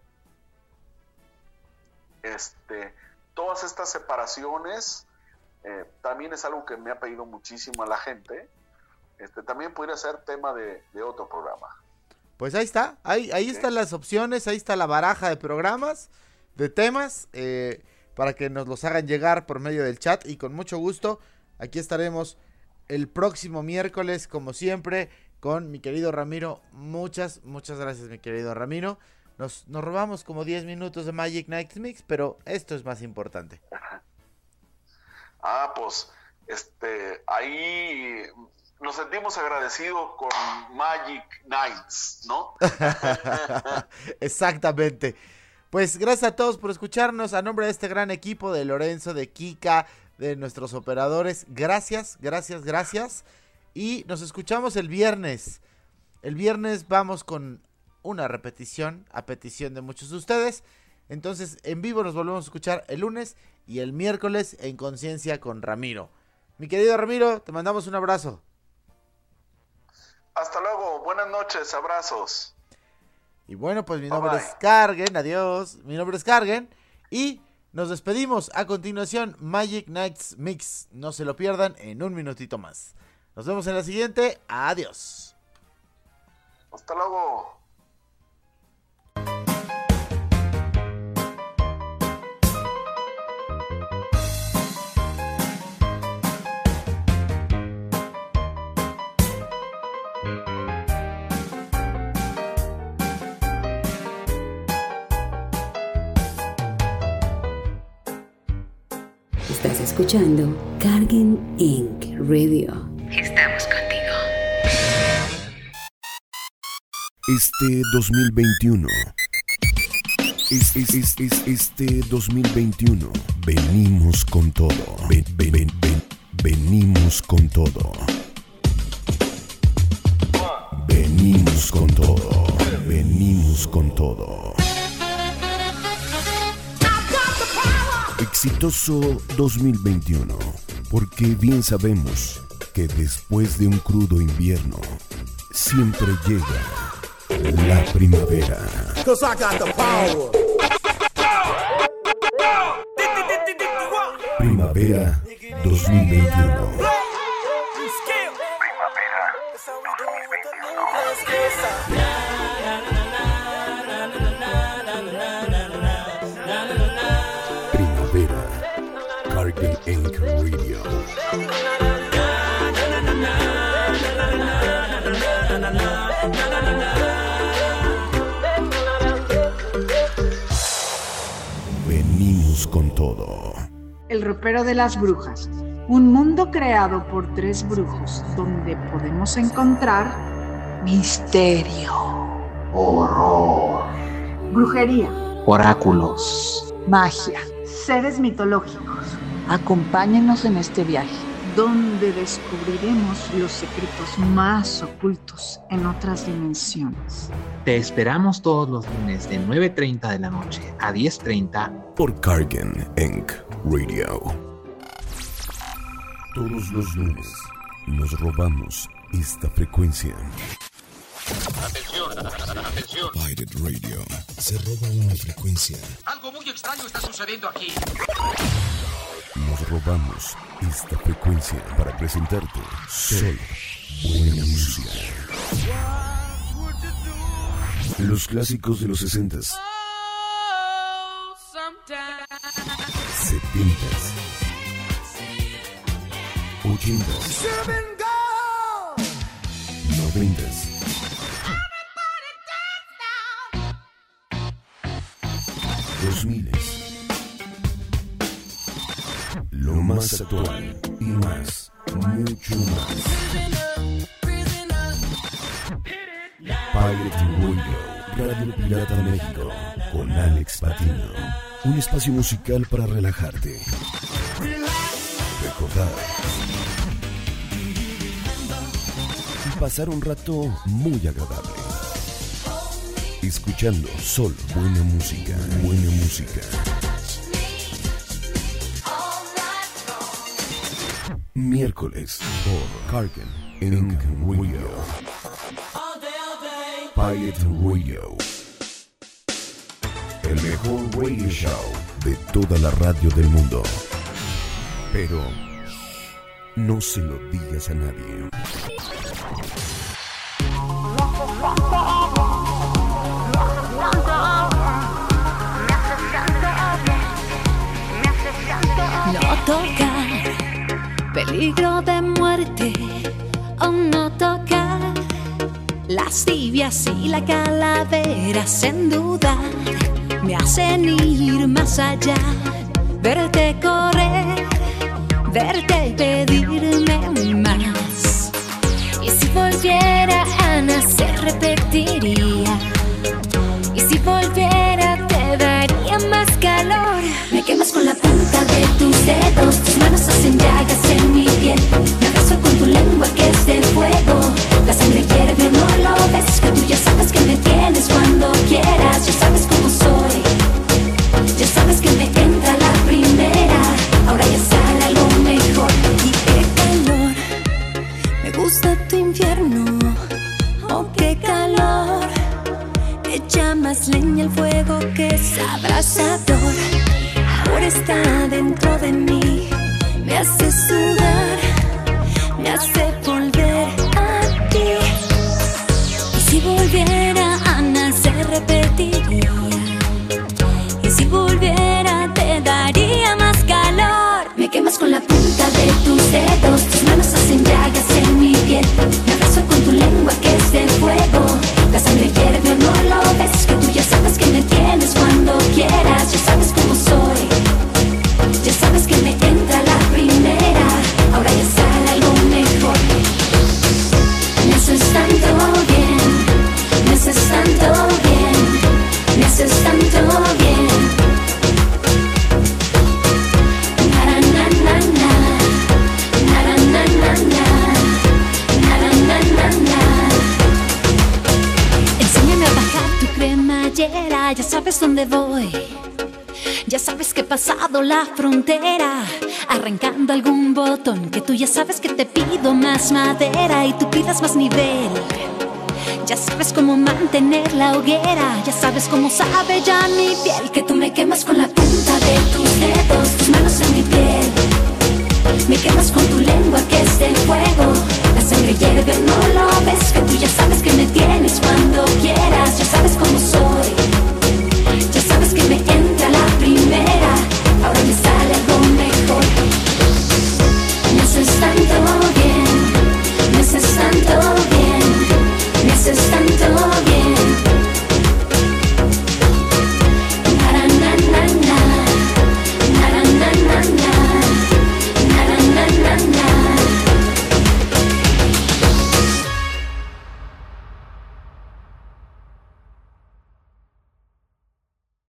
M: este todas estas separaciones, eh, también es algo que me ha pedido muchísimo a la gente. Este, también podría ser tema de, de otro programa.
B: Pues ahí está, ahí, ahí están las opciones, ahí está la baraja de programas, de temas, eh, para que nos los hagan llegar por medio del chat, y con mucho gusto, aquí estaremos el próximo miércoles, como siempre, con mi querido Ramiro. Muchas, muchas gracias, mi querido Ramiro. Nos, nos robamos como diez minutos de Magic Night Mix, pero esto es más importante.
M: Ah, pues, este, ahí nos sentimos agradecidos con Magic Nights, ¿no?
B: Exactamente. Pues gracias a todos por escucharnos. A nombre de este gran equipo, de Lorenzo, de Kika, de nuestros operadores, gracias, gracias, gracias. Y nos escuchamos el viernes. El viernes vamos con una repetición a petición de muchos de ustedes. Entonces en vivo nos volvemos a escuchar el lunes y el miércoles en Conciencia con Ramiro. Mi querido Ramiro, te mandamos un abrazo.
M: Hasta luego, buenas noches, abrazos.
B: Y bueno, pues mi
M: Bye,
B: nombre
M: bye.
B: es Cargen, adiós. Mi nombre es Cargen y nos despedimos. A continuación, Magic Nights Mix. No se lo pierdan en un minutito más. Nos vemos en la siguiente. Adiós.
M: Hasta luego.
A: Estás escuchando Cargen Incorporated Radio. Estamos contigo.
H: Este dos mil veintiuno. Es, es, es, es, este dos mil veintiuno. Venimos con todo. Ven, ven, ven, ven. Venimos con todo. Venimos con todo. Venimos con todo. Exitoso dos mil veintiuno, porque bien sabemos que después de un crudo invierno siempre llega la primavera. Primavera dos mil veintiuno. Cargen Incorporated Radio. Venimos con todo.
N: El ropero de las brujas. Un mundo creado por tres brujos donde podemos encontrar misterio, horror, brujería,
O: oráculos,
N: magia, seres mitológicos. Acompáñenos en este viaje, donde descubriremos los secretos más ocultos en otras dimensiones.
O: Te esperamos todos los lunes de nueve treinta de la noche a diez treinta
H: por Cargen Incorporated Radio. Todos los lunes nos robamos esta frecuencia.
P: Atención, atención.
H: Pirate Radio se roba una frecuencia.
P: Algo muy extraño está sucediendo aquí.
H: Nos robamos esta frecuencia para presentarte solo buena música. Los clásicos de los sesentas, setentas, ochentas, noventas. Dos miles. Lo más actual y más, mucho más. Pirate Radio, Radio Pirata México, con Alex Patino. Un espacio musical para relajarte, recordar y pasar un rato muy agradable. Escuchando solo buena música, buena música. Miércoles por Cargen Incorporated Radio. Pirate Radio. El mejor radio show de toda la radio del mundo. Pero no se lo digas a nadie.
Q: No tocar, peligro de muerte, o no tocar las tibias y la calavera, sin duda me hacen ir más allá, verte correr, verte pedirme más. Y si volviera a nacer repetiría, y si volviera te daría más calor. Me quemas con la punta de tus dedos, tus manos hacen llagas en mi piel. Me abrazo con tu lengua que es de fuego. La sangre hierve, no lo ves, que tú ya sabes que me tienes cuando quieras. Ya sabes cómo soy, ya sabes que me entra la primera. Ahora ya sale algo mejor. Y qué calor, me gusta tu infierno. Oh, qué calor, echa más leña al fuego que es abrasador. Ahora está dentro de mí, me hace sudar, me hace volver a ti. Y si volviera a nacer repetiría, y si volviera te daría más calor. Me quemas con la punta de tus dedos, tus manos hacen llagas en mi piel. Me abrazo con tu lengua que es de fuego. La sangre hierve, no lo ves, que tú ya sabes que me tienes cuando quieras. Ya sabes cómo soy, ya sabes que me entra la primera. sabes dónde voy. Ya sabes que he pasado la frontera, arrancando algún botón, que tú ya sabes que te pido más madera y tú pidas más nivel. Ya sabes cómo mantener la hoguera, ya sabes cómo sabe ya mi piel, que tú me quemas con la punta de tus dedos, tus manos en mi piel. Me quemas con tu lengua que es de fuego, la sangre hierve, no lo ves, que tú ya sabes que me tienes cuando